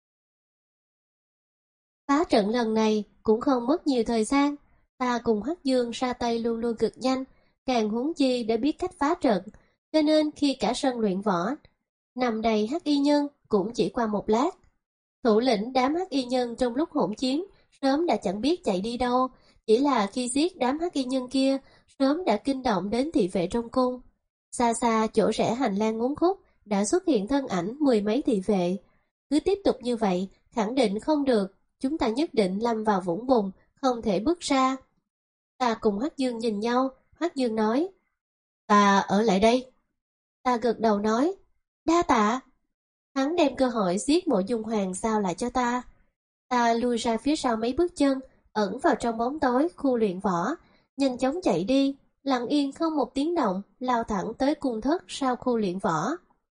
Phá trận lần này cũng không mất nhiều thời gian, ta cùng Hắc Dương ra tay luôn luôn cực nhanh, càng huống chi để biết cách phá trận, cho nên khi cả sân luyện võ nằm đầy hắc y nhân cũng chỉ qua một lát. Thủ lĩnh đám hắc y nhân trong lúc hỗn chiến sớm đã chẳng biết chạy đi đâu, chỉ là khi giết đám hắc y nhân kia sớm đã kinh động đến thị vệ trong cung. Xa xa chỗ rẽ hành lang ngốn khúc đã xuất hiện thân ảnh mười mấy thị vệ. Cứ tiếp tục như vậy khẳng định không được, chúng ta nhất định lâm vào vũng bùn, không thể bước ra. Ta cùng Hắc Dương nhìn nhau, Hắc Dương nói, ta ở lại đây. Ta gật đầu nói, đa tạ. Hắn đem cơ hội giết Mộ Dung Hoàng giao lại cho ta. Ta lui ra phía sau mấy bước chân, ẩn vào trong bóng tối khu luyện võ, nhanh chóng chạy đi, lặng yên không một tiếng động, lao thẳng tới cung thất sau khu luyện võ.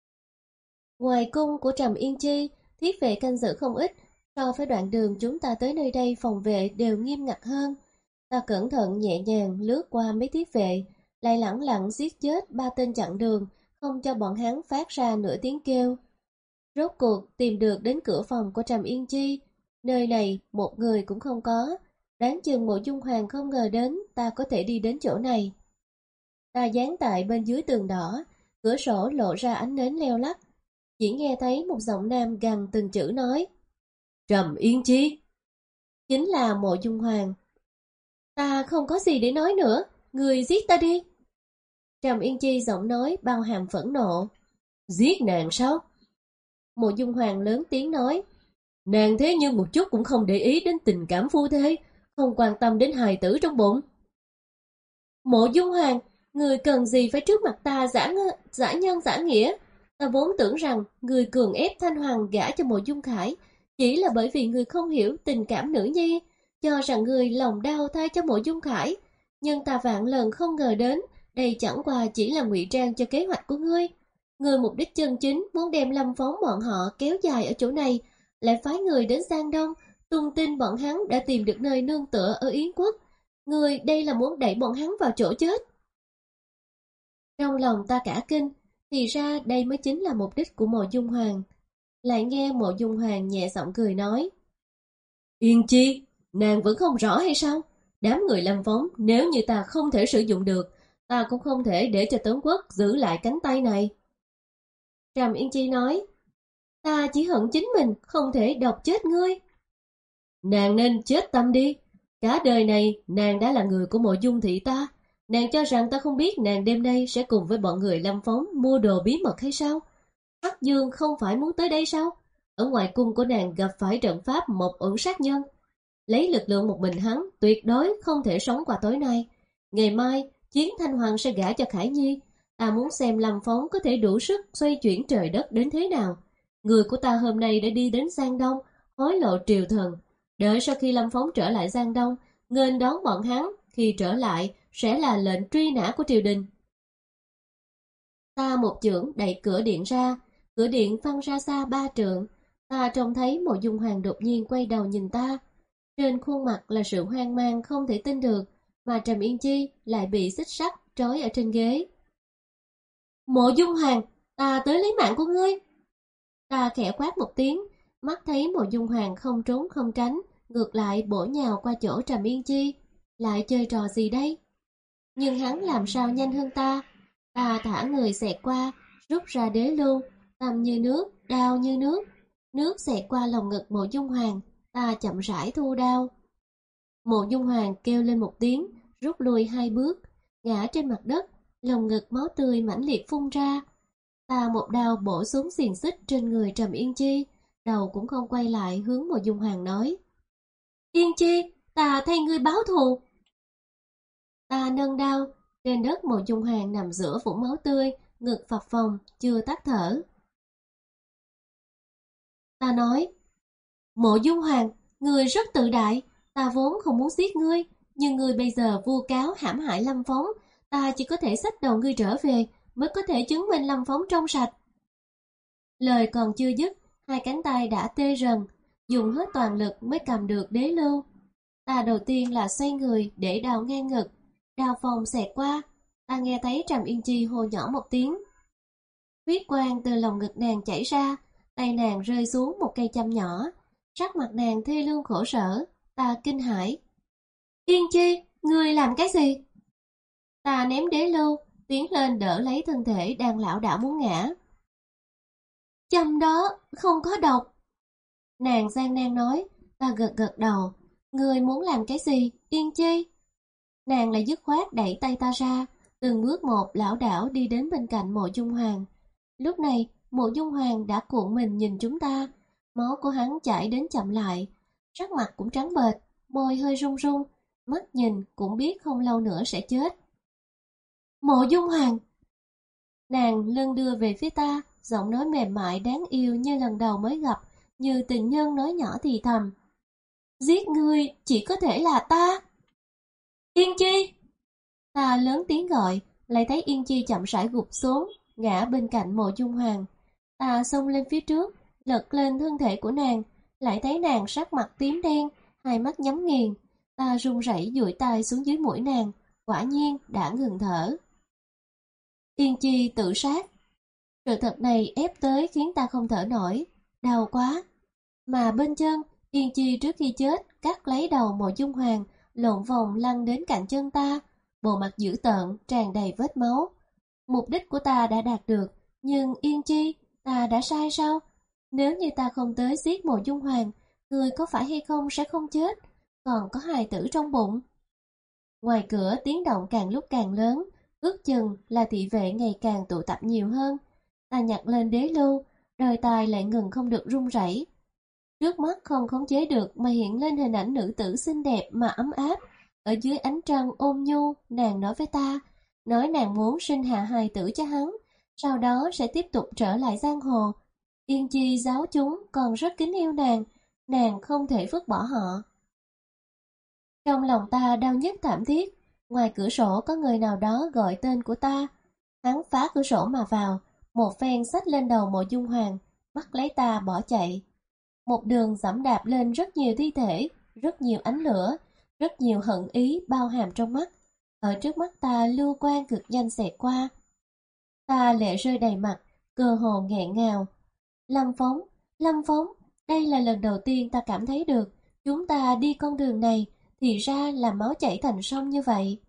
Ngoài cung của Trầm Yên Chi, thiết vệ canh giữ không ít, so với đoạn đường chúng ta tới nơi đây phòng vệ đều nghiêm ngặt hơn. Ta cẩn thận nhẹ nhàng lướt qua mấy thiết vệ, lại lẳng lặng giết chết ba tên chặn đường, không cho bọn hắn phát ra nửa tiếng kêu. Rốt cuộc tìm được đến cửa phòng của Trầm Yên Chi, nơi này một người cũng không có, đoán chừng Mộ Dung Hoàng không ngờ đến ta có thể đi đến chỗ này. Ta dán tại bên dưới tường đỏ, cửa sổ lộ ra ánh nến leo lắt, chỉ nghe thấy một giọng nam gằn từng chữ nói, Trầm Yên Chi. Chính là Mộ Dung Hoàng. Ta không có gì để nói nữa, người giết ta đi. Trầm Yên Chi giọng nói bao hàm phẫn nộ. Giết nàng sao? Mộ Dung Hoàng lớn tiếng nói, nàng thế nhưng một chút cũng không để ý đến tình cảm phu thê, không quan tâm đến hài tử trong bụng. Mộ Dung Hoàng, người cần gì phải trước mặt ta giả, giả nhân giả nghĩa? Ta vốn tưởng rằng người cường ép Thanh Hoàng gả cho Mộ Dung Khải chỉ là bởi vì người không hiểu tình cảm nữ nhi, cho rằng người lòng đau thay cho Mộ Dung Khải, nhưng ta vạn lần không ngờ đến đây chẳng qua chỉ là ngụy trang cho kế hoạch của ngươi. Người mục đích chân chính muốn đem Lâm Phóng bọn họ kéo dài ở chỗ này, lại phái người đến Giang Đông, tung tin bọn hắn đã tìm được nơi nương tựa ở Yến Quốc. Người đây là muốn đẩy bọn hắn vào chỗ chết. Trong lòng ta cả kinh, thì ra đây mới chính là mục đích của Mộ Dung Hoàng. Lại nghe Mộ Dung Hoàng nhẹ giọng cười nói, Yên Chi, nàng vẫn không rõ hay sao? Đám người Lâm Phóng nếu như ta không thể sử dụng được, ta cũng không thể để cho tướng quốc giữ lại cánh tay này. Trầm Yên Chi nói, ta chỉ hận chính mình không thể độc chết ngươi. Nàng nên chết tâm đi. Cả đời này nàng đã là người của Mộ Dung thị ta. Nàng cho rằng ta không biết nàng đêm nay sẽ cùng với bọn người Lâm Phóng mua đồ bí mật hay sao? Hắc Dương không phải muốn tới đây sao? Ở ngoài cung của nàng gặp phải trận pháp một ẩn sát nhân. Lấy lực lượng một mình hắn tuyệt đối không thể sống qua tối nay. Ngày mai Chiến Thanh Hoàng sẽ gả cho Khải Nhi. Ta muốn xem Lâm Phóng có thể đủ sức xoay chuyển trời đất đến thế nào. Người của ta hôm nay đã đi đến Giang Đông, hối lộ triều thần. Đợi sau khi Lâm Phóng trở lại Giang Đông, nghênh đón bọn hắn, khi trở lại sẽ là lệnh truy nã của triều đình. Ta một chưởng đẩy cửa điện ra, cửa điện văng ra xa ba trượng. Ta trông thấy Mộ Dung Hoàng đột nhiên quay đầu nhìn ta. Trên khuôn mặt là sự hoang mang không thể tin được, mà Trầm Yên Chi lại bị xích sắt trói ở trên ghế. Mộ Dung Hoàng, ta tới lấy mạng của ngươi. Ta khẽ quát một tiếng, mắt thấy Mộ Dung Hoàng không trốn không tránh, ngược lại bổ nhào qua chỗ Trầm Yên Chi. Lại chơi trò gì đây? Nhưng hắn làm sao nhanh hơn ta. Ta thả người xẹt qua, rút ra đế lưu, tầm như nước, đao như nước. Nước xẹt qua lồng ngực Mộ Dung Hoàng, ta chậm rãi thu đao. Mộ Dung Hoàng kêu lên một tiếng, rút lui hai bước, ngã trên mặt đất, lồng ngực máu tươi mãnh liệt phun ra. Ta một đao bổ xuống xiềng xích trên người Trầm Yên Chi, đầu cũng không quay lại hướng Mộ Dung Hoàng nói, Yên Chi, ta thay ngươi báo thù. Ta nâng đao, trên đất Mộ Dung Hoàng nằm giữa vũng máu tươi, ngực phập phồng, chưa tắt thở. Ta nói, Mộ Dung Hoàng, ngươi rất tự đại, ta vốn không muốn giết ngươi, nhưng ngươi bây giờ vu cáo hãm hại Lâm Phong, ta chỉ có thể xách đầu ngươi trở về, mới có thể chứng minh Lâm Phong trong sạch. Lời còn chưa dứt, hai cánh tay đã tê rần, dùng hết toàn lực mới cầm được đế lưu. Ta đầu tiên là xoay người để đào ngang ngực, đào phòng xẹt qua, ta nghe thấy Trầm Yên Chi hô nhỏ một tiếng. Huyết quang từ lòng ngực nàng chảy ra, tay nàng rơi xuống một cây châm nhỏ, sắc mặt nàng thê lương khổ sở, ta kinh hãi. Yên Chi, ngươi làm cái gì? Ta ném đế lưu, tiến lên đỡ lấy thân thể đang lảo đảo muốn ngã. Châm đó không có độc. Nàng gian nan nói, ta gật gật đầu. Ngươi muốn làm cái gì, Yên Chi? Nàng lại dứt khoát đẩy tay ta ra, từng bước một lảo đảo đi đến bên cạnh Mộ Dung Hoàng. Lúc này, Mộ Dung Hoàng đã cuộn mình nhìn chúng ta, máu của hắn chảy đến chậm lại, sắc mặt cũng trắng bệch, môi hơi run run, mắt nhìn cũng biết không lâu nữa sẽ chết. Mộ Dung Hoàng! Nàng lưng đưa về phía ta, giọng nói mềm mại đáng yêu như lần đầu mới gặp, như tình nhân nói nhỏ thì thầm. Giết ngươi chỉ có thể là ta. Yên Chi! Ta lớn tiếng gọi, lại thấy Yên Chi chậm rãi gục xuống, ngã bên cạnh Mộ Dung Hoàng. Ta xông lên phía trước, lật lên thân thể của nàng, lại thấy nàng sắc mặt tím đen, hai mắt nhắm nghiền. Ta run rẩy duỗi tay xuống dưới mũi nàng, quả nhiên đã ngừng thở. Yên Chi tự sát. Sự thật này ép tới khiến ta không thở nổi, đau quá. Mà bên chân, Yên Chi trước khi chết cắt lấy đầu Mộ Dung Hoàng, lộn vòng lăn đến cạnh chân ta, bộ mặt dữ tợn, tràn đầy vết máu. Mục đích của ta đã đạt được, nhưng Yên Chi, ta đã sai sao? Nếu như ta không tới giết Mộ Dung Hoàng, người có phải hay không sẽ không chết, còn có hài tử trong bụng. Ngoài cửa tiếng động càng lúc càng lớn, ước chừng là thị vệ ngày càng tụ tập nhiều hơn. Ta nhặt lên đế lưu, đời tài lại ngừng không được run rẩy. Trước mắt không khống chế được mà hiện lên hình ảnh nữ tử xinh đẹp mà ấm áp. Ở dưới ánh trăng ôn nhu, nàng nói với ta, nói nàng muốn sinh hạ hài tử cho hắn, sau đó sẽ tiếp tục trở lại giang hồ. Yên Chi giáo chúng còn rất kính yêu nàng, nàng không thể vứt bỏ họ. Trong lòng ta đau nhức thảm thiết, ngoài cửa sổ có người nào đó gọi tên của ta. Hắn phá cửa sổ mà vào, một phen xách lên đầu Mộ Dung Hoàng, bắt lấy ta bỏ chạy. Một đường dẫm đạp lên rất nhiều thi thể, rất nhiều ánh lửa, rất nhiều hận ý bao hàm trong mắt. Ở trước mắt ta lưu quang cực nhanh xẹt qua. Ta lệ rơi đầy mặt, cơ hồ nghẹn ngào. Lâm Phong, Lâm Phong, đây là lần đầu tiên ta cảm thấy được, chúng ta đi con đường này, thì ra là máu chảy thành sông như vậy.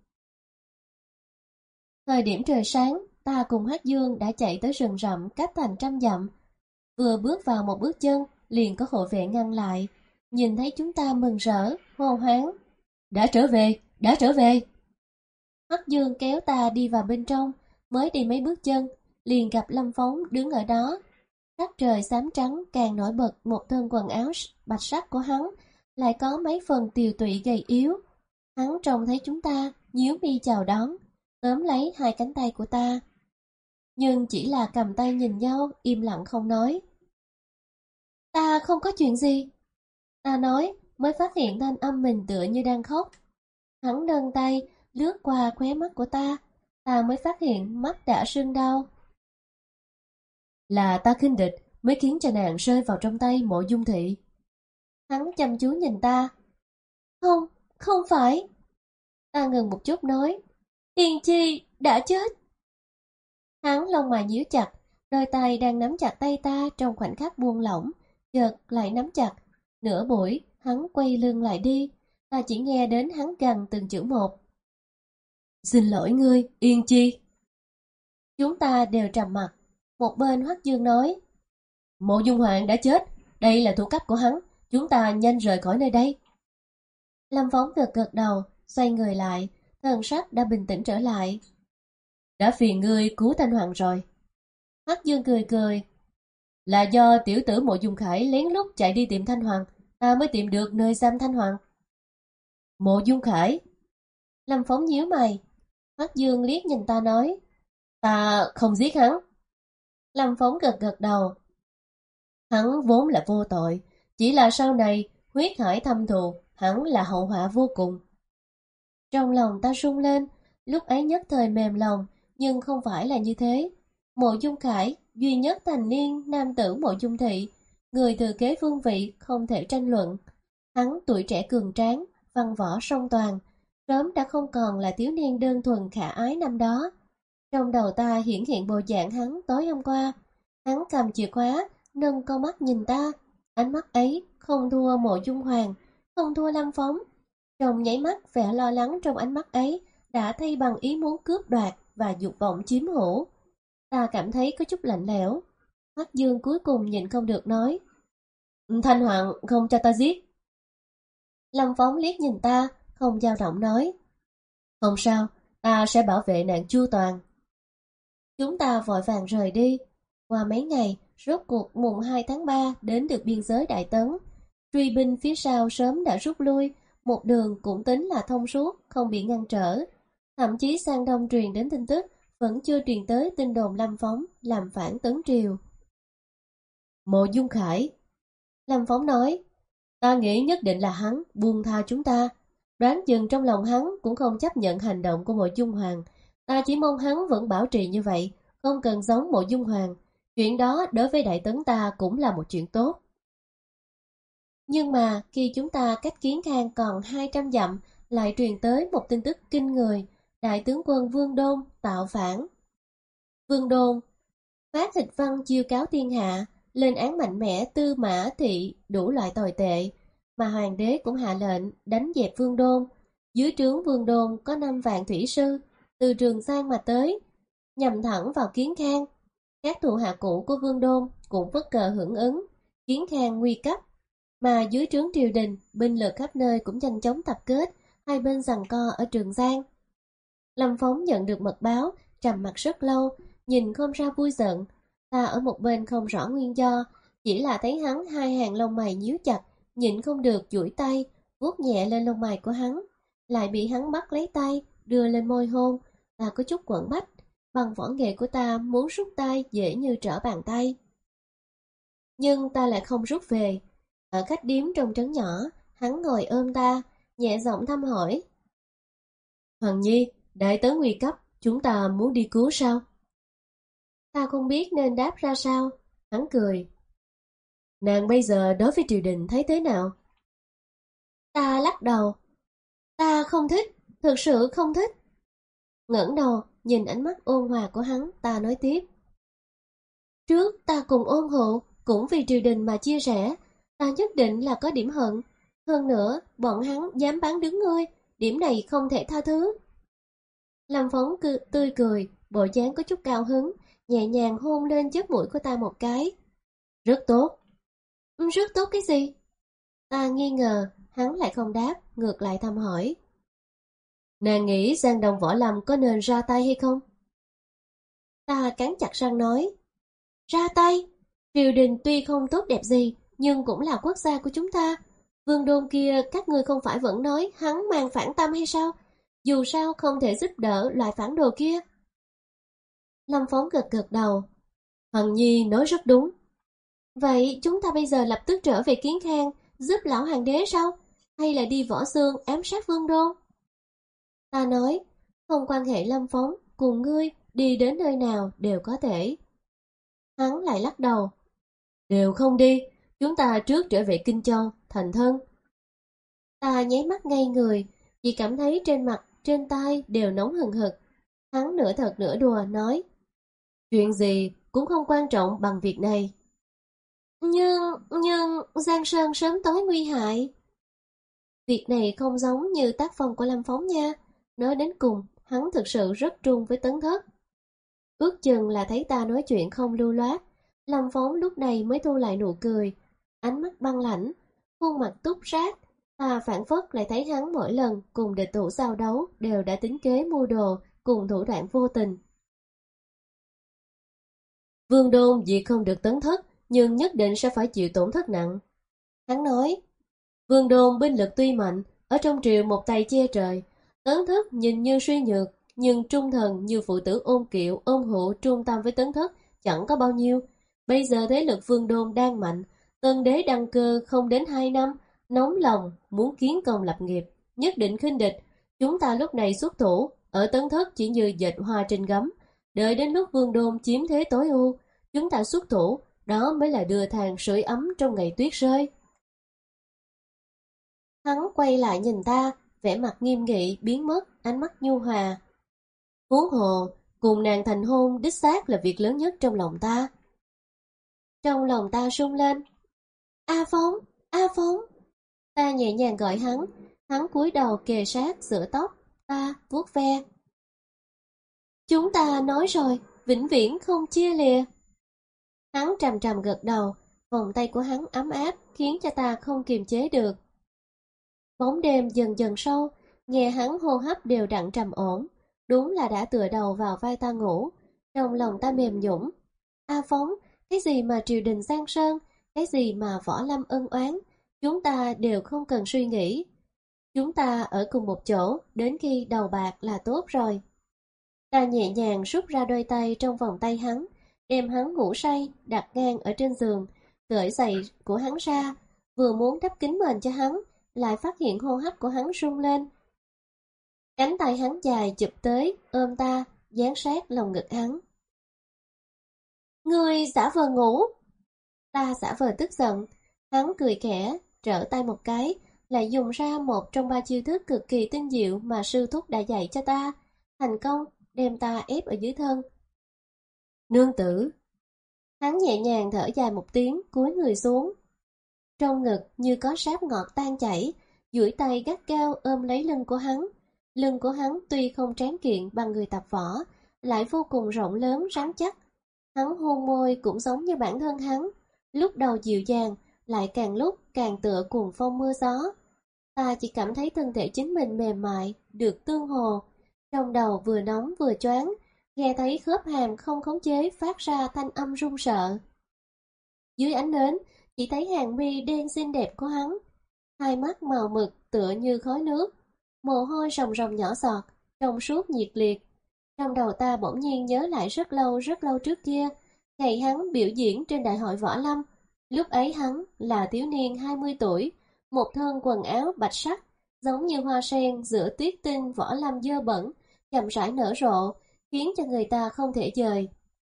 Thời điểm trời sáng, ta cùng Hắc Dương đã chạy tới rừng rậm cách thành trăm dặm. Vừa bước vào một bước chân, liền có hộ vệ ngăn lại. Nhìn thấy chúng ta mừng rỡ, hô hoáng. Đã trở về, đã trở về. Hắc Dương kéo ta đi vào bên trong, mới đi mấy bước chân, liền gặp Lâm Phong đứng ở đó. Sắc trời xám trắng càng nổi bật một thân quần áo bạch sắc của hắn, lại có mấy phần tiều tụy gầy yếu. Hắn trông thấy chúng ta, nhíu mi chào đón, tóm lấy hai cánh tay của ta. Nhưng chỉ là cầm tay nhìn nhau, im lặng không nói. Ta không có chuyện gì. Ta nói, mới phát hiện thanh âm mình tựa như đang khóc. Hắn nâng tay, lướt qua khóe mắt của ta, ta mới phát hiện mắt đã sưng đau. Là ta khinh địch mới khiến cho nàng rơi vào trong tay Mộ Dung thị. Hắn chăm chú nhìn ta. Không, không phải. Ta ngừng một chút nói, Yên Chi đã chết. Hắn lông mày nhíu chặt, đôi tay đang nắm chặt tay ta trong khoảnh khắc buông lỏng, chợt lại nắm chặt. Nửa buổi, hắn quay lưng lại đi, ta chỉ nghe đến hắn gằn từng chữ một. Xin lỗi ngươi, Yên Chi. Chúng ta đều trầm mặt. Một bên Hoắc Dương nói, Mộ Dung Hoàng đã chết, đây là thủ cấp của hắn, chúng ta nhanh rời khỏi nơi đây. Lâm Phong gật gật đầu, xoay người lại, thần sắc đã bình tĩnh trở lại. Đã phiền ngươi cứu Thanh Hoàng rồi. Hoắc Dương cười cười. Là do tiểu tử Mộ Dung Khải lén lút chạy đi tìm Thanh Hoàng, ta mới tìm được nơi giam Thanh Hoàng. Mộ Dung Khải. Lâm Phong nhíu mày, Hoắc Dương liếc nhìn ta nói, ta không giết hắn. Lâm Phóng gật gật đầu. Hắn vốn là vô tội, chỉ là sau này huyết hải thâm thù, hắn là hậu họa vô cùng. Trong lòng ta rung lên, lúc ấy nhất thời mềm lòng, nhưng không phải là như thế. Mộ Dung Khải, duy nhất thành niên nam tử Mộ Dung Thị, người thừa kế vương vị không thể tranh luận. Hắn tuổi trẻ cường tráng, văn võ song toàn, sớm đã không còn là thiếu niên đơn thuần khả ái năm đó. Trong đầu ta hiển hiện bộ dạng hắn tối hôm qua. Hắn cầm chìa khóa, nâng con mắt nhìn ta. Ánh mắt ấy không thua Mộ Dung Hoàng, không thua Lâm Phóng. Trong nháy mắt, vẻ lo lắng trong ánh mắt ấy đã thay bằng ý muốn cướp đoạt và dục vọng chiếm hữu. Ta cảm thấy có chút lạnh lẽo. Hoắc Dương cuối cùng nhịn không được nói, Thanh Hoàng không cho ta giết. Lâm Phóng liếc nhìn ta, không dao động nói, không sao, ta sẽ bảo vệ nàng chu toàn. Chúng ta vội vàng rời đi. Qua mấy ngày, rốt cuộc mùng hai tháng ba đến được biên giới Đại Tấn. Truy binh phía sau sớm đã rút lui, một đường cũng tính là thông suốt, không bị ngăn trở. Thậm chí sang đông truyền đến tin tức, vẫn chưa truyền tới tin đồn Lâm Phóng làm phản Tấn Triều. Mộ Dung Khải, Lâm Phóng nói, ta nghĩ nhất định là hắn buông tha chúng ta. Đoán chừng trong lòng hắn cũng không chấp nhận hành động của Mộ Dung Hoàng. Ta chỉ mong hắn vẫn bảo trì như vậy, không cần giống Mộ Dung Hoàng. Chuyện đó đối với Đại Tấn ta cũng là một chuyện tốt. Nhưng mà khi chúng ta cách Kiến Khang còn hai trăm dặm, lại truyền tới một tin tức kinh người, đại tướng quân Vương Đôn tạo phản. Vương Đôn phát thịt văn chiêu cáo thiên hạ, lên án mạnh mẽ Tư Mã Thị đủ loại tồi tệ, mà hoàng đế cũng hạ lệnh đánh dẹp Vương Đôn. Dưới trướng Vương Đôn có năm vạn thủy sư từ Trường Giang mà tới, nhằm thẳng vào Kiến Khang. Các thủ hạ cũ của Vương Đôn cũng vất cờ hưởng ứng, Kiến Khang nguy cấp. Mà dưới trướng triều đình, binh lực khắp nơi cũng nhanh chóng tập kết, hai bên giằng co ở Trường Giang. Lâm Phóng nhận được mật báo, trầm mặt rất lâu, nhìn không ra vui giận. Ta ở một bên không rõ nguyên do, chỉ là thấy hắn hai hàng lông mày nhíu chặt, nhịn không được duỗi tay, vuốt nhẹ lên lông mày của hắn, lại bị hắn bắt lấy tay, đưa lên môi hôn. Ta có chút quẫn bách, bằng võ nghệ của ta muốn rút tay dễ như trở bàn tay. Nhưng ta lại không rút về. Ở khách điếm trong trấn nhỏ, hắn ngồi ôm ta, nhẹ giọng thăm hỏi. Hoàng Nhi, Đại Tấn nguy cấp, chúng ta muốn đi cứu sao? Ta không biết nên đáp ra sao. Hắn cười. Nàng bây giờ đối với triều đình thấy thế nào? Ta lắc đầu. Ta không thích, thực sự không thích. Ngẩng đầu, nhìn ánh mắt ôn hòa của hắn, ta nói tiếp. Trước ta cùng ôn hữu, cũng vì triều đình mà chia rẽ, ta nhất định là có điểm hận. Hơn nữa, bọn hắn dám bán đứng ngươi, điểm này không thể tha thứ. Lâm Phóng cư, tươi cười, bộ dáng có chút cao hứng, nhẹ nhàng hôn lên chóp mũi của ta một cái. Rất tốt. Rất tốt cái gì? Ta nghi ngờ, hắn lại không đáp, ngược lại thăm hỏi. Nàng nghĩ Giang Đông Võ Lâm có nên ra tay hay không? Ta cắn chặt răng nói. Ra tay? Triều đình tuy không tốt đẹp gì, nhưng cũng là quốc gia của chúng ta. Vương Đôn kia các ngươi không phải vẫn nói hắn mang phản tâm hay sao? Dù sao không thể giúp đỡ loại phản đồ kia. Lâm Phóng gật gật đầu. Hằng Nhi nói rất đúng. Vậy chúng ta bây giờ lập tức trở về Kiến Khang, giúp lão hoàng đế sao? Hay là đi Võ Xương ám sát Vương Đôn? Ta nói, không quan hệ Lâm Phóng, cùng ngươi đi đến nơi nào đều có thể. Hắn lại lắc đầu. Đều không đi, chúng ta trước trở về Kinh Châu, thành thân. Ta nháy mắt ngay người, chỉ cảm thấy trên mặt, trên tay đều nóng hừng hực. Hắn nửa thật nửa đùa nói. Chuyện gì cũng không quan trọng bằng việc này. Nhưng, nhưng Giang Sơn sớm tối nguy hại. Việc này không giống như tác phong của Lâm Phóng nha. Nói đến cùng, hắn thực sự rất trung với Tấn Thất. Ước chừng là thấy ta nói chuyện không lưu loát, Lâm Phóng lúc này mới thu lại nụ cười, ánh mắt băng lãnh, khuôn mặt túc sát. Ta phản phất lại thấy hắn mỗi lần cùng địch thủ giao đấu đều đã tính kế mưu đồ, cùng thủ đoạn vô tình. Vương Đôn vì không được Tấn Thất, nhưng nhất định sẽ phải chịu tổn thất nặng. Hắn nói, Vương Đôn binh lực tuy mạnh, ở trong triều một tay che trời, Tấn Thất nhìn như suy nhược, nhưng trung thần như phụ tử Ôn Kiệu, Ôn Hữu trung tâm với Tấn Thất chẳng có bao nhiêu. Bây giờ thế lực Vương Đôn đang mạnh, tân đế đăng cơ không đến hai năm, nóng lòng muốn kiến công lập nghiệp, nhất định khinh địch. Chúng ta lúc này xuất thủ, ở Tấn Thất chỉ như dệt hoa trên gấm, đợi đến lúc Vương Đôn chiếm thế tối ưu, chúng ta xuất thủ, đó mới là đưa than sưởi ấm trong ngày tuyết rơi. Hắn quay lại nhìn ta, vẻ mặt nghiêm nghị biến mất, ánh mắt nhu hòa. Huống hồ, cùng nàng thành hôn đích xác là việc lớn nhất trong lòng ta. Trong lòng ta rung lên. A Phong, A Phong. Ta nhẹ nhàng gọi hắn, hắn cúi đầu kề sát giữa tóc, ta vuốt ve. Chúng ta nói rồi, vĩnh viễn không chia lìa. Hắn trầm trầm gật đầu, vòng tay của hắn ấm áp khiến cho ta không kiềm chế được. Bóng đêm dần dần sâu, nghe hắn hô hấp đều đặn trầm ổn, đúng là đã tựa đầu vào vai ta ngủ. Trong lòng ta mềm nhũn. A Phong, cái gì mà triều đình Giang Sơn, cái gì mà võ lâm ân oán, chúng ta đều không cần suy nghĩ. Chúng ta ở cùng một chỗ, đến khi đầu bạc là tốt rồi. Ta nhẹ nhàng rút ra đôi tay trong vòng tay hắn, đem hắn ngủ say, đặt ngang ở trên giường, cởi giày của hắn ra, vừa muốn đắp kín mền cho hắn, lại phát hiện hô hấp của hắn rung lên. Cánh tay hắn dài chụp tới, ôm ta, dán sát lòng ngực hắn. Ngươi giả vờ ngủ. Ta giả vờ tức giận, hắn cười khẽ, trở tay một cái, lại dùng ra một trong ba chiêu thức cực kỳ tinh diệu mà sư thúc đã dạy cho ta, thành công đem ta ép ở dưới thân. Nương tử. Hắn nhẹ nhàng thở dài một tiếng, cúi người xuống. Trong ngực như có sáp ngọt tan chảy, duỗi tay gắt gao ôm lấy lưng của hắn. Lưng của hắn tuy không tráng kiện bằng người tập võ, lại vô cùng rộng lớn rắn chắc. Hắn hôn môi cũng giống như bản thân hắn, lúc đầu dịu dàng, lại càng lúc càng tựa cuồng phong mưa gió. Ta chỉ cảm thấy thân thể chính mình mềm mại, được tương hồ, trong đầu vừa nóng vừa choáng, nghe thấy khớp hàm không khống chế phát ra thanh âm run sợ. Dưới ánh nến, chỉ thấy hàng mi đen xinh đẹp của hắn, hai mắt màu mực tựa như khói nước, mồ hôi ròng ròng nhỏ giọt, trong suốt nhiệt liệt. Trong đầu ta bỗng nhiên nhớ lại rất lâu rất lâu trước kia, ngày hắn biểu diễn trên đại hội võ lâm. Lúc ấy hắn là thiếu niên hai mươi tuổi, một thân quần áo bạch sắc, giống như hoa sen giữa tuyết tinh võ lâm dơ bẩn, chậm rãi nở rộ, khiến cho người ta không thể dời.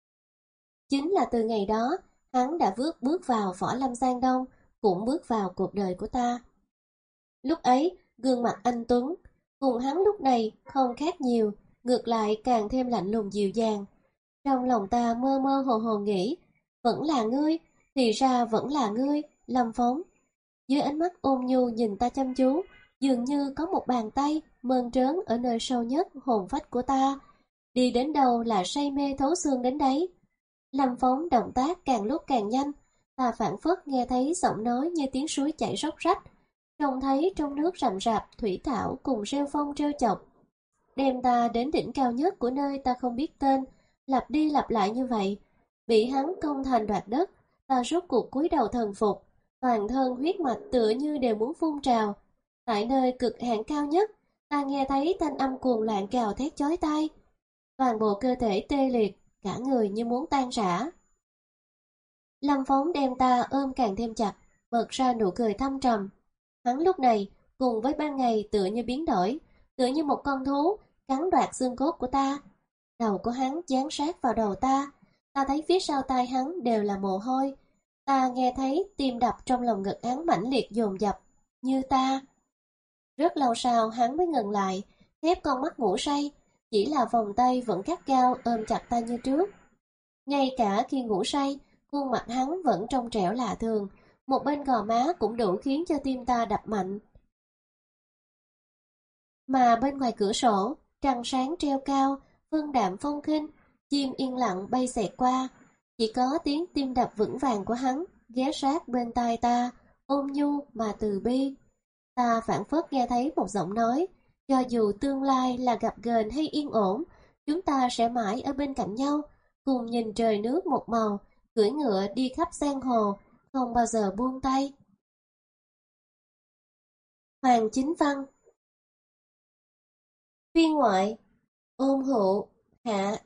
Chính là từ ngày đó, hắn đã bước bước vào võ lâm Giang Đông, cũng bước vào cuộc đời của ta. Lúc ấy, gương mặt anh tuấn, cùng hắn lúc này không khác nhiều, ngược lại càng thêm lạnh lùng dịu dàng. Trong lòng ta mơ mơ hồ hồ nghĩ, vẫn là ngươi, thì ra vẫn là ngươi, Lâm Phong. Dưới ánh mắt ôn nhu nhìn ta chăm chú, dường như có một bàn tay mơn trớn ở nơi sâu nhất hồn phách của ta, đi đến đâu là say mê thấu xương đến đấy. Lâm Phong động tác càng lúc càng nhanh, ta phảng phất nghe thấy giọng nói như tiếng suối chảy róc rách, trông thấy trong nước rậm rạp thủy thảo cùng rêu phong trêu chọc, đem ta đến đỉnh cao nhất của nơi ta không biết tên, lặp đi lặp lại như vậy. Bị hắn công thành đoạt đất, ta rốt cuộc cúi đầu thần phục, toàn thân huyết mạch tựa như đều muốn phun trào. Tại nơi cực hạn cao nhất, ta nghe thấy thanh âm cuồng loạn gào thét chói tai, toàn bộ cơ thể tê liệt, cả người như muốn tan rã. Lâm Phong đem ta ôm càng thêm chặt, bật ra nụ cười thâm trầm. Hắn lúc này cùng với ban ngày tựa như biến đổi, tựa như một con thú cắn đoạt xương cốt của ta. Đầu của hắn dán sát vào đầu ta, ta thấy phía sau tai hắn đều là mồ hôi. Ta nghe thấy tim đập trong lòng ngực hắn mãnh liệt dồn dập, như ta. Rất lâu sau hắn mới ngừng lại, khép con mắt ngủ say, chỉ là vòng tay vẫn gắt gao ôm chặt ta như trước. Ngay cả khi ngủ say, khuôn mặt hắn vẫn trong trẻo lạ thường, một bên gò má cũng đủ khiến cho tim ta đập mạnh. Mà bên ngoài cửa sổ, trăng sáng treo cao, vân đạm phong khinh, chim yên lặng bay xẹt qua, chỉ có tiếng tim đập vững vàng của hắn ghé sát bên tai ta, ôn nhu mà từ bi. Ta phảng phất nghe thấy một giọng nói, cho dù tương lai là gặp gềnh hay yên ổn, chúng ta sẽ mãi ở bên cạnh nhau, cùng nhìn trời nước một màu, cưỡi ngựa đi khắp giang hồ, không bao giờ buông tay. Hoàng Chính Văn. Phiên ngoại. Ôn hụ, hạ.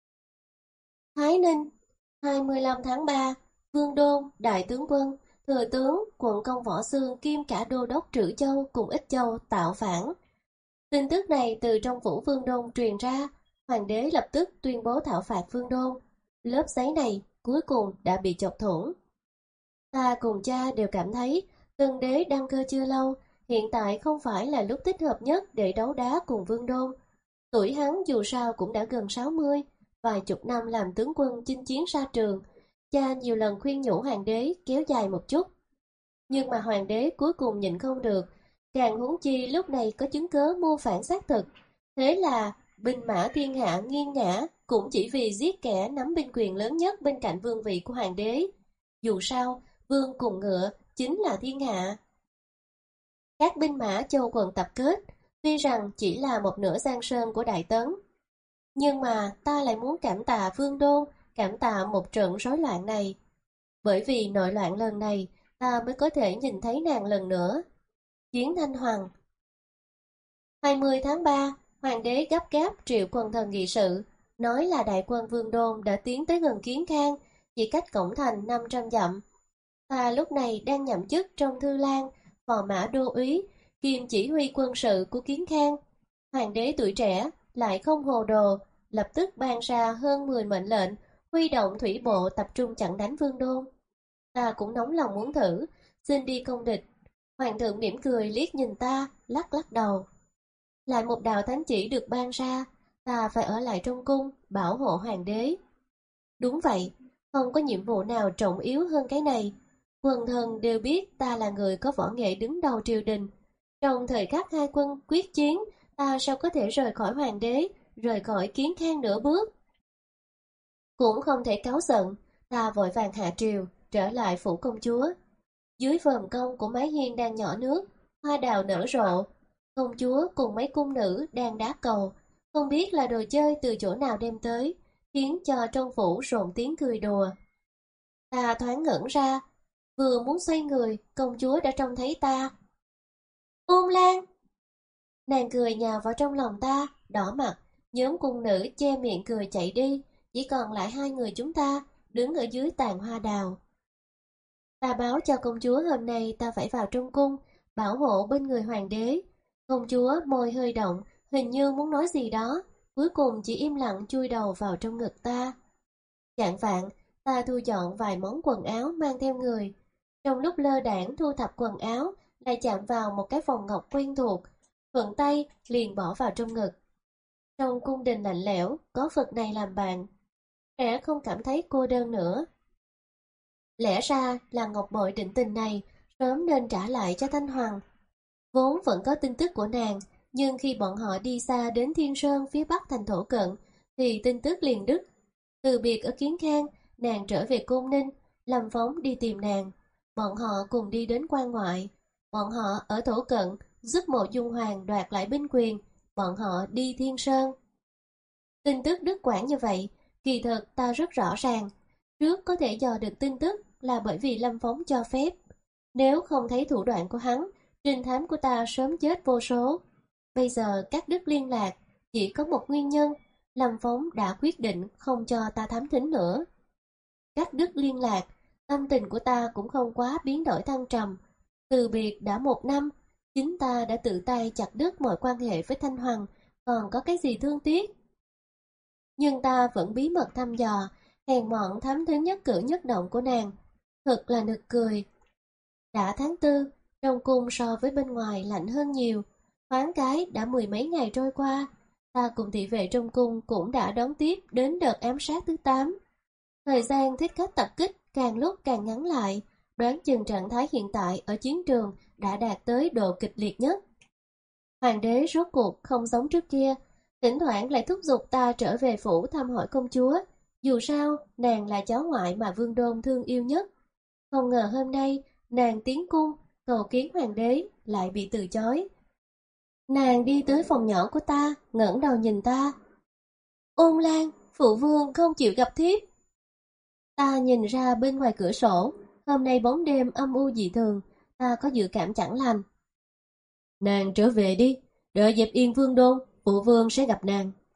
Thái Ninh, hai mươi lăm tháng ba, Vương Đôn, Đại tướng quân, Thừa tướng, quận công Võ Xương kiêm cả đô đốc Trữ Châu cùng Ích Châu tạo phản. Tin tức này từ trong phủ Vương Đôn truyền ra, hoàng đế lập tức tuyên bố thảo phạt Vương Đôn. Lớp giấy này cuối cùng đã bị chọc thủng. Ta cùng cha đều cảm thấy Tân đế đăng cơ chưa lâu, hiện tại không phải là lúc thích hợp nhất để đấu đá cùng Vương Đôn. Tuổi hắn dù sao cũng đã gần sáu mươi, vài chục năm làm tướng quân chinh chiến xa trường, cha nhiều lần khuyên nhủ hoàng đế kéo dài một chút. Nhưng mà hoàng đế cuối cùng nhịn không được, càng huống chi lúc này có chứng cớ mưu phản xác thực. Thế là binh mã thiên hạ nghiêng ngã cũng chỉ vì giết kẻ nắm binh quyền lớn nhất bên cạnh vương vị của hoàng đế. Dù sao, vương cùng ngựa chính là thiên hạ. Các binh mã châu quận tập kết, tuy rằng chỉ là một nửa giang sơn của Đại Tấn. Nhưng mà ta lại muốn cảm tạ Vương Đôn, cảm tạ một trận rối loạn này. Bởi vì nội loạn lần này, ta mới có thể nhìn thấy nàng lần nữa. Chiến Thanh Hoàng. hai mươi tháng ba, hoàng đế gấp gáp triệu quần thần nghị sự, nói là đại quân Vương Đôn đã tiến tới gần Kiến Khang, chỉ cách cổng thành năm trăm dặm. Ta lúc này đang nhậm chức trong Thư Lan, phò mã đô úy, kiêm chỉ huy quân sự của Kiến Khang. Hoàng đế tuổi trẻ lại không hồ đồ, lập tức ban ra hơn mười mệnh lệnh, huy động thủy bộ tập trung chặn đánh Vương Đôn. Ta cũng nóng lòng muốn thử, xin đi công địch. Hoàng thượng mỉm cười liếc nhìn ta, lắc lắc đầu. Lại một đạo thánh chỉ được ban ra, ta phải ở lại trong cung, bảo hộ hoàng đế. Đúng vậy, không có nhiệm vụ nào trọng yếu hơn cái này. Quần thần đều biết ta là người có võ nghệ đứng đầu triều đình. Trong thời khắc hai quân quyết chiến, ta sao có thể rời khỏi hoàng đế, rời khỏi Kiến Khang nửa bước. Cũng không thể cáu giận, ta vội vàng hạ triều, trở lại phủ công chúa. Dưới vòm công của mái hiên đang nhỏ nước, hoa đào nở rộ. Công chúa cùng mấy cung nữ đang đá cầu, không biết là đồ chơi từ chỗ nào đem tới, khiến cho trong phủ rộn tiếng cười đùa. Ta thoáng ngẩn ra, vừa muốn xoay người, công chúa đã trông thấy ta. Ôn Lan! Nàng cười nhào vào trong lòng ta, đỏ mặt, nhóm cung nữ che miệng cười chạy đi, chỉ còn lại hai người chúng ta, đứng ở dưới tàn hoa đào. Ta báo cho công chúa hôm nay ta phải vào trong cung, bảo hộ bên người hoàng đế. Công chúa môi hơi động, hình như muốn nói gì đó, cuối cùng chỉ im lặng chui đầu vào trong ngực ta. Chạng vạng, ta thu dọn vài món quần áo mang theo người. Trong lúc lơ đãng thu thập quần áo, lại chạm vào một cái vòng ngọc quen thuộc, thuận tay liền bỏ vào trong ngực. Trong cung đình lạnh lẽo, có vật này làm bạn, sẽ không cảm thấy cô đơn nữa. Lẽ ra là ngọc bội định tình này sớm nên trả lại cho Thanh Hoàng. Vốn vẫn có tin tức của nàng, nhưng khi bọn họ đi xa đến Thiên Sơn phía bắc thành Thổ Cận, thì tin tức liền đứt. Từ biệt ở Kiến Khang, nàng trở về Côn Ninh, Lâm Phóng đi tìm nàng. Bọn họ cùng đi đến quan ngoại. Bọn họ ở Thổ Cận giúp Mộ Dung Hoàng đoạt lại binh quyền. Bọn họ đi Thiên Sơn. Tin tức đứt quãng như vậy, kỳ thực ta rất rõ ràng. Trước có thể dò được tin tức là bởi vì Lâm Phóng cho phép. Nếu không thấy thủ đoạn của hắn, trinh thám của ta sớm chết vô số. Bây giờ cắt đứt liên lạc, chỉ có một nguyên nhân, Lâm Phóng đã quyết định không cho ta thám thính nữa. Cắt đứt liên lạc, tâm tình của ta cũng không quá biến đổi thăng trầm. Từ biệt đã một năm, chính ta đã tự tay chặt đứt mọi quan hệ với Thanh Hoàng, còn có cái gì thương tiếc. Nhưng ta vẫn bí mật thăm dò, hèn mọn thám thính nhất cử nhất động của nàng. Thật là nực cười. Đã tháng tư, trong cung so với bên ngoài lạnh hơn nhiều. Thoáng cái đã mười mấy ngày trôi qua, ta cùng thị vệ trong cung cũng đã đón tiếp đến đợt ám sát thứ tám. Thời gian thích khách tập kích càng lúc càng ngắn lại, đoán chừng trạng thái hiện tại ở chiến trường đã đạt tới độ kịch liệt nhất. Hoàng đế rốt cuộc không giống trước kia, thỉnh thoảng lại thúc giục ta trở về phủ thăm hỏi công chúa. Dù sao, nàng là cháu ngoại mà Vương Đôn thương yêu nhất. Không ngờ hôm nay, nàng tiến cung, cầu kiến hoàng đế, lại bị từ chối. Nàng đi tới phòng nhỏ của ta, ngẩng đầu nhìn ta. Ôn Lan, phụ vương không chịu gặp thiếp. Ta nhìn ra bên ngoài cửa sổ, hôm nay bóng đêm âm u dị thường, ta có dự cảm chẳng lành. Nàng trở về đi, đợi dẹp yên Vương Đôn, phụ vương sẽ gặp nàng.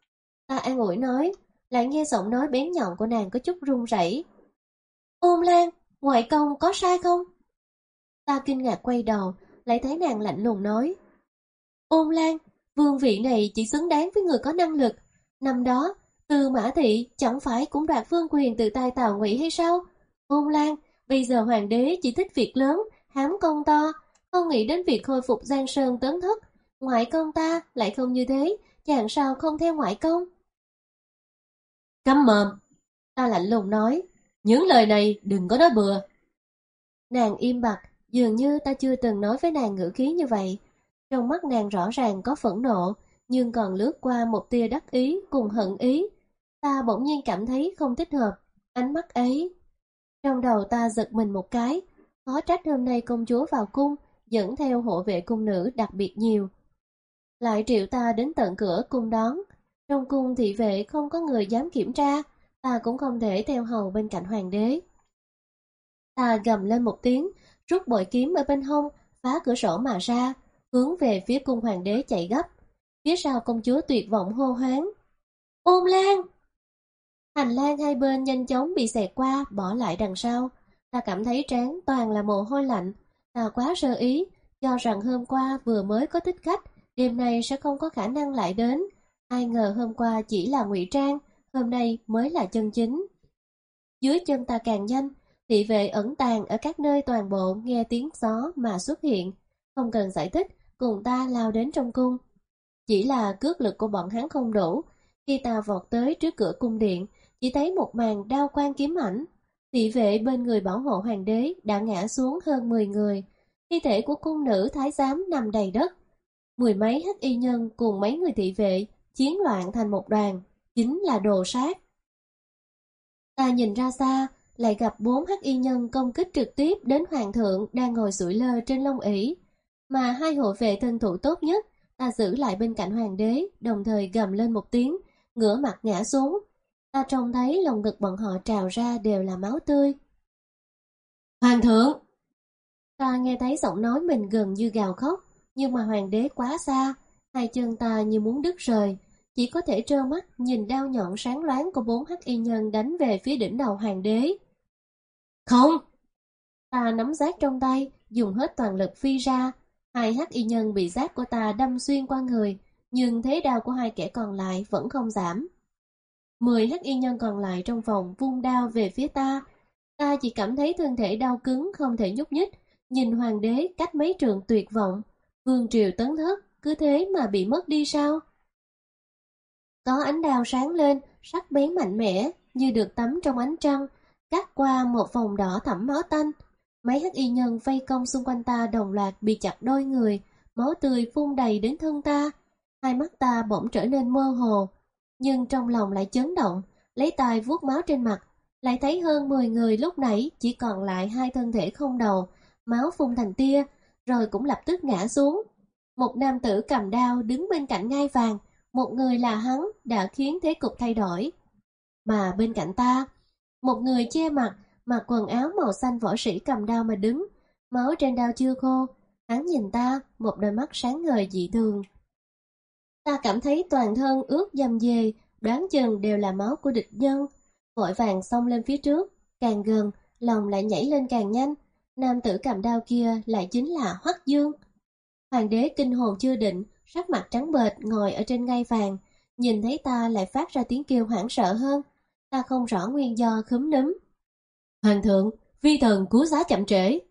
Ta an ủi nói, lại nghe giọng nói bén nhọn của nàng có chút run rẩy. Ôn Lan, ngoại công có sai không? Ta kinh ngạc quay đầu, lại thấy nàng lạnh lùng nói. Ôn Lan, vương vị này chỉ xứng đáng với người có năng lực. Năm đó, Tư Mã Thị chẳng phải cũng đoạt vương quyền từ tay Tào Ngụy hay sao? Ôn Lan, bây giờ hoàng đế chỉ thích việc lớn, hám công to, không nghĩ đến việc khôi phục Giang Sơn tấn thất. Ngoại công ta lại không như thế, chàng sao không theo ngoại công? Câm mồm, ta lạnh lùng nói, những lời này đừng có nói bừa. Nàng im bặt, dường như ta chưa từng nói với nàng ngữ khí như vậy. Trong mắt nàng rõ ràng có phẫn nộ, nhưng còn lướt qua một tia đắc ý cùng hận ý. Ta bỗng nhiên cảm thấy không thích hợp, ánh mắt ấy. Trong đầu ta giật mình một cái, khó trách hôm nay công chúa vào cung, dẫn theo hộ vệ cung nữ đặc biệt nhiều. Lại triệu ta đến tận cửa cung đón. Trong cung thị vệ không có người dám kiểm tra, ta cũng không thể theo hầu bên cạnh hoàng đế. Ta gầm lên một tiếng, rút bội kiếm ở bên hông, phá cửa sổ mà ra, hướng về phía cung hoàng đế chạy gấp. Phía sau công chúa tuyệt vọng hô hoáng. Ôn Lan! Hành lang hai bên nhanh chóng bị xẹt qua, bỏ lại đằng sau. Ta cảm thấy trán toàn là mồ hôi lạnh. Ta quá sơ ý, cho rằng hôm qua vừa mới có thích khách, đêm nay sẽ không có khả năng lại đến. Ai ngờ hôm qua chỉ là ngụy trang, hôm nay mới là chân chính. Dưới chân ta càng nhanh, thị vệ ẩn tàng ở các nơi toàn bộ nghe tiếng gió mà xuất hiện. Không cần giải thích, cùng ta lao đến trong cung. Chỉ là cước lực của bọn hắn không đủ. Khi ta vọt tới trước cửa cung điện, chỉ thấy một màn đao quang kiếm ảnh. Thị vệ bên người bảo hộ hoàng đế đã ngã xuống hơn mười người. Thi thể của cung nữ thái giám nằm đầy đất. Mười mấy hắc y nhân cùng mấy người thị vệ chiến loạn thành một đoàn, chính là đồ sát. Ta nhìn ra xa, lại gặp bốn hắc y nhân công kích trực tiếp đến hoàng thượng đang ngồi sủi lơ trên lông ỷ, mà hai hộ vệ thân thủ tốt nhất ta giữ lại bên cạnh hoàng đế, đồng thời gầm lên một tiếng, ngửa mặt ngã xuống. Ta trông thấy lồng ngực bọn họ trào ra đều là máu tươi. Hoàng thượng! Ta nghe thấy giọng nói mình gần như gào khóc, nhưng mà hoàng đế quá xa, hai chân ta như muốn đứt rời, chỉ có thể trơ mắt nhìn đao nhọn sáng loáng của bốn hắc y nhân đánh về phía đỉnh đầu hoàng đế. Không! Ta nắm giác trong tay, dùng hết toàn lực phi ra. Hai hắc y nhân bị giác của ta đâm xuyên qua người, nhưng thế đao của hai kẻ còn lại vẫn không giảm. Mười hắc y nhân còn lại trong phòng vung đao về phía ta. Ta chỉ cảm thấy thân thể đau cứng không thể nhúc nhích, nhìn hoàng đế cách mấy trượng tuyệt vọng. Vương triều tấn thất, cứ thế mà bị mất đi sao? Có ánh đao sáng lên, sắc bén mạnh mẽ, như được tắm trong ánh trăng, cắt qua một vòng đỏ thẫm máu tanh. Mấy hắc y nhân vây công xung quanh ta đồng loạt bị chặt đôi người, máu tươi phun đầy đến thân ta. Hai mắt ta bỗng trở nên mơ hồ, nhưng trong lòng lại chấn động, lấy tay vuốt máu trên mặt, lại thấy hơn mười người lúc nãy chỉ còn lại hai thân thể không đầu, máu phun thành tia, rồi cũng lập tức ngã xuống. Một nam tử cầm đao đứng bên cạnh ngai vàng, một người là hắn đã khiến thế cục thay đổi. Mà bên cạnh ta, một người che mặt, mặc quần áo màu xanh võ sĩ cầm đao mà đứng, máu trên đao chưa khô, hắn nhìn ta, một đôi mắt sáng ngời dị thường. Ta cảm thấy toàn thân ướt dầm dề, đoán chừng đều là máu của địch nhân. Vội vàng xông lên phía trước, càng gần, lòng lại nhảy lên càng nhanh. Nam tử cầm đao kia lại chính là Hoắc Dương. Hoàng đế kinh hồn chưa định, sắc mặt trắng bệch ngồi ở trên ngai vàng, nhìn thấy ta lại phát ra tiếng kêu hoảng sợ hơn. Ta không rõ nguyên do khúm núm. Hoàng thượng, vi thần cứu giá chậm trễ.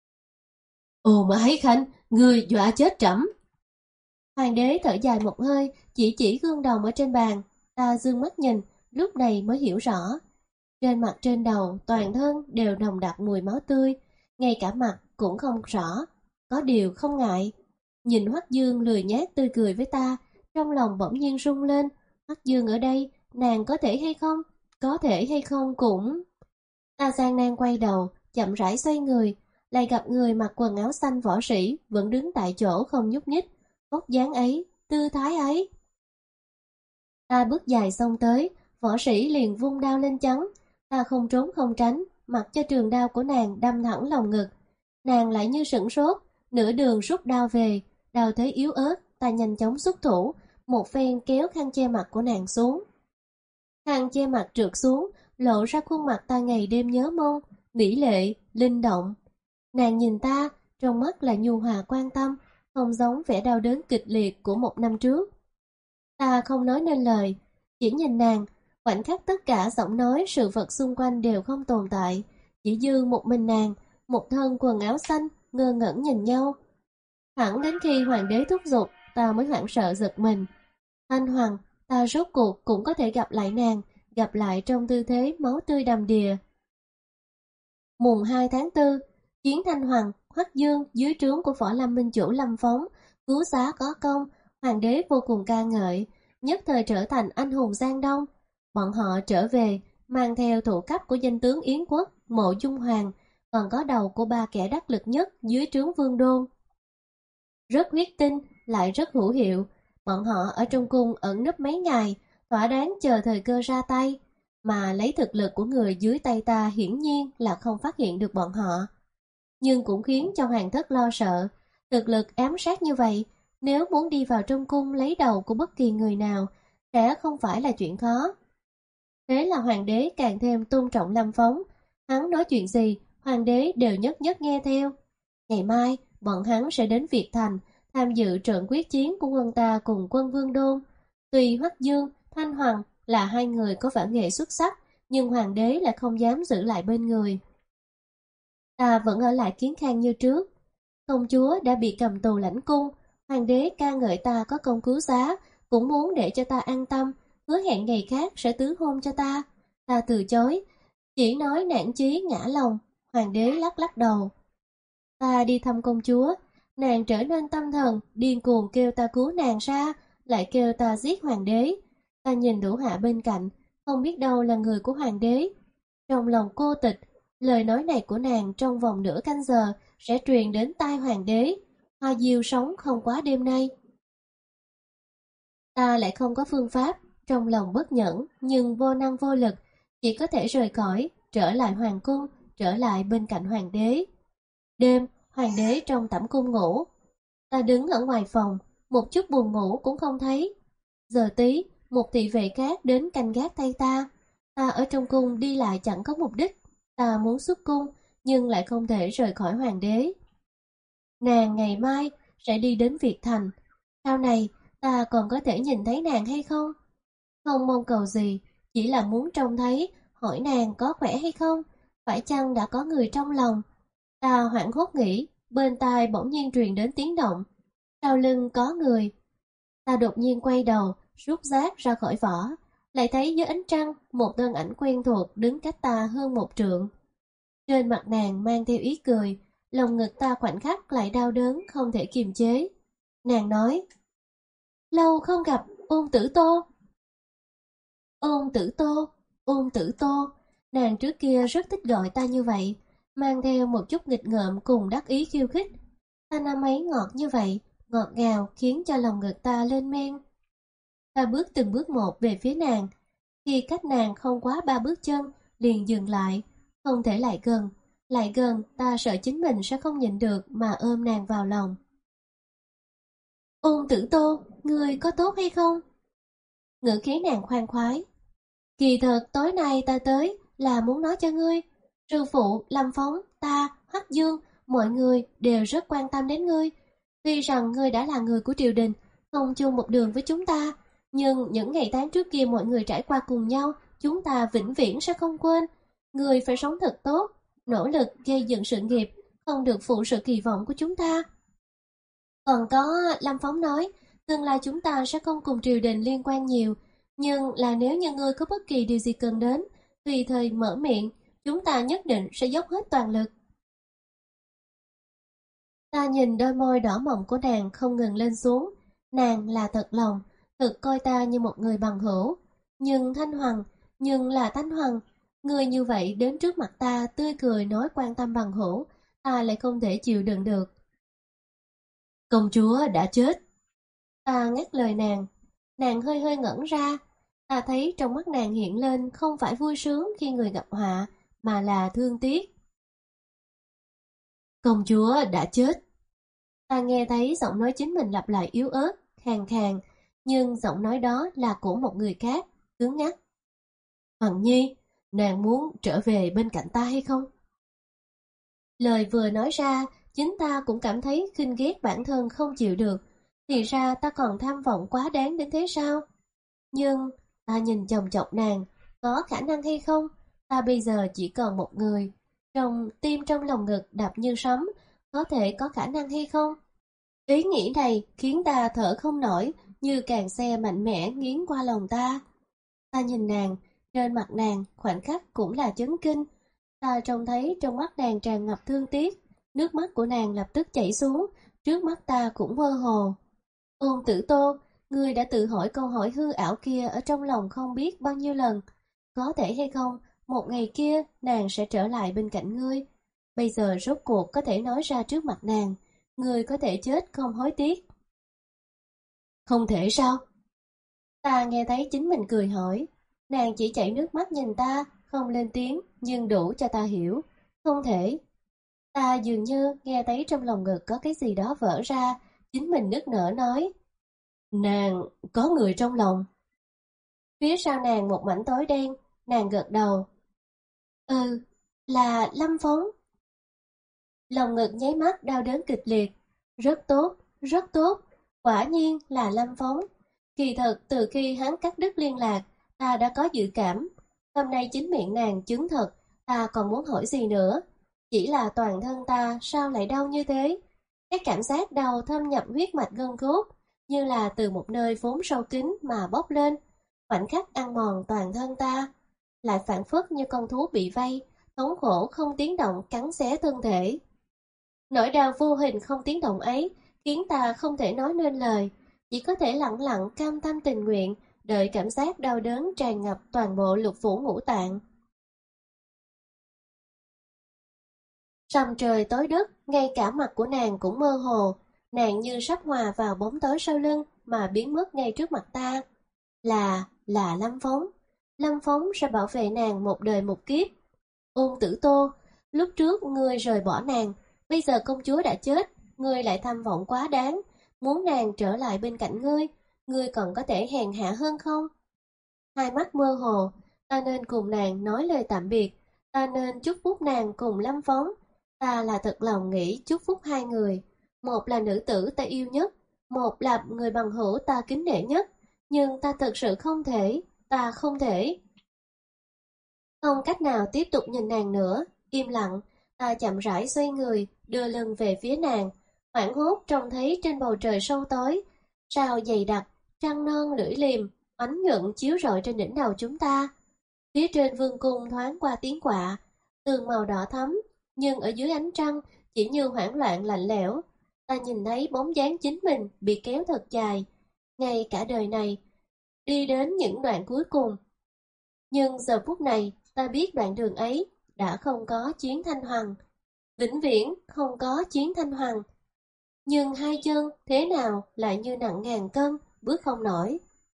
Ồ mà Hấy Khanh, người dọa chết trẫm. Hoàng đế thở dài một hơi, chỉ chỉ gương đồng ở trên bàn. Ta dương mắt nhìn, lúc này mới hiểu rõ. Trên mặt trên đầu, toàn thân đều nồng đặc mùi máu tươi, ngay cả mặt cũng không rõ. Có điều không ngại. Nhìn Hoắc Dương lười nhác tươi cười với ta, trong lòng bỗng nhiên rung lên. Hoắc Dương ở đây, nàng có thể hay không? Có thể hay không cũng... Ta gian nan quay đầu, chậm rãi xoay người, lại gặp người mặc quần áo xanh võ sĩ vẫn đứng tại chỗ không nhúc nhích. Vóc dáng ấy, tư thái ấy. Ta bước dài xông tới, võ sĩ liền vung đao lên chắn. Ta không trốn không tránh, mặc cho trường đao của nàng đâm thẳng lòng ngực. Nàng lại như sửng sốt, nửa đường rút đao về, đao thấy yếu ớt, ta nhanh chóng xuất thủ, một phen kéo khăn che mặt của nàng xuống. Khăn che mặt trượt xuống, lộ ra khuôn mặt ta ngày đêm nhớ mong, mỹ lệ, linh động. Nàng nhìn ta, trong mắt là nhu hòa quan tâm, không giống vẻ đau đớn kịch liệt của một năm trước. Ta không nói nên lời, chỉ nhìn nàng, khoảnh khắc tất cả giọng nói sự vật xung quanh đều không tồn tại, chỉ dư một mình nàng, một thân quần áo xanh, ngơ ngẩn nhìn nhau. Hẳn đến khi hoàng đế thúc giục, ta mới hoảng sợ giật mình. Thanh Hoàng, ta rốt cuộc cũng có thể gặp lại nàng, gặp lại trong tư thế máu tươi đầm đìa. Mùng hai tháng tư, chiến Thanh Hoàng, Hoắc Dương dưới trướng của Võ Lâm Minh Chủ Lâm Phóng, cứu giá có công, hoàng đế vô cùng ca ngợi, nhất thời trở thành anh hùng Giang Đông. Bọn họ trở về, mang theo thủ cấp của danh tướng Yến Quốc, Mộ Dung Hoàng, còn có đầu của ba kẻ đắc lực nhất dưới trướng Vương Đôn. Rất huyết tinh, lại rất hữu hiệu. Bọn họ ở trong cung ẩn nấp mấy ngày, thỏa đáng chờ thời cơ ra tay, mà lấy thực lực của người dưới tay ta hiển nhiên là không phát hiện được bọn họ. Nhưng cũng khiến cho hoàng thất lo sợ, thực lực ám sát như vậy, nếu muốn đi vào trong cung lấy đầu của bất kỳ người nào, sẽ không phải là chuyện khó. Thế là hoàng đế càng thêm tôn trọng Lâm Phóng, hắn nói chuyện gì, hoàng đế đều nhất nhất nghe theo. Ngày mai, bọn hắn sẽ đến Việt Thành, tham dự trận quyết chiến của quân ta cùng quân Vương Đôn. Tuy Hoắc Dương, Thanh Hoàng là hai người có võ nghệ xuất sắc, nhưng hoàng đế lại không dám giữ lại bên người. Ta vẫn ở lại Kiến Khang như trước. Công chúa đã bị cầm tù lãnh cung, hoàng đế ca ngợi ta có công cứu giá, cũng muốn để cho ta an tâm, hứa hẹn ngày khác sẽ tứ hôn cho ta. Ta từ chối, chỉ nói nản chí ngã lòng. Hoàng đế lắc lắc đầu. Ta đi thăm công chúa, nàng trở nên tâm thần, điên cuồng kêu ta cứu nàng ra, lại kêu ta giết hoàng đế. Ta nhìn thủ hạ bên cạnh, không biết đâu là người của hoàng đế. Trong lòng cô tịch, lời nói này của nàng trong vòng nửa canh giờ sẽ truyền đến tai hoàng đế. Hoa Diêu sống không quá đêm nay. Ta lại không có phương pháp, trong lòng bất nhẫn nhưng vô năng vô lực, chỉ có thể rời khỏi, trở lại hoàng cung, trở lại bên cạnh hoàng đế. Đêm, hoàng đế trong tẩm cung ngủ. Ta đứng ở ngoài phòng, một chút buồn ngủ cũng không thấy. Giờ tí, một thị vệ khác đến canh gác thay ta. Ta ở trong cung đi lại chẳng có mục đích. Ta muốn xuất cung, nhưng lại không thể rời khỏi hoàng đế. Nàng ngày mai sẽ đi đến Việt Thành. Sau này, ta còn có thể nhìn thấy nàng hay không? Không mong cầu gì, chỉ là muốn trông thấy, hỏi nàng có khỏe hay không, phải chăng đã có người trong lòng. Ta hoảng hốt nghĩ, bên tai bỗng nhiên truyền đến tiếng động. Sau lưng có người. Ta đột nhiên quay đầu, rút giác ra khỏi vỏ, lại thấy dưới ánh trăng một thân ảnh quen thuộc đứng cách ta hơn một trượng. Trên mặt nàng mang theo ý cười, lòng ngực ta khoảnh khắc lại đau đớn không thể kiềm chế. Nàng nói, lâu không gặp, Ôn Tử Tô. Ôn Tử Tô, Ôn Tử Tô, nàng trước kia rất thích gọi ta như vậy, mang theo một chút nghịch ngợm cùng đắc ý khiêu khích. Thanh âm ấy ngọt như vậy, ngọt ngào khiến cho lòng ngực ta lên men. Ta bước từng bước một về phía nàng, khi cách nàng không quá ba bước chân, liền dừng lại, không thể lại gần. Lại gần, ta sợ chính mình sẽ không nhịn được mà ôm nàng vào lòng. Ôn Tử Tô, ngươi có tốt hay không? Ngữ khí nàng khoan khoái. Kỳ thật tối nay ta tới là muốn nói cho ngươi, sư phụ, Lâm Phóng, ta, Hoắc Dương, mọi người đều rất quan tâm đến ngươi. Tuy rằng ngươi đã là người của triều đình, không chung một đường với chúng ta, nhưng những ngày tháng trước kia mọi người trải qua cùng nhau, chúng ta vĩnh viễn sẽ không quên. Ngươi phải sống thật tốt, nỗ lực gây dựng sự nghiệp, không được phụ sự kỳ vọng của chúng ta. Còn có Lâm Phóng nói, tương lai chúng ta sẽ không cùng triều đình liên quan nhiều, nhưng là nếu như ngươi có bất kỳ điều gì cần đến, tùy thời mở miệng, chúng ta nhất định sẽ dốc hết toàn lực. Ta nhìn đôi môi đỏ mọng của nàng không ngừng lên xuống, nàng là thật lòng, thực coi ta như một người bằng hữu. Nhưng Thanh Hoàng, nhưng là Thanh Hoàng, người như vậy đến trước mặt ta tươi cười nói quan tâm bằng hữu, ta lại không thể chịu đựng được. Công chúa đã chết. Ta ngắt lời nàng, nàng hơi hơi ngẩn ra, ta thấy trong mắt nàng hiện lên không phải vui sướng khi người gặp họa, mà là thương tiếc. Công chúa đã chết. Ta nghe thấy giọng nói chính mình lặp lại yếu ớt, khàn khàn, nhưng giọng nói đó là của một người khác, cứng ngắc. Hằng Nhi, nàng muốn trở về bên cạnh ta hay không? Lời vừa nói ra, chính ta cũng cảm thấy khinh ghét bản thân không chịu được. Thì ra ta còn tham vọng quá đáng đến thế sao? Nhưng ta nhìn chòng chọc nàng, có khả năng hay không? Ta bây giờ chỉ còn một người, trong tim trong lòng ngực đập như sấm, có thể có khả năng hay không? Ý nghĩ này khiến ta thở không nổi, như càng xe mạnh mẽ nghiến qua lòng ta. Ta nhìn nàng, trên mặt nàng khoảnh khắc cũng là chấn kinh. Ta trông thấy trong mắt nàng tràn ngập thương tiếc, nước mắt của nàng lập tức chảy xuống, trước mắt ta cũng mơ hồ. Ôn Tử Tô, ngươi đã tự hỏi câu hỏi hư ảo kia ở trong lòng không biết bao nhiêu lần. Có thể hay không, một ngày kia nàng sẽ trở lại bên cạnh ngươi. Bây giờ rốt cuộc có thể nói ra trước mặt nàng, ngươi có thể chết không hối tiếc. Không thể sao? Ta nghe thấy chính mình cười hỏi. Nàng chỉ chảy nước mắt nhìn ta, không lên tiếng, nhưng đủ cho ta hiểu. Không thể. Ta dường như nghe thấy trong lòng ngực có cái gì đó vỡ ra, chính mình nức nở nói. Nàng có người trong lòng. Phía sau nàng một mảnh tối đen, nàng gật đầu. Ừ, là Lâm Phong. Lòng ngực nháy mắt đau đớn kịch liệt. Rất tốt, rất tốt, quả nhiên là Lâm Phong. Kỳ thật từ khi hắn cắt đứt liên lạc, ta đã có dự cảm. Hôm nay chính miệng nàng chứng thật, ta còn muốn hỏi gì nữa. Chỉ là toàn thân ta sao lại đau như thế? Cái cảm giác đau thâm nhập huyết mạch gân cốt, như là từ một nơi vốn sâu kín mà bốc lên, khoảnh khắc ăn mòn toàn thân ta, lại phản phất như con thú bị vây, thống khổ không tiếng động cắn xé thân thể. Nỗi đau vô hình không tiếng động ấy khiến ta không thể nói nên lời, chỉ có thể lặng lặng cam tâm tình nguyện đợi cảm giác đau đớn tràn ngập toàn bộ lục phủ ngũ tạng. Sầm trời tối đất, ngay cả mặt của nàng cũng mơ hồ, nàng như sắp hòa vào bóng tối sau lưng mà biến mất ngay trước mặt ta. Là, là Lâm Phong. Lâm Phong sẽ bảo vệ nàng một đời một kiếp. Ôn Tử Tô, lúc trước ngươi rời bỏ nàng, bây giờ công chúa đã chết, ngươi lại tham vọng quá đáng, muốn nàng trở lại bên cạnh ngươi, ngươi còn có thể hèn hạ hơn không? Hai mắt mơ hồ, ta nên cùng nàng nói lời tạm biệt, ta nên chúc phúc nàng cùng Lâm Phong. Ta là thật lòng nghĩ chúc phúc hai người, một là nữ tử ta yêu nhất, một là người bằng hữu ta kính nể nhất, nhưng ta thật sự không thể, ta không thể. Không cách nào tiếp tục nhìn nàng nữa, im lặng, ta chậm rãi xoay người, đưa lưng về phía nàng, hoảng hốt trông thấy trên bầu trời sâu tối, sao dày đặc, trăng non lưỡi liềm, ánh nhuận chiếu rọi trên đỉnh đầu chúng ta. Phía trên vương cung thoáng qua tiếng quạ, tường màu đỏ thắm, nhưng ở dưới ánh trăng chỉ như hoảng loạn lạnh lẽo. Ta nhìn thấy bóng dáng chính mình bị kéo thật dài, ngay cả đời này, đi đến những đoạn cuối cùng. Nhưng giờ phút này, ta biết đoạn đường ấy đã không có chuyến thanh hoàng, vĩnh viễn không có chuyến thanh hoàng. Nhưng hai chân thế nào lại như nặng ngàn cân, bước không nổi.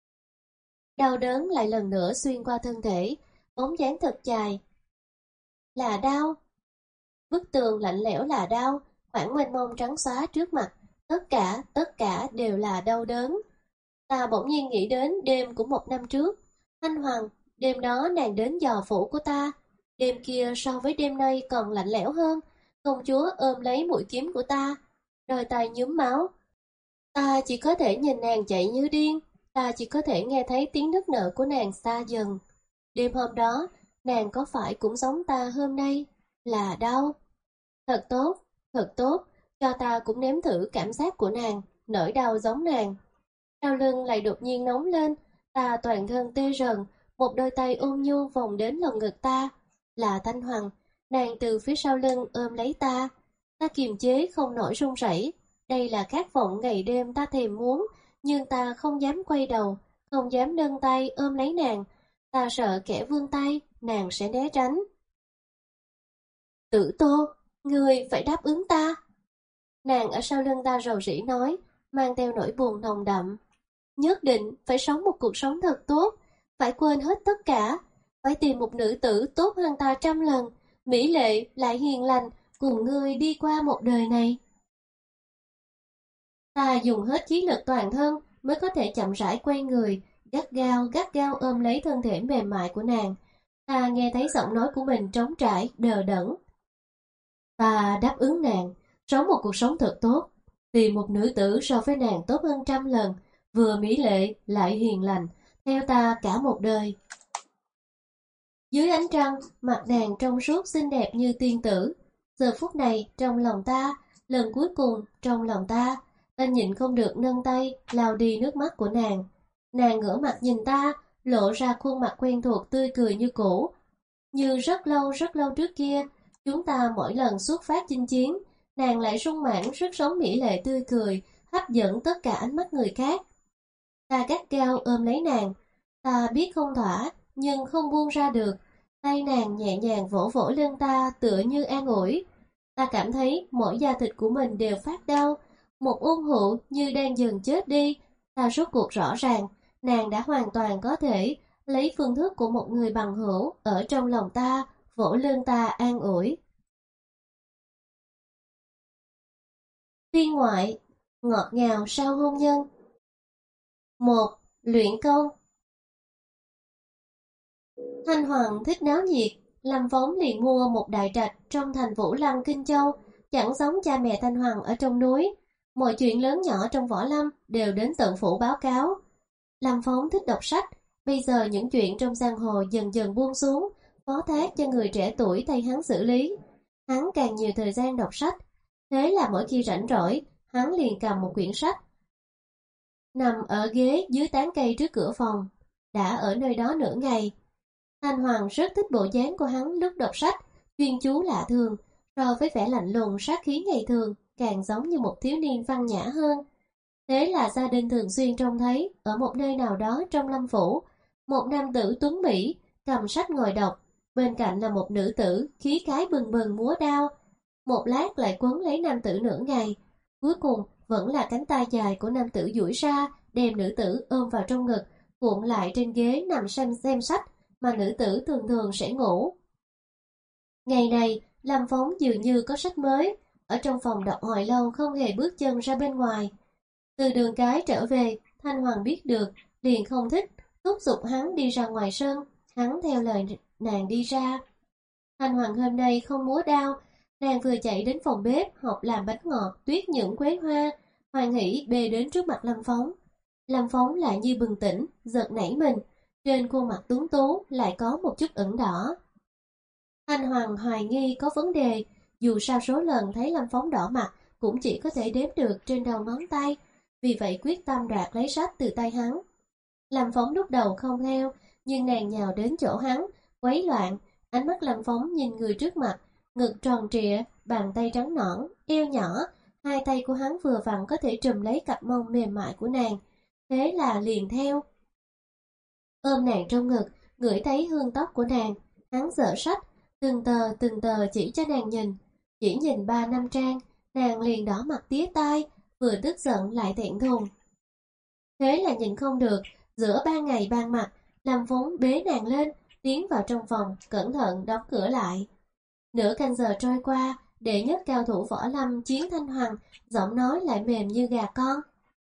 Đau đớn lại lần nữa xuyên qua thân thể, bóng dáng thật dài. Là đau. Bức tường lạnh lẽo là đau, khoảng mênh mông trắng xóa trước mặt, tất cả, tất cả đều là đau đớn. Ta bỗng nhiên nghĩ đến đêm của một năm trước, Thanh Hoàng, đêm đó nàng đến dò phủ của ta, đêm kia so với đêm nay còn lạnh lẽo hơn, công chúa ôm lấy mũi kiếm của ta, đôi tay nhuốm máu. Ta chỉ có thể nhìn nàng chạy như điên, ta chỉ có thể nghe thấy tiếng nức nở của nàng xa dần. Đêm hôm đó, nàng có phải cũng giống ta hôm nay, là đau. Thật tốt, thật tốt, cho ta cũng nếm thử cảm giác của nàng, nỗi đau giống nàng. Sau lưng lại đột nhiên nóng lên, ta toàn thân tê rần, một đôi tay ôn nhu vòng đến lồng ngực ta. Là Thanh Hoàng, nàng từ phía sau lưng ôm lấy ta. Ta kiềm chế không nổi run rẩy. Đây là khát vọng ngày đêm ta thèm muốn, nhưng ta không dám quay đầu, không dám nâng tay ôm lấy nàng. Ta sợ kẻ vươn tay, nàng sẽ né tránh. Tử Tô, người phải đáp ứng ta. Nàng ở sau lưng ta rầu rĩ nói, mang theo nỗi buồn nồng đậm. Nhất định phải sống một cuộc sống thật tốt, phải quên hết tất cả, phải tìm một nữ tử tốt hơn ta trăm lần, mỹ lệ lại hiền lành, cùng ngươi đi qua một đời này. Ta dùng hết khí lực toàn thân mới có thể chậm rãi quay người, gắt gao gắt gao ôm lấy thân thể mềm mại của nàng, Ta nghe thấy giọng nói của mình trống trải, đờ đẫn. Ta đáp ứng nàng, sống một cuộc sống thật tốt. Tìm một nữ tử so với nàng tốt hơn trăm lần, vừa mỹ lệ lại hiền lành, theo ta cả một đời. Dưới ánh trăng, mặt nàng trong suốt xinh đẹp như tiên tử. Giờ phút này trong lòng ta, lần cuối cùng trong lòng ta, ta nhịn không được nâng tay lau đi nước mắt của nàng. Nàng ngửa mặt nhìn ta, lộ ra khuôn mặt quen thuộc tươi cười như cũ. Như rất lâu rất lâu trước kia, chúng ta mỗi lần xuất phát chinh chiến, nàng lại sung mãn sức sống mỹ lệ tươi cười, hấp dẫn tất cả ánh mắt người khác. Ta gắt gao ôm lấy nàng, ta biết không thỏa, nhưng không buông ra được. Tay nàng nhẹ nhàng vỗ vỗ lưng ta tựa như an ủi. Ta cảm thấy mỗi da thịt của mình đều phát đau, một ung hụ như đang dần chết đi. Ta rốt cuộc rõ ràng, nàng đã hoàn toàn có thể lấy phương thức của một người bằng hữu ở trong lòng ta, vỗ lưng ta an ủi. Phiên ngoại, ngọt ngào sau hôn nhân. Một. Luyện công. Thanh Hoàng thích náo nhiệt, Lâm Phóng liền mua một đại trạch trong thành Vũ Lăng Kinh Châu, chẳng giống cha mẹ Thanh Hoàng ở trong núi. Mọi chuyện lớn nhỏ trong võ lâm đều đến tận phủ báo cáo. Lâm Phóng thích đọc sách, bây giờ những chuyện trong giang hồ dần dần buông xuống, phó thác cho người trẻ tuổi thay hắn xử lý. Hắn càng nhiều thời gian đọc sách, thế là mỗi khi rảnh rỗi, hắn liền cầm một quyển sách, nằm ở ghế dưới tán cây trước cửa phòng, đã ở nơi đó nửa ngày. Thanh Hoàng rất thích bộ dáng của hắn lúc đọc sách, chuyên chú lạ thường, so với vẻ lạnh lùng sát khí ngày thường, càng giống như một thiếu niên văn nhã hơn. Thế là gia đình thường xuyên trông thấy, ở một nơi nào đó trong lâm phủ, một nam tử tuấn mỹ, cầm sách ngồi đọc, bên cạnh là một nữ tử, khí khái bừng bừng múa đao. Một lát lại quấn lấy nam tử nửa ngày, cuối cùng vẫn là cánh tay dài của nam tử duỗi ra, đem nữ tử ôm vào trong ngực, cuộn lại trên ghế nằm xem xem sách, mà nữ tử thường thường sẽ ngủ. Ngày này, Lâm Phóng dường như có sách mới, ở trong phòng đọc hồi lâu không hề bước chân ra bên ngoài. Từ đường cái trở về, Thanh Hoàng biết được, liền không thích, thúc giục hắn đi ra ngoài sân, hắn theo lời nàng đi ra. Thanh Hoàng hôm nay không múa đao, nàng vừa chạy đến phòng bếp học làm bánh ngọt, tuyết những quế hoa, hoan hỉ bê đến trước mặt Lâm Phóng. Lâm Phóng lại như bừng tỉnh, giật nảy mình, trên khuôn mặt tuấn tú lại có một chút ửng đỏ. Thanh Hoàng hoài nghi có vấn đề, dù sao số lần thấy Lâm Phóng đỏ mặt cũng chỉ có thể đếm được trên đầu ngón tay, vì vậy quyết tâm đoạt lấy sách từ tay hắn. Lâm Phóng lúc đầu không theo, nhưng nàng nhào đến chỗ hắn, quấy loạn, ánh mắt Lâm Phóng nhìn người trước mặt, ngực tròn trịa, bàn tay trắng nõn, eo nhỏ, hai tay của hắn vừa vặn có thể trùm lấy cặp mông mềm mại của nàng, thế là liền theo. Ôm nàng trong ngực, ngửi thấy hương tóc của nàng, hắn dở sách, từng tờ từng tờ chỉ cho nàng nhìn, chỉ nhìn ba năm trang, nàng liền đỏ mặt tía tai, vừa tức giận lại thẹn thùng. Thế là nhìn không được, giữa ban ngày ban mặt, Lâm Phóng bế nàng lên, tiến vào trong phòng, cẩn thận đóng cửa lại. Nửa canh giờ trôi qua, đệ nhất cao thủ võ lâm Chiến Thanh Hoàng, giọng nói lại mềm như gà con.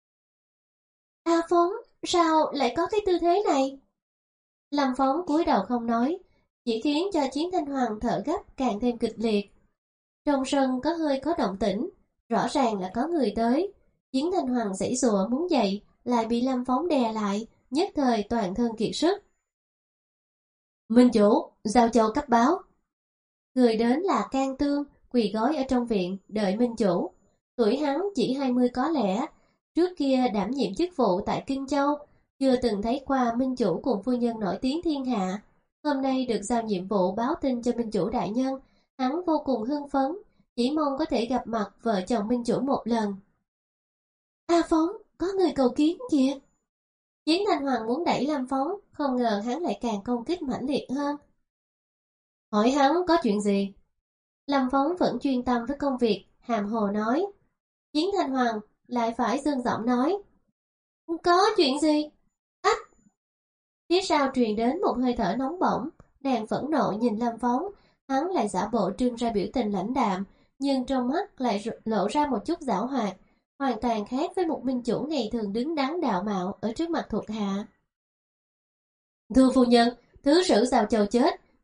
A Phóng, sao lại có cái tư thế này? Lâm Phóng cúi đầu không nói, chỉ khiến cho Chiến Thanh Hoàng thở gấp càng thêm kịch liệt. Trong sân có hơi có động tĩnh, rõ ràng là có người tới. Chiến Thanh Hoàng giãy giụa muốn dậy, lại bị Lâm Phóng đè lại, nhất thời toàn thân kiệt sức. Minh chủ, giao châu cấp báo. Người đến là Can Tương, quỳ gối ở trong viện, đợi Minh chủ. Tuổi hắn chỉ hai mươi có lẽ, trước kia đảm nhiệm chức vụ tại Kinh Châu, chưa từng thấy qua Minh chủ cùng phu nhân nổi tiếng thiên hạ. Hôm nay được giao nhiệm vụ báo tin cho Minh chủ đại nhân, hắn vô cùng hưng phấn, chỉ mong có thể gặp mặt vợ chồng Minh chủ một lần. A Phóng, có người cầu kiến kìa. Chiến Thanh Hoàng muốn đẩy Lâm Phóng, không ngờ hắn lại càng công kích mãnh liệt hơn. Hỏi hắn có chuyện gì? Lâm Phóng vẫn chuyên tâm với công việc, hàm hồ nói. Chiến Thanh Hoàng lại phải dương giọng nói. Có chuyện gì? Ách! Phía sau truyền đến một hơi thở nóng bỏng, nàng phẫn nộ nhìn Lâm Phóng, hắn lại giả bộ trưng ra biểu tình lãnh đạm, nhưng trong mắt lại lộ ra một chút giảo hoạt, hoàn toàn khác với một minh chủ ngày thường đứng đắn đạo mạo ở trước mặt thuộc hạ. Thưa phu nhân, thứ sử Giao Châu chết,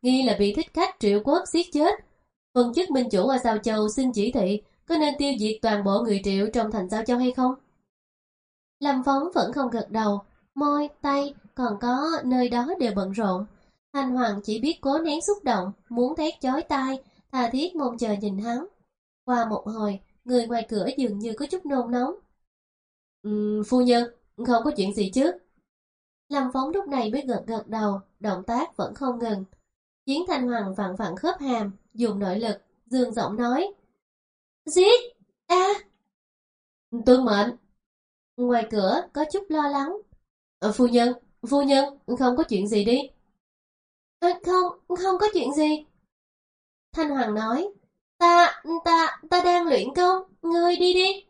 nghi là bị thích khách Triệu Quốc giết chết. Phần chức minh chủ ở Giao Châu xin chỉ thị, có nên tiêu diệt toàn bộ người Triệu trong thành Giao Châu hay không? Lâm Phong vẫn không gật đầu, môi, tay, còn có nơi đó đều bận rộn. Thanh Hoàng chỉ biết cố nén xúc động, muốn thét chói tai, tha thiết mong chờ nhìn hắn. Qua một hồi, người ngoài cửa dường như có chút nôn nóng. Uhm, phu nhân, không có chuyện gì chứ? Lâm Phong lúc này mới gật gật đầu, động tác vẫn không ngừng. Chiến Thanh Hoàng vặn vặn khớp hàm, dùng nội lực, dương giọng nói. Giết! A! À. Tuân mệnh! Ngoài cửa có chút lo lắng. Ờ, phu nhân, phu nhân, không có chuyện gì đi. À, không, không có chuyện gì. Thanh Hoàng nói. Ta, ta, ta đang luyện công, ngươi đi đi.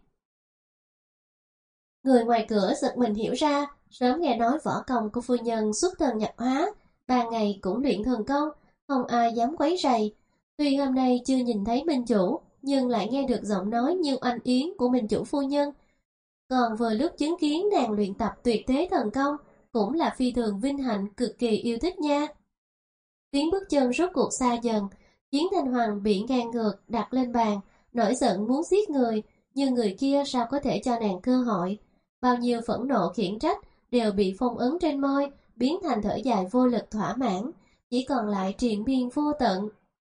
Người ngoài cửa giật mình hiểu ra, sớm nghe nói võ công của phu nhân xuất thần nhập hóa, ban ngày cũng luyện thần công, không ai dám quấy rầy. Tuy hôm nay chưa nhìn thấy minh chủ, nhưng lại nghe được giọng nói như anh yến của minh chủ phu nhân. Còn vừa lúc chứng kiến nàng luyện tập tuyệt thế thần công, cũng là phi thường vinh hạnh cực kỳ yêu thích nha. Tiếng bước chân rốt cuộc xa dần, Chiến Thanh Hoàng bị ngang ngược đặt lên bàn, nổi giận muốn giết người, nhưng người kia sao có thể cho nàng cơ hội. Bao nhiêu phẫn nộ khiển trách đều bị phong ấn trên môi, biến thành thở dài vô lực thỏa mãn, chỉ còn lại triền miên vô tận.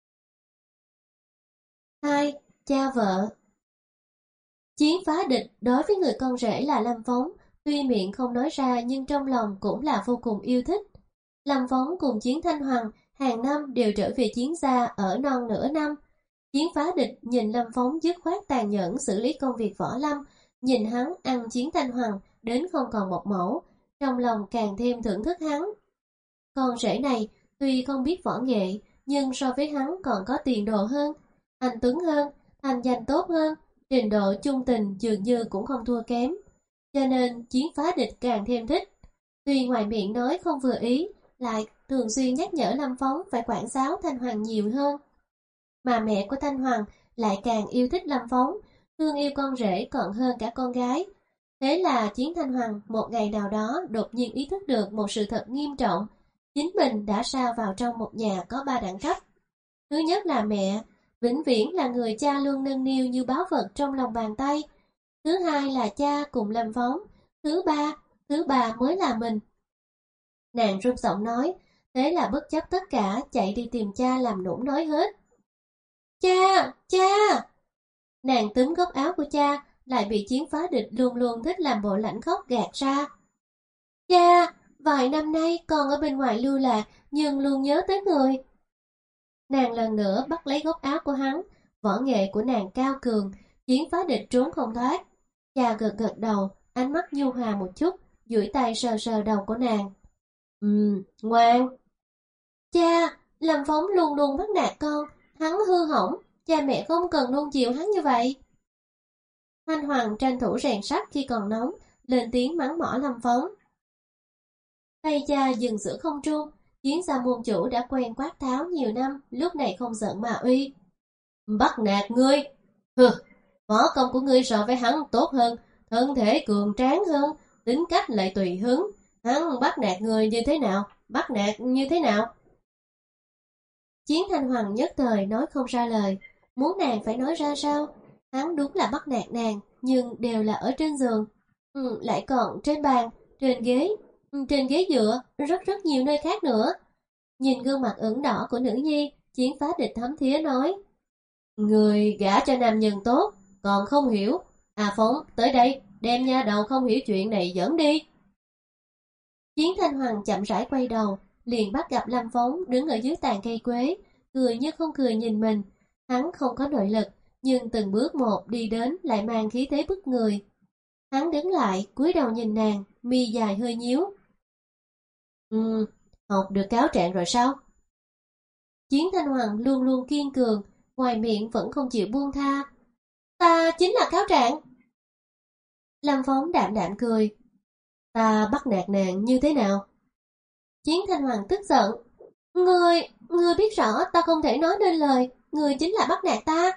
Hai, cha vợ. Chiến phá địch đối với người con rể là Lâm Phong, tuy miệng không nói ra nhưng trong lòng cũng là vô cùng yêu thích. Lâm Phong cùng Chiến Thanh Hoàng hàng năm đều trở về chiến gia ở non nửa năm. Chiến phá địch nhìn Lâm Phong dứt khoát tàn nhẫn xử lý công việc võ lâm, nhìn hắn ăn Chiến Thanh Hoàng đến không còn một mẫu, trong lòng càng thêm thưởng thức hắn. Con rể này tuy không biết võ nghệ, nhưng so với hắn còn có tiền đồ hơn, anh tuấn hơn, thành danh tốt hơn, trình độ chung tình dường như cũng không thua kém. Cho nên Chiến phá địch càng thêm thích. Tuy ngoài miệng nói không vừa ý, lại thường xuyên nhắc nhở Lâm Phong phải quản giáo Thanh Hoàng nhiều hơn. Mà mẹ của Thanh Hoàng lại càng yêu thích Lâm Phong, thương yêu con rể còn hơn cả con gái. Thế là Chiến Thanh Hoàng một ngày nào đó đột nhiên ý thức được một sự thật nghiêm trọng. Chính mình đã sa vào trong một nhà có ba đẳng cấp. Thứ nhất là mẹ, vĩnh viễn là người cha luôn nâng niu như báu vật trong lòng bàn tay. Thứ hai là cha cùng Lâm Phong. Thứ ba, thứ ba mới là mình. Nàng run giọng nói, thế là bất chấp tất cả chạy đi tìm cha làm nũng nói hết. Cha, cha! Nàng túm góc áo của cha, lại bị Chiến phá địch luôn luôn thích làm bộ lãnh khóc gạt ra. Cha, vài năm nay con ở bên ngoài lưu lạc, nhưng luôn nhớ tới người. Nàng lần nữa bắt lấy góc áo của hắn, võ nghệ của nàng cao cường, Chiến phá địch trốn không thoát. Cha gật gật đầu, ánh mắt nhu hòa một chút, duỗi tay sờ sờ đầu của nàng. Ừm, ngoan. Cha, Lâm Phong luôn luôn bắt nạt con, hắn hư hỏng, cha mẹ không cần nuông chiều hắn như vậy. Thanh Hoàng tranh thủ rèn sắt khi còn nóng, lên tiếng mắng mỏ Lâm Phong. Tay cha dừng giữa không trung, Chiến gia môn chủ đã quen quát tháo nhiều năm, lúc này không giận mà uy. Bắt nạt ngươi? Hừ, võ công của ngươi so với hắn tốt hơn, thân thể cường tráng hơn, tính cách lại tùy hứng. Hắn bắt nạt người như thế nào? Bắt nạt như thế nào? Chiến Thanh Hoàng nhất thời nói không ra lời, muốn nàng phải nói ra sao? Hắn đúng là bắt nạt nàng, nhưng đều là ở trên giường, ừ, lại còn trên bàn, trên ghế, ừ, trên ghế dựa, rất rất nhiều nơi khác nữa. Nhìn gương mặt ửng đỏ của nữ nhi, Chiến phá địch thấm thía nói. Người gả cho nam nhân tốt, còn không hiểu. À Phong, tới đây, đem nha đầu không hiểu chuyện này dẫn đi. Chiến Thanh Hoàng chậm rãi quay đầu, liền bắt gặp Lâm Phong đứng ở dưới tàn cây quế, cười như không cười nhìn mình. Hắn không có nội lực, nhưng từng bước một đi đến lại mang khí thế bức người. Hắn đứng lại, cúi đầu nhìn nàng, mi dài hơi nhíu. Ừ, học được cáo trạng rồi sao? Chiến Thanh Hoàng luôn luôn kiên cường, ngoài miệng vẫn không chịu buông tha. Ta chính là cáo trạng. Lâm Phong đạm đạm cười. Ta bắt nạt nàng như thế nào? Chiến Thanh Hoàng tức giận. Ngươi, ngươi biết rõ ta không thể nói nên lời, ngươi chính là bắt nạt ta.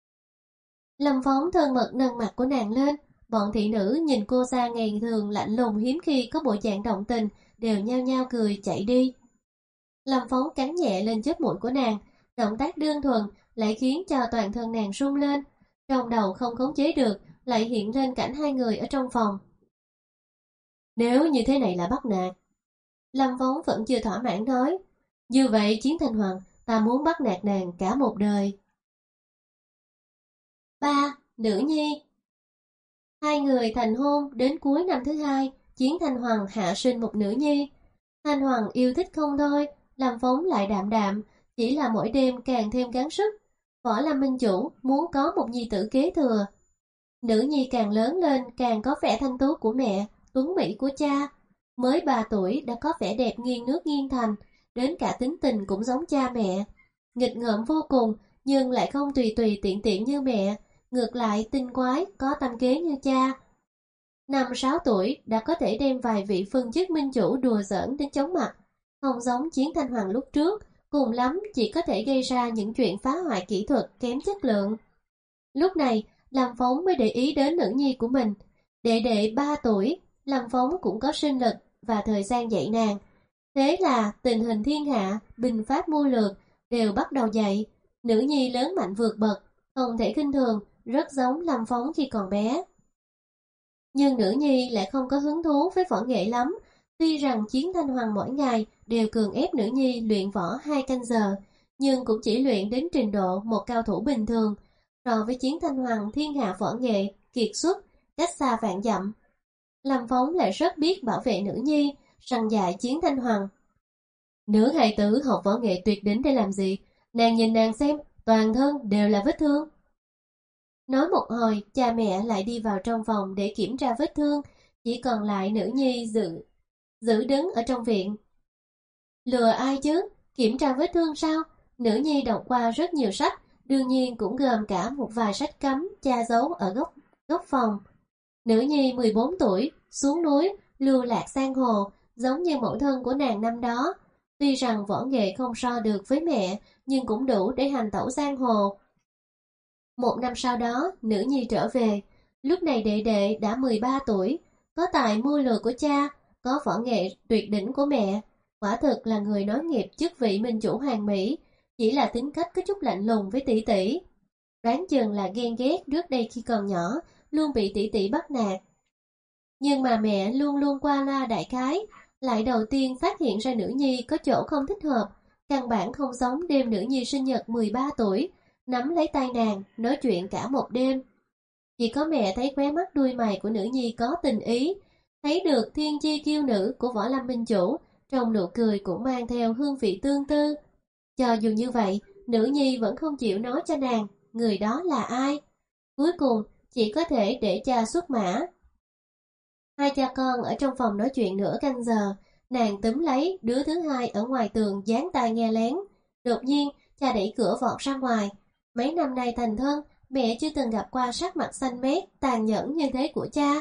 Lâm Phong thân mật nâng mặt của nàng lên, bọn thị nữ nhìn cô xa ngày thường lạnh lùng hiếm khi có bộ dạng động tình, đều nhao nhao cười chạy đi. Lâm Phong cắn nhẹ lên chóp mũi của nàng, động tác đơn thuần lại khiến cho toàn thân nàng rung lên, trong đầu không khống chế được lại hiện lên cảnh hai người ở trong phòng. Nếu như thế này là bắt nạt. Lâm Phong vẫn chưa thỏa mãn nói, như vậy Chiến Thanh Hoàng, ta muốn bắt nạt nàng cả một đời. Ba, Nữ nhi. Hai người thành hôn đến cuối năm thứ hai, Chiến Thanh Hoàng hạ sinh một nữ nhi. Thanh Hoàng yêu thích không thôi, Lâm Phong lại đạm đạm, chỉ là mỗi đêm càng thêm gắng sức. Võ Lâm Minh Chủ muốn có một nhi tử kế thừa. Nữ nhi càng lớn lên càng có vẻ thanh tú của mẹ, tuấn mỹ của cha. Mới ba tuổi đã có vẻ đẹp nghiêng nước nghiêng thành, đến cả tính tình cũng giống cha mẹ. Nghịch ngợm vô cùng, nhưng lại không tùy tùy tiện tiện như mẹ, ngược lại tinh quái, có tâm kế như cha. Năm sáu tuổi đã có thể đem vài vị phân chức minh chủ đùa giỡn đến chóng mặt, không giống Chiến Thanh Hoàng lúc trước, cùng lắm chỉ có thể gây ra những chuyện phá hoại kỹ thuật kém chất lượng. Lúc này, Lâm Phong mới để ý đến nữ nhi của mình. Đệ đệ ba tuổi, Lâm Phong cũng có sinh lực và thời gian dạy nàng. Thế là tình hình thiên hạ, binh pháp mưu lược đều bắt đầu dạy. Nữ nhi lớn mạnh vượt bậc, không thể khinh thường, rất giống Lâm Phong khi còn bé. Nhưng nữ nhi lại không có hứng thú với võ nghệ lắm. Tuy rằng Chiến Thanh Hoàng mỗi ngày đều cường ép nữ nhi luyện võ hai canh giờ, nhưng cũng chỉ luyện đến trình độ một cao thủ bình thường. So với Chiến Thanh Hoàng thiên hạ võ nghệ, kiệt xuất, cách xa vạn dặm. Lâm Phong lại rất biết bảo vệ nữ nhi, săn dạy Chiến Thanh Hoàng. Nữ hài tử học võ nghệ tuyệt đỉnh để làm gì? Nàng nhìn nàng xem, toàn thân đều là vết thương. Nói một hồi, cha mẹ lại đi vào trong phòng để kiểm tra vết thương, chỉ còn lại nữ nhi giữ, giữ đứng ở trong viện. Lừa ai chứ? Kiểm tra vết thương sao? Nữ nhi đọc qua rất nhiều sách, đương nhiên cũng gồm cả một vài sách cấm cha giấu ở góc, góc phòng. Nữ nhi mười bốn tuổi, xuống núi, lưu lạc sang hồ, giống như mẫu thân của nàng năm đó. Tuy rằng võ nghệ không so được với mẹ, nhưng cũng đủ để hành tẩu giang hồ. Một năm sau đó, nữ nhi trở về. Lúc này đệ đệ đã mười ba tuổi, có tài mưu lược của cha, có võ nghệ tuyệt đỉnh của mẹ. Quả thực là người nối nghiệp chức vị minh chủ Hoàng Mỹ, chỉ là tính cách có chút lạnh lùng với tỷ tỷ. Đoán chừng là ghen ghét trước đây khi còn nhỏ, luôn bị tỷ tỷ bắt nạt. Nhưng mà mẹ luôn luôn qua loa đại khái, lại đầu tiên phát hiện ra nữ nhi có chỗ không thích hợp, căn bản không giống đêm nữ nhi sinh nhật mười ba tuổi, nắm lấy tay nàng, nói chuyện cả một đêm. Chỉ có mẹ thấy khóe mắt đuôi mày của nữ nhi có tình ý, thấy được thiên chi kiêu nữ của Võ Lâm Minh Chủ, trong nụ cười cũng mang theo hương vị tương tư. Cho dù như vậy, nữ nhi vẫn không chịu nói cho nàng, người đó là ai. Cuối cùng, chỉ có thể để cha xuất mã. Hai cha con ở trong phòng nói chuyện nửa canh giờ, nàng túm lấy đứa thứ hai ở ngoài tường dán tai nghe lén. Đột nhiên, cha đẩy cửa vọt ra ngoài. Mấy năm nay thành thân, mẹ chưa từng gặp qua sắc mặt xanh mét, tàn nhẫn như thế của cha.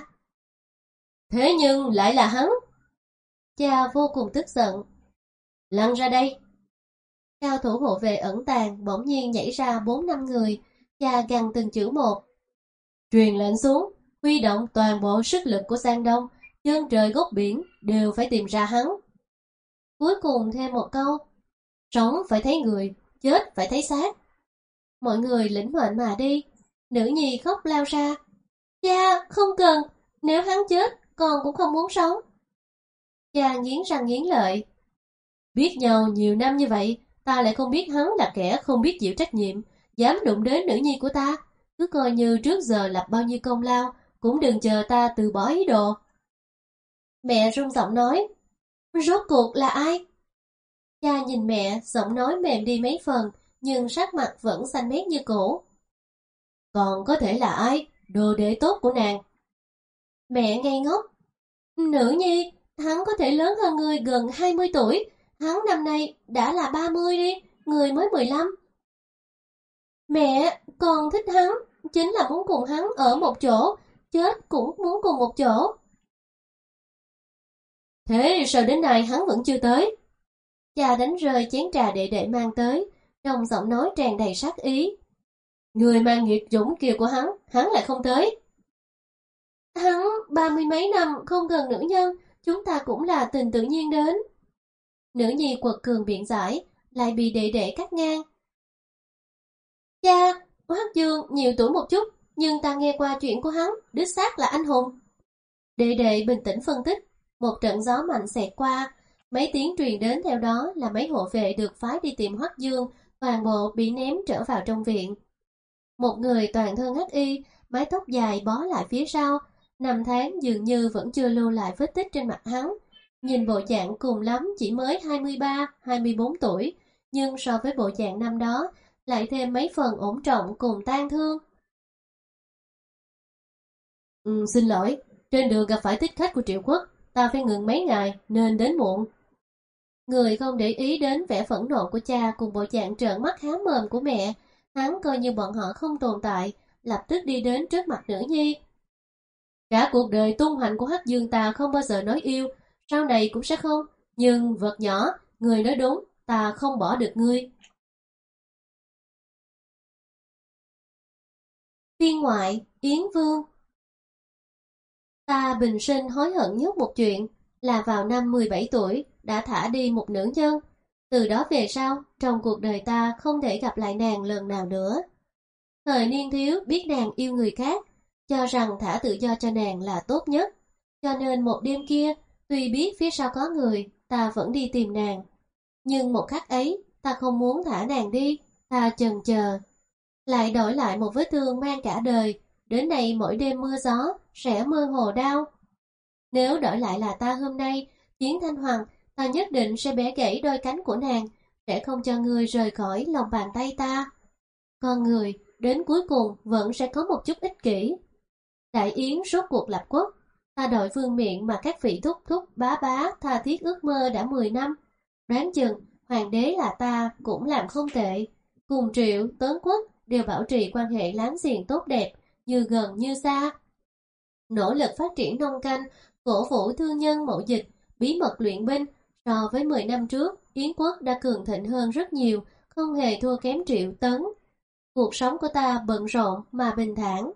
Thế nhưng lại là hắn. Cha vô cùng tức giận. Lăn ra đây. Cao thủ hộ vệ ẩn tàng bỗng nhiên nhảy ra bốn năm người, cha gằn từng chữ một. Truyền lệnh xuống, huy động toàn bộ sức lực của Giang Đông, chân trời góc biển đều phải tìm ra hắn. Cuối cùng thêm một câu, sống phải thấy người, chết phải thấy xác. Mọi người lĩnh mệnh mà đi. Nữ nhi khóc lao ra. Cha, không cần, nếu hắn chết, con cũng không muốn sống. Cha nghiến răng nghiến lợi. Biết nhau nhiều năm như vậy, ta lại không biết hắn là kẻ không biết chịu trách nhiệm, dám đụng đến nữ nhi của ta. Cứ coi như trước giờ lập bao nhiêu công lao, cũng đừng chờ ta từ bỏ ý đồ. Mẹ run giọng nói. Rốt cuộc là ai? Cha nhìn mẹ, giọng nói mềm đi mấy phần, nhưng sắc mặt vẫn xanh mét như cũ. Còn có thể là ai? Đồ đệ tốt của nàng. Mẹ ngây ngốc. Nữ nhi, hắn có thể lớn hơn người gần hai mươi tuổi. Hắn năm nay đã là ba mươi đi, người mới mười lăm. Mẹ, con thích hắn, chính là muốn cùng hắn ở một chỗ, chết cũng muốn cùng một chỗ. Thế sao đến nay hắn vẫn chưa tới? Cha đánh rơi chén trà đệ đệ mang tới, trong giọng nói tràn đầy sát ý. Người mang nghiệt dũng kia của hắn, hắn lại không tới. Hắn ba mươi mấy năm không gần nữ nhân, chúng ta cũng là tình tự nhiên đến. Nữ nhi quật cường biện giải, lại bị đệ đệ cắt ngang. Cha, Hoắc Dương nhiều tuổi một chút, nhưng ta nghe qua chuyện của hắn, đích xác là anh hùng. Đệ đệ bình tĩnh phân tích, một trận gió mạnh xẹt qua, mấy tiếng truyền đến theo đó là mấy hộ vệ được phái đi tìm Hoắc Dương, toàn bộ bị ném trở vào trong viện. Một người toàn thân hắc y, mái tóc dài bó lại phía sau, năm tháng dường như vẫn chưa lưu lại vết tích trên mặt hắn. Nhìn bộ dạng cùng lắm chỉ mới hai mươi ba, hai mươi bốn tuổi, nhưng so với bộ dạng năm đó, lại thêm mấy phần ổn trọng cùng tang thương. Ừ, xin lỗi, trên đường gặp phải thích khách của Triệu Quốc, ta phải ngừng mấy ngày nên đến muộn. Người không để ý đến vẻ phẫn nộ của cha cùng bộ dạng trợn mắt há mồm của mẹ, hắn coi như bọn họ không tồn tại, lập tức đi đến trước mặt nữ nhi. Cả cuộc đời tung hoành của Hắc Dương ta không bao giờ nói yêu, sau này cũng sẽ không, nhưng vật nhỏ, người nói đúng, ta không bỏ được ngươi. Phiên ngoại, Yến Vương. Ta bình sinh hối hận nhất một chuyện, là vào năm mười bảy tuổi đã thả đi một nữ nhân. Từ đó về sau, trong cuộc đời ta không thể gặp lại nàng lần nào nữa. Thời niên thiếu biết nàng yêu người khác, cho rằng thả tự do cho nàng là tốt nhất. Cho nên một đêm kia, tuy biết phía sau có người, ta vẫn đi tìm nàng. Nhưng một khắc ấy, ta không muốn thả nàng đi, ta chần chờ. Lại đổi lại một vết thương mang cả đời, đến nay mỗi đêm mưa gió, sẽ mơ hồ đau. Nếu đổi lại là ta hôm nay, Chiến Thanh Hoàng, ta nhất định sẽ bẻ gãy đôi cánh của nàng, để không cho người rời khỏi lòng bàn tay ta. Con người, đến cuối cùng vẫn sẽ có một chút ích kỷ. Đại Yến rốt cuộc lập quốc, ta đội vương miện mà các vị thúc thúc bá bá tha thiết ước mơ đã mười năm. Đoán chừng, hoàng đế là ta cũng làm không tệ. Cùng Triệu, Tấn Quốc đều bảo trì quan hệ láng giềng tốt đẹp, như gần như xa. Nỗ lực phát triển nông canh, cổ vũ thương nhân mậu dịch, bí mật luyện binh, so với mười năm trước, Yến quốc đã cường thịnh hơn rất nhiều, không hề thua kém Triệu Tấn. Cuộc sống của ta bận rộn mà bình thản.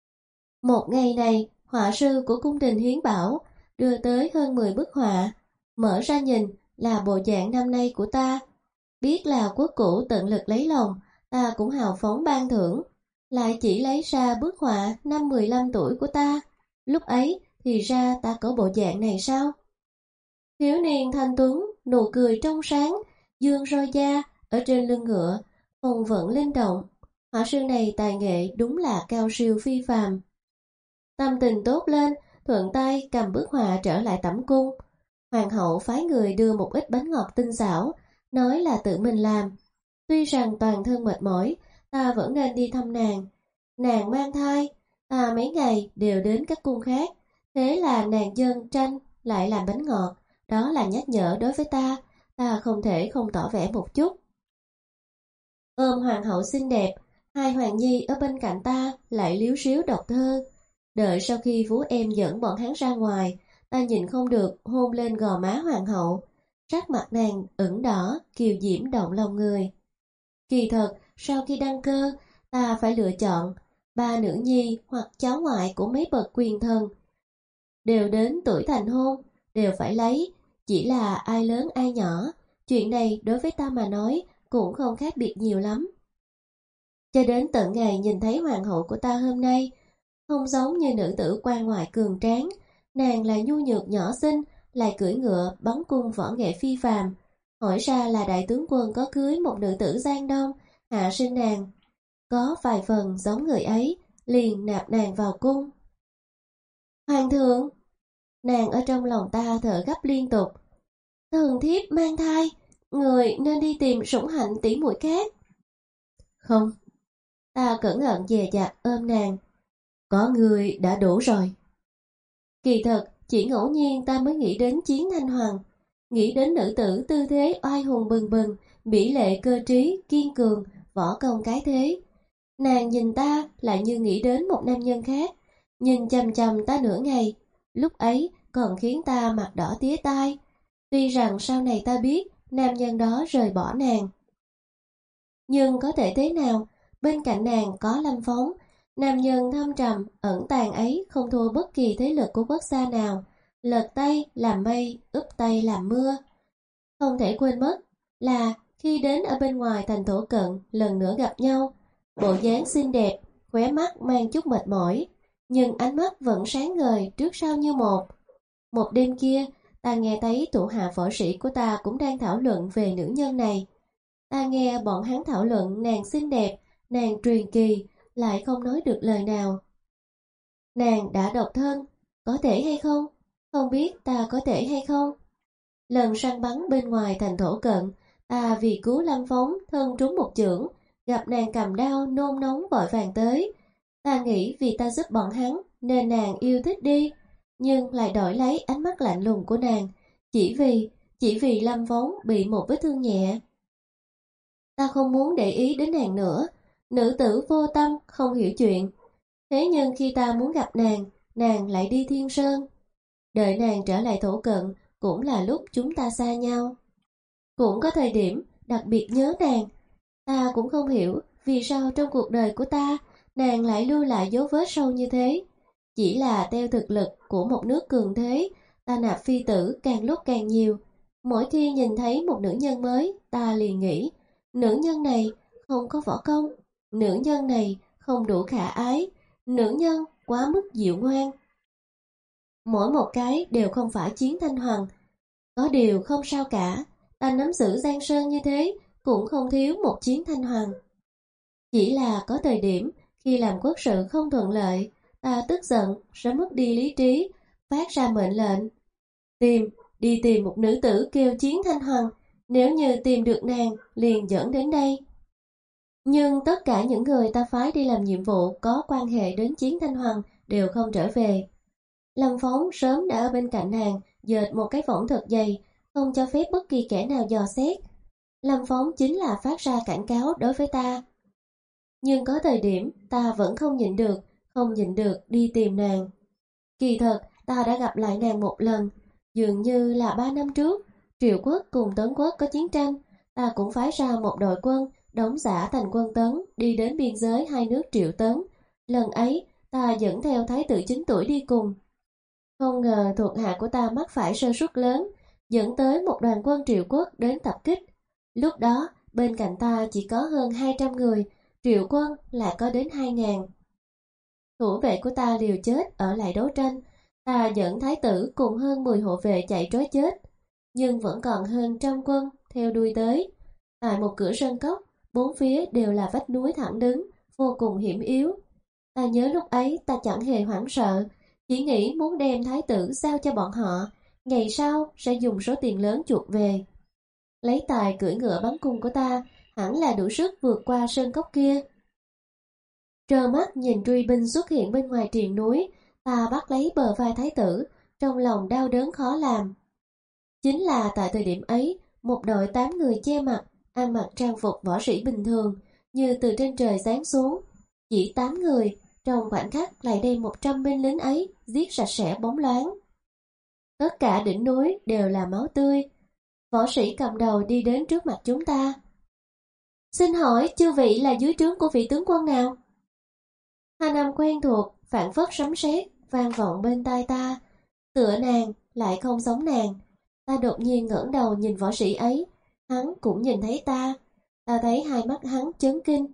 Một ngày này, họa sư của cung đình Hiến Bảo đưa tới hơn mười bức họa, mở ra nhìn là bộ dạng năm nay của ta. Biết là quốc cũ tận lực lấy lòng, ta cũng hào phóng ban thưởng, lại chỉ lấy ra bức họa năm mười lăm tuổi của ta. Lúc ấy thì ra ta có bộ dạng này sao? Thiếu niên thanh tuấn, nụ cười trong sáng, dương roi da ở trên lưng ngựa, phong vận linh động. Họa sư này tài nghệ đúng là cao siêu phi phàm. Tâm tình tốt lên, thuận tay cầm bức họa trở lại tẩm cung. Hoàng hậu phái người đưa một ít bánh ngọt tinh xảo, nói là tự mình làm. Tuy rằng toàn thân mệt mỏi, ta vẫn nên đi thăm nàng. Nàng mang thai, ta mấy ngày đều đến các cung khác. Thế là nàng dâng tranh lại làm bánh ngọt, đó là nhắc nhở đối với ta, ta không thể không tỏ vẻ một chút. Ôm hoàng hậu xinh đẹp, hai hoàng nhi ở bên cạnh ta lại liếu ríu đọc thơ. Đợi sau khi vú em dẫn bọn hắn ra ngoài, ta nhìn không được hôn lên gò má hoàng hậu. Sắc mặt nàng ửng đỏ, kiều diễm động lòng người. Kỳ thật, sau khi đăng cơ, ta phải lựa chọn ba nữ nhi hoặc cháu ngoại của mấy bậc quyền thần. Đều đến tuổi thành hôn, đều phải lấy, chỉ là ai lớn ai nhỏ. Chuyện này đối với ta mà nói cũng không khác biệt nhiều lắm. Cho đến tận ngày nhìn thấy hoàng hậu của ta hôm nay, không giống như nữ tử quan ngoại cường tráng, nàng là nhu nhược nhỏ xinh, lại cưỡi ngựa bắn cung võ nghệ phi phàm. Hỏi ra là đại tướng quân có cưới một nữ tử Giang Đông, hạ sinh nàng. Có vài phần giống người ấy, liền nạp nàng vào cung. Hoàng thượng! Nàng ở trong lòng ta thở gấp liên tục. Thần thiếp mang thai, người nên đi tìm Sủng Hạnh tỷ muội khác. Không. Ta cẩn thận dè dặt ôm nàng. Có người đã đủ rồi. Kỳ thật, chỉ ngẫu nhiên ta mới nghĩ đến Chiến Thanh Hoàng, nghĩ đến nữ tử tư thế oai hùng bừng bừng, mỹ lệ cơ trí, kiên cường, võ công cái thế. Nàng nhìn ta lại như nghĩ đến một nam nhân khác, nhìn chằm chằm ta nửa ngày, lúc ấy còn khiến ta mặt đỏ tía tai. Tuy rằng sau này ta biết nam nhân đó rời bỏ nàng. Nhưng có thể thế nào, bên cạnh nàng có Lâm Phong, nam nhân thâm trầm, ẩn tàng ấy không thua bất kỳ thế lực của quốc gia nào, lật tay làm mây, úp tay làm mưa. không thể quên mất là khi đến ở bên ngoài thành Thổ Cận lần nữa gặp nhau, bộ dáng xinh đẹp, khóe mắt mang chút mệt mỏi, nhưng ánh mắt vẫn sáng ngời trước sau như một. Một đêm kia, ta nghe thấy thủ hạ võ sĩ của ta cũng đang thảo luận về nữ nhân này. Ta nghe bọn hắn thảo luận nàng xinh đẹp, nàng truyền kỳ, lại không nói được lời nào. Nàng đã độc thân, có thể hay không? Không biết ta có thể hay không? Lần săn bắn bên ngoài thành Thổ Cận, ta vì cứu Lâm Phóng thân trúng một chưởng, gặp nàng cầm đao nôn nóng vội vàng tới. Ta nghĩ vì ta giúp bọn hắn nên nàng yêu thích đi, nhưng lại đổi lấy ánh mắt lạnh lùng của nàng, chỉ vì, chỉ vì Lâm Phóng bị một vết thương nhẹ. Ta không muốn để ý đến nàng nữa, nữ tử vô tâm, không hiểu chuyện. Thế nhưng khi ta muốn gặp nàng, nàng lại đi Thiên Sơn. Đợi nàng trở lại Thổ Cận cũng là lúc chúng ta xa nhau. Cũng có thời điểm đặc biệt nhớ nàng. Ta cũng không hiểu vì sao trong cuộc đời của ta nàng lại lưu lại dấu vết sâu như thế. Chỉ là theo thực lực của một nước cường thế, ta nạp phi tử càng lúc càng nhiều. Mỗi khi nhìn thấy một nữ nhân mới, ta liền nghĩ, nữ nhân này không có võ công, nữ nhân này không đủ khả ái, nữ nhân quá mức dịu ngoan. Mỗi một cái đều không phải Chiến Thanh Hoàng. Có điều không sao cả, ta nắm giữ Giang Sơn như thế cũng không thiếu một Chiến Thanh Hoàng. Chỉ là có thời điểm khi làm quốc sự không thuận lợi, ta tức giận sẽ mất đi lý trí, phát ra mệnh lệnh. Tìm, đi tìm một nữ tử kêu Chiến Thanh Hoàng, nếu như tìm được nàng liền dẫn đến đây. Nhưng tất cả những người ta phái đi làm nhiệm vụ có quan hệ đến Chiến Thanh Hoàng đều không trở về. Lâm Phóng sớm đã ở bên cạnh nàng, dệt một cái võng thật dày, không cho phép bất kỳ kẻ nào dò xét. Lâm Phóng chính là phát ra cảnh cáo đối với ta. Nhưng có thời điểm ta vẫn không nhịn được, không nhịn được đi tìm nàng. Kỳ thật, ta đã gặp lại nàng một lần, dường như là ba năm trước, Triệu Quốc cùng Tấn Quốc có chiến tranh, ta cũng phái ra một đội quân, đóng giả thành quân Tấn, đi đến biên giới hai nước Triệu Tấn. Lần ấy, ta dẫn theo thái tử chín tuổi đi cùng. Không ngờ thuộc hạ của ta mắc phải sơ suất lớn, dẫn tới một đoàn quân Triệu Quốc đến tập kích. Lúc đó, bên cạnh ta chỉ có hơn hai trăm người, Triệu quân lại có đến hai ngàn. Thủ vệ của ta liều chết ở lại đấu tranh, ta dẫn thái tử cùng hơn mười hộ vệ chạy trối chết, nhưng vẫn còn hơn trăm quân theo đuôi tới. Tại một cửa sơn cốc, bốn phía đều là vách núi thẳng đứng, vô cùng hiểm yếu. Ta nhớ lúc ấy ta chẳng hề hoảng sợ, chỉ nghĩ muốn đem thái tử giao cho bọn họ, ngày sau sẽ dùng số tiền lớn chuộc về. Lấy tài cưỡi ngựa bắn cung của ta, hẳn là đủ sức vượt qua sơn cốc kia. Trơ mắt nhìn truy binh xuất hiện bên ngoài triền núi, ta bắt lấy bờ vai thái tử, trong lòng đau đớn khó làm. Chính là tại thời điểm ấy, một đội tám người che mặt, ăn mặc trang phục võ sĩ bình thường, như từ trên trời giáng xuống. Chỉ tám người, trong khoảnh khắc lại đem một trăm binh lính ấy giết sạch sẽ bóng loáng. Tất cả đỉnh núi đều là máu tươi. Võ sĩ cầm đầu đi đến trước mặt chúng ta. Xin hỏi chư vị là dưới trướng của vị tướng quân nào? Thanh âm quen thuộc, phảng phất sấm sét vang vọng bên tai ta. Tựa nàng, lại không giống nàng. Ta đột nhiên ngẩng đầu nhìn võ sĩ ấy, hắn cũng nhìn thấy ta. Ta thấy hai mắt hắn chấn kinh.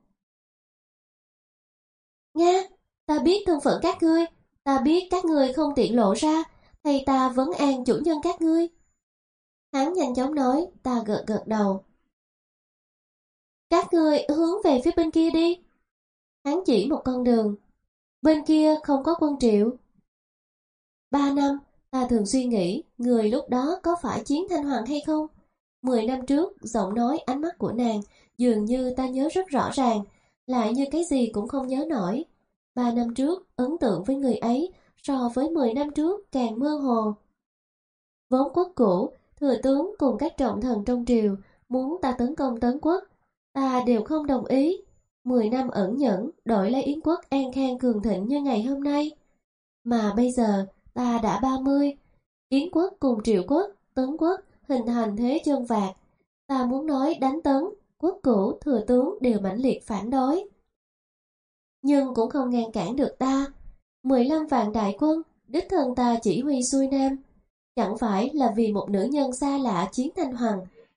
Nga, ta biết thân phận các ngươi, ta biết các ngươi không tiện lộ ra, thầy ta vấn an chủ nhân các ngươi. Hắn nhanh chóng nói, ta gật gật đầu. Các ngươi hướng về phía bên kia đi. Hắn chỉ một con đường. Bên kia không có quân Triệu. Ba năm, ta thường suy nghĩ người lúc đó có phải Chiến Thanh Hoàng hay không? Mười năm trước, giọng nói ánh mắt của nàng dường như ta nhớ rất rõ ràng, lại như cái gì cũng không nhớ nổi. Ba năm trước, ấn tượng với người ấy so với mười năm trước càng mơ hồ. Vốn quốc cũ, thừa tướng cùng các trọng thần trong triều muốn ta tấn công Tấn Quốc, ta đều không đồng ý. Mười năm ẩn nhẫn đổi lấy Yến quốc an khang cường thịnh như ngày hôm nay. Mà bây giờ ta đã ba mươi, Yến quốc cùng Triệu quốc, Tấn quốc hình thành thế chân vạc. Ta muốn nói đánh Tấn, quốc cũ thừa tướng đều mãnh liệt phản đối. Nhưng cũng không ngăn cản được ta. Mười lăm vạn đại quân, đích thân ta chỉ huy xuôi nam. Chẳng phải là vì một nữ nhân xa lạ Chiến Thanh Hoàng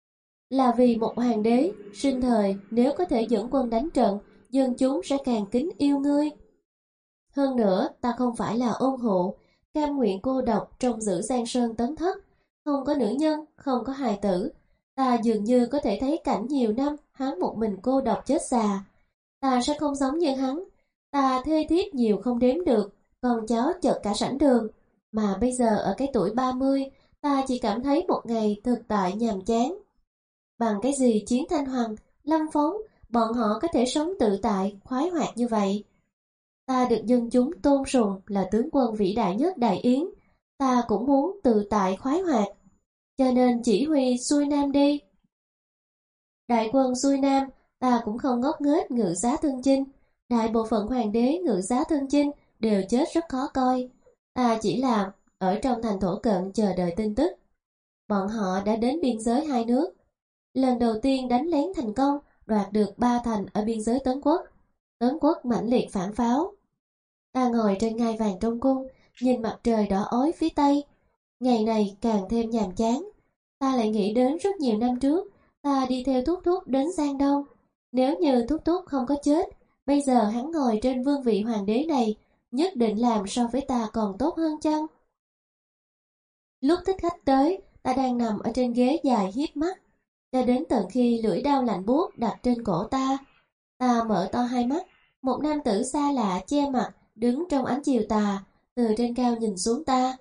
là vì một hoàng đế sinh thời nếu có thể dẫn quân đánh trận, dân chúng sẽ càng kính yêu ngươi. Hơn nữa, ta không phải là ôn hụ, cam nguyện cô độc trong giữ Giang Sơn tấn thất, không có nữ nhân, không có hài tử. Ta dường như có thể thấy cảnh nhiều năm hắn một mình cô độc chết già. Ta sẽ không giống như hắn, ta thê thiếp nhiều không đếm được, con cháu chật cả sảnh đường. Mà bây giờ ở cái tuổi ba mươi, ta chỉ cảm thấy một ngày thực tại nhàm chán. Bằng cái gì Chiến Thanh Hoàng, Lâm Phong, bọn họ có thể sống tự tại, khoái hoạt như vậy? Ta được dân chúng tôn sùng là tướng quân vĩ đại nhất Đại Yến, ta cũng muốn tự tại khoái hoạt, cho nên chỉ huy xuôi nam đi. Đại quân xuôi nam, ta cũng không ngốc nghếch ngự giá thân chinh, đại bộ phận hoàng đế ngự giá thân chinh đều chết rất khó coi. Ta chỉ là ở trong thành Thổ Cận chờ đợi tin tức. Bọn họ đã đến biên giới hai nước. Lần đầu tiên đánh lén thành công, đoạt được ba thành ở biên giới Tấn Quốc. Tấn Quốc mãnh liệt phản pháo. Ta ngồi trên ngai vàng trong cung, nhìn mặt trời đỏ ói phía tây. Ngày này càng thêm nhàm chán. Ta lại nghĩ đến rất nhiều năm trước, ta đi theo Thúc Thúc đến Giang Đông. Nếu như Thúc Thúc không có chết, bây giờ hắn ngồi trên vương vị hoàng đế này, nhất định làm so với ta còn tốt hơn chăng? Lúc thích khách tới, ta đang nằm ở trên ghế dài hiếp mắt, cho đến tận khi lưỡi dao lạnh buốt đặt trên cổ ta. Ta mở to hai mắt, một nam tử xa lạ che mặt, đứng trong ánh chiều tà, từ trên cao nhìn xuống ta.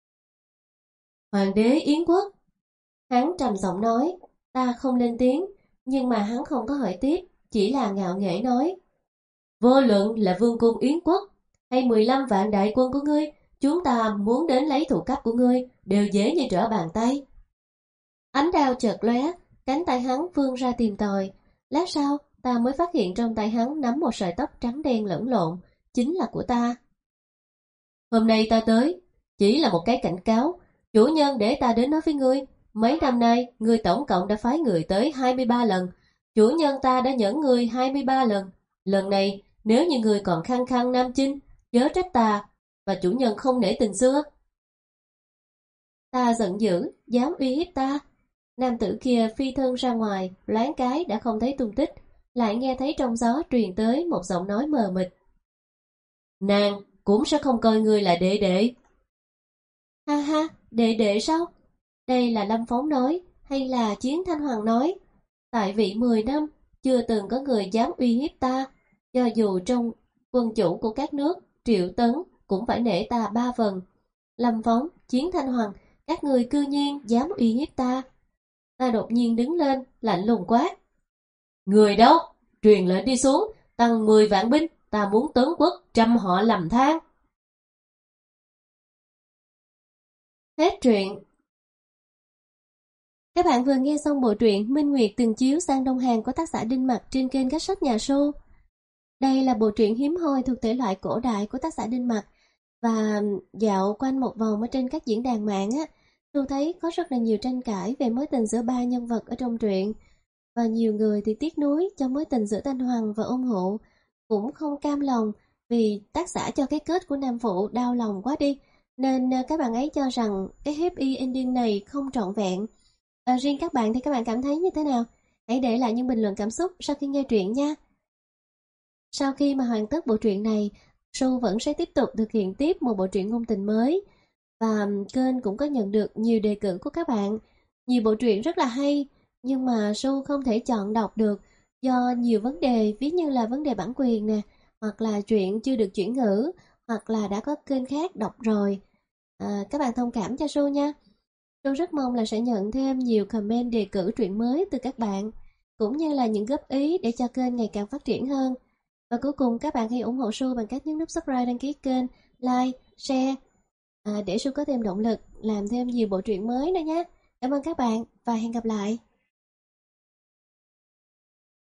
Hoàng đế Yến Quốc. Hắn trầm giọng nói, ta không lên tiếng, nhưng mà hắn không có hỏi tiếp, chỉ là ngạo nghễ nói. Vô luận là vương cung Yến Quốc, hay mười lăm vạn đại quân của ngươi, chúng ta muốn đến lấy thủ cấp của ngươi, đều dễ như trở bàn tay. Ánh đao chợt lóe, cánh tay hắn vươn ra tìm tòi. Lát sau, ta mới phát hiện trong tay hắn nắm một sợi tóc trắng đen lẫn lộn, chính là của ta. Hôm nay ta tới, chỉ là một cái cảnh cáo, chủ nhân để ta đến nói với ngươi. Mấy năm nay, ngươi tổng cộng đã phái người tới hai mươi ba lần, chủ nhân ta đã nhẫn ngươi hai mươi ba lần. Lần này, nếu như ngươi còn khăng khăng nam chinh, chớ trách ta, và chủ nhân không nể tình xưa. Ta giận dữ, dám uy hiếp ta. Nam tử kia phi thân ra ngoài, loáng cái đã không thấy tung tích, lại nghe thấy trong gió truyền tới một giọng nói mờ mịt. Nàng cũng sẽ không coi ngươi là đệ đệ. Ha ha, đệ đệ sao? Đây là Lâm Phong nói, hay là Chiến Thanh Hoàng nói? Tại vị mười năm, chưa từng có người dám uy hiếp ta, cho dù trong quân chủ của các nước, Triệu Tấn cũng phải nể ta ba phần. Lâm Phong, Chiến Thanh Hoàng, các người cư nhiên dám uy hiếp ta. Ta đột nhiên đứng lên, lạnh lùng quát. Người đâu? Truyền lệnh đi xuống, tăng mười vạn binh, ta muốn Tấn Quốc trăm họ lầm than. Hết truyện. Các bạn vừa nghe xong bộ truyện Minh Nguyệt từng chiếu sang Đông Hàn của tác giả Đinh Mặc trên kênh Các Sách Nhà Su. Đây là bộ truyện hiếm hoi thuộc thể loại cổ đại của tác giả Đinh Mặc, và dạo quanh một vòng ở trên các diễn đàn mạng á, tôi thấy có rất là nhiều tranh cãi về mối tình giữa ba nhân vật ở trong truyện, và nhiều người thì tiếc nuối cho mối tình giữa Thanh Hoàng và Ôn Hụ, cũng không cam lòng vì tác giả cho cái kết của nam phụ đau lòng quá đi, nên các bạn ấy cho rằng cái happy ending này không trọn vẹn. À, riêng các bạn thì các bạn cảm thấy như thế nào? Hãy để lại những bình luận cảm xúc sau khi nghe truyện nha. Sau khi mà hoàn tất bộ truyện này, Su vẫn sẽ tiếp tục thực hiện tiếp một bộ truyện ngôn tình mới, và kênh cũng có nhận được nhiều đề cử của các bạn. Nhiều bộ truyện rất là hay, nhưng mà Su không thể chọn đọc được do nhiều vấn đề, ví như là vấn đề bản quyền nè, hoặc là truyện chưa được chuyển ngữ, hoặc là đã có kênh khác đọc rồi. À, các bạn thông cảm cho Su nha. Su rất mong là sẽ nhận thêm nhiều comment đề cử truyện mới từ các bạn, cũng như là những góp ý để cho kênh ngày càng phát triển hơn. Và cuối cùng các bạn hãy ủng hộ Su bằng cách nhấn nút subscribe, đăng ký kênh, like, share, à, để Su có thêm động lực làm thêm nhiều bộ truyện mới nữa nhé. Cảm ơn các bạn và hẹn gặp lại.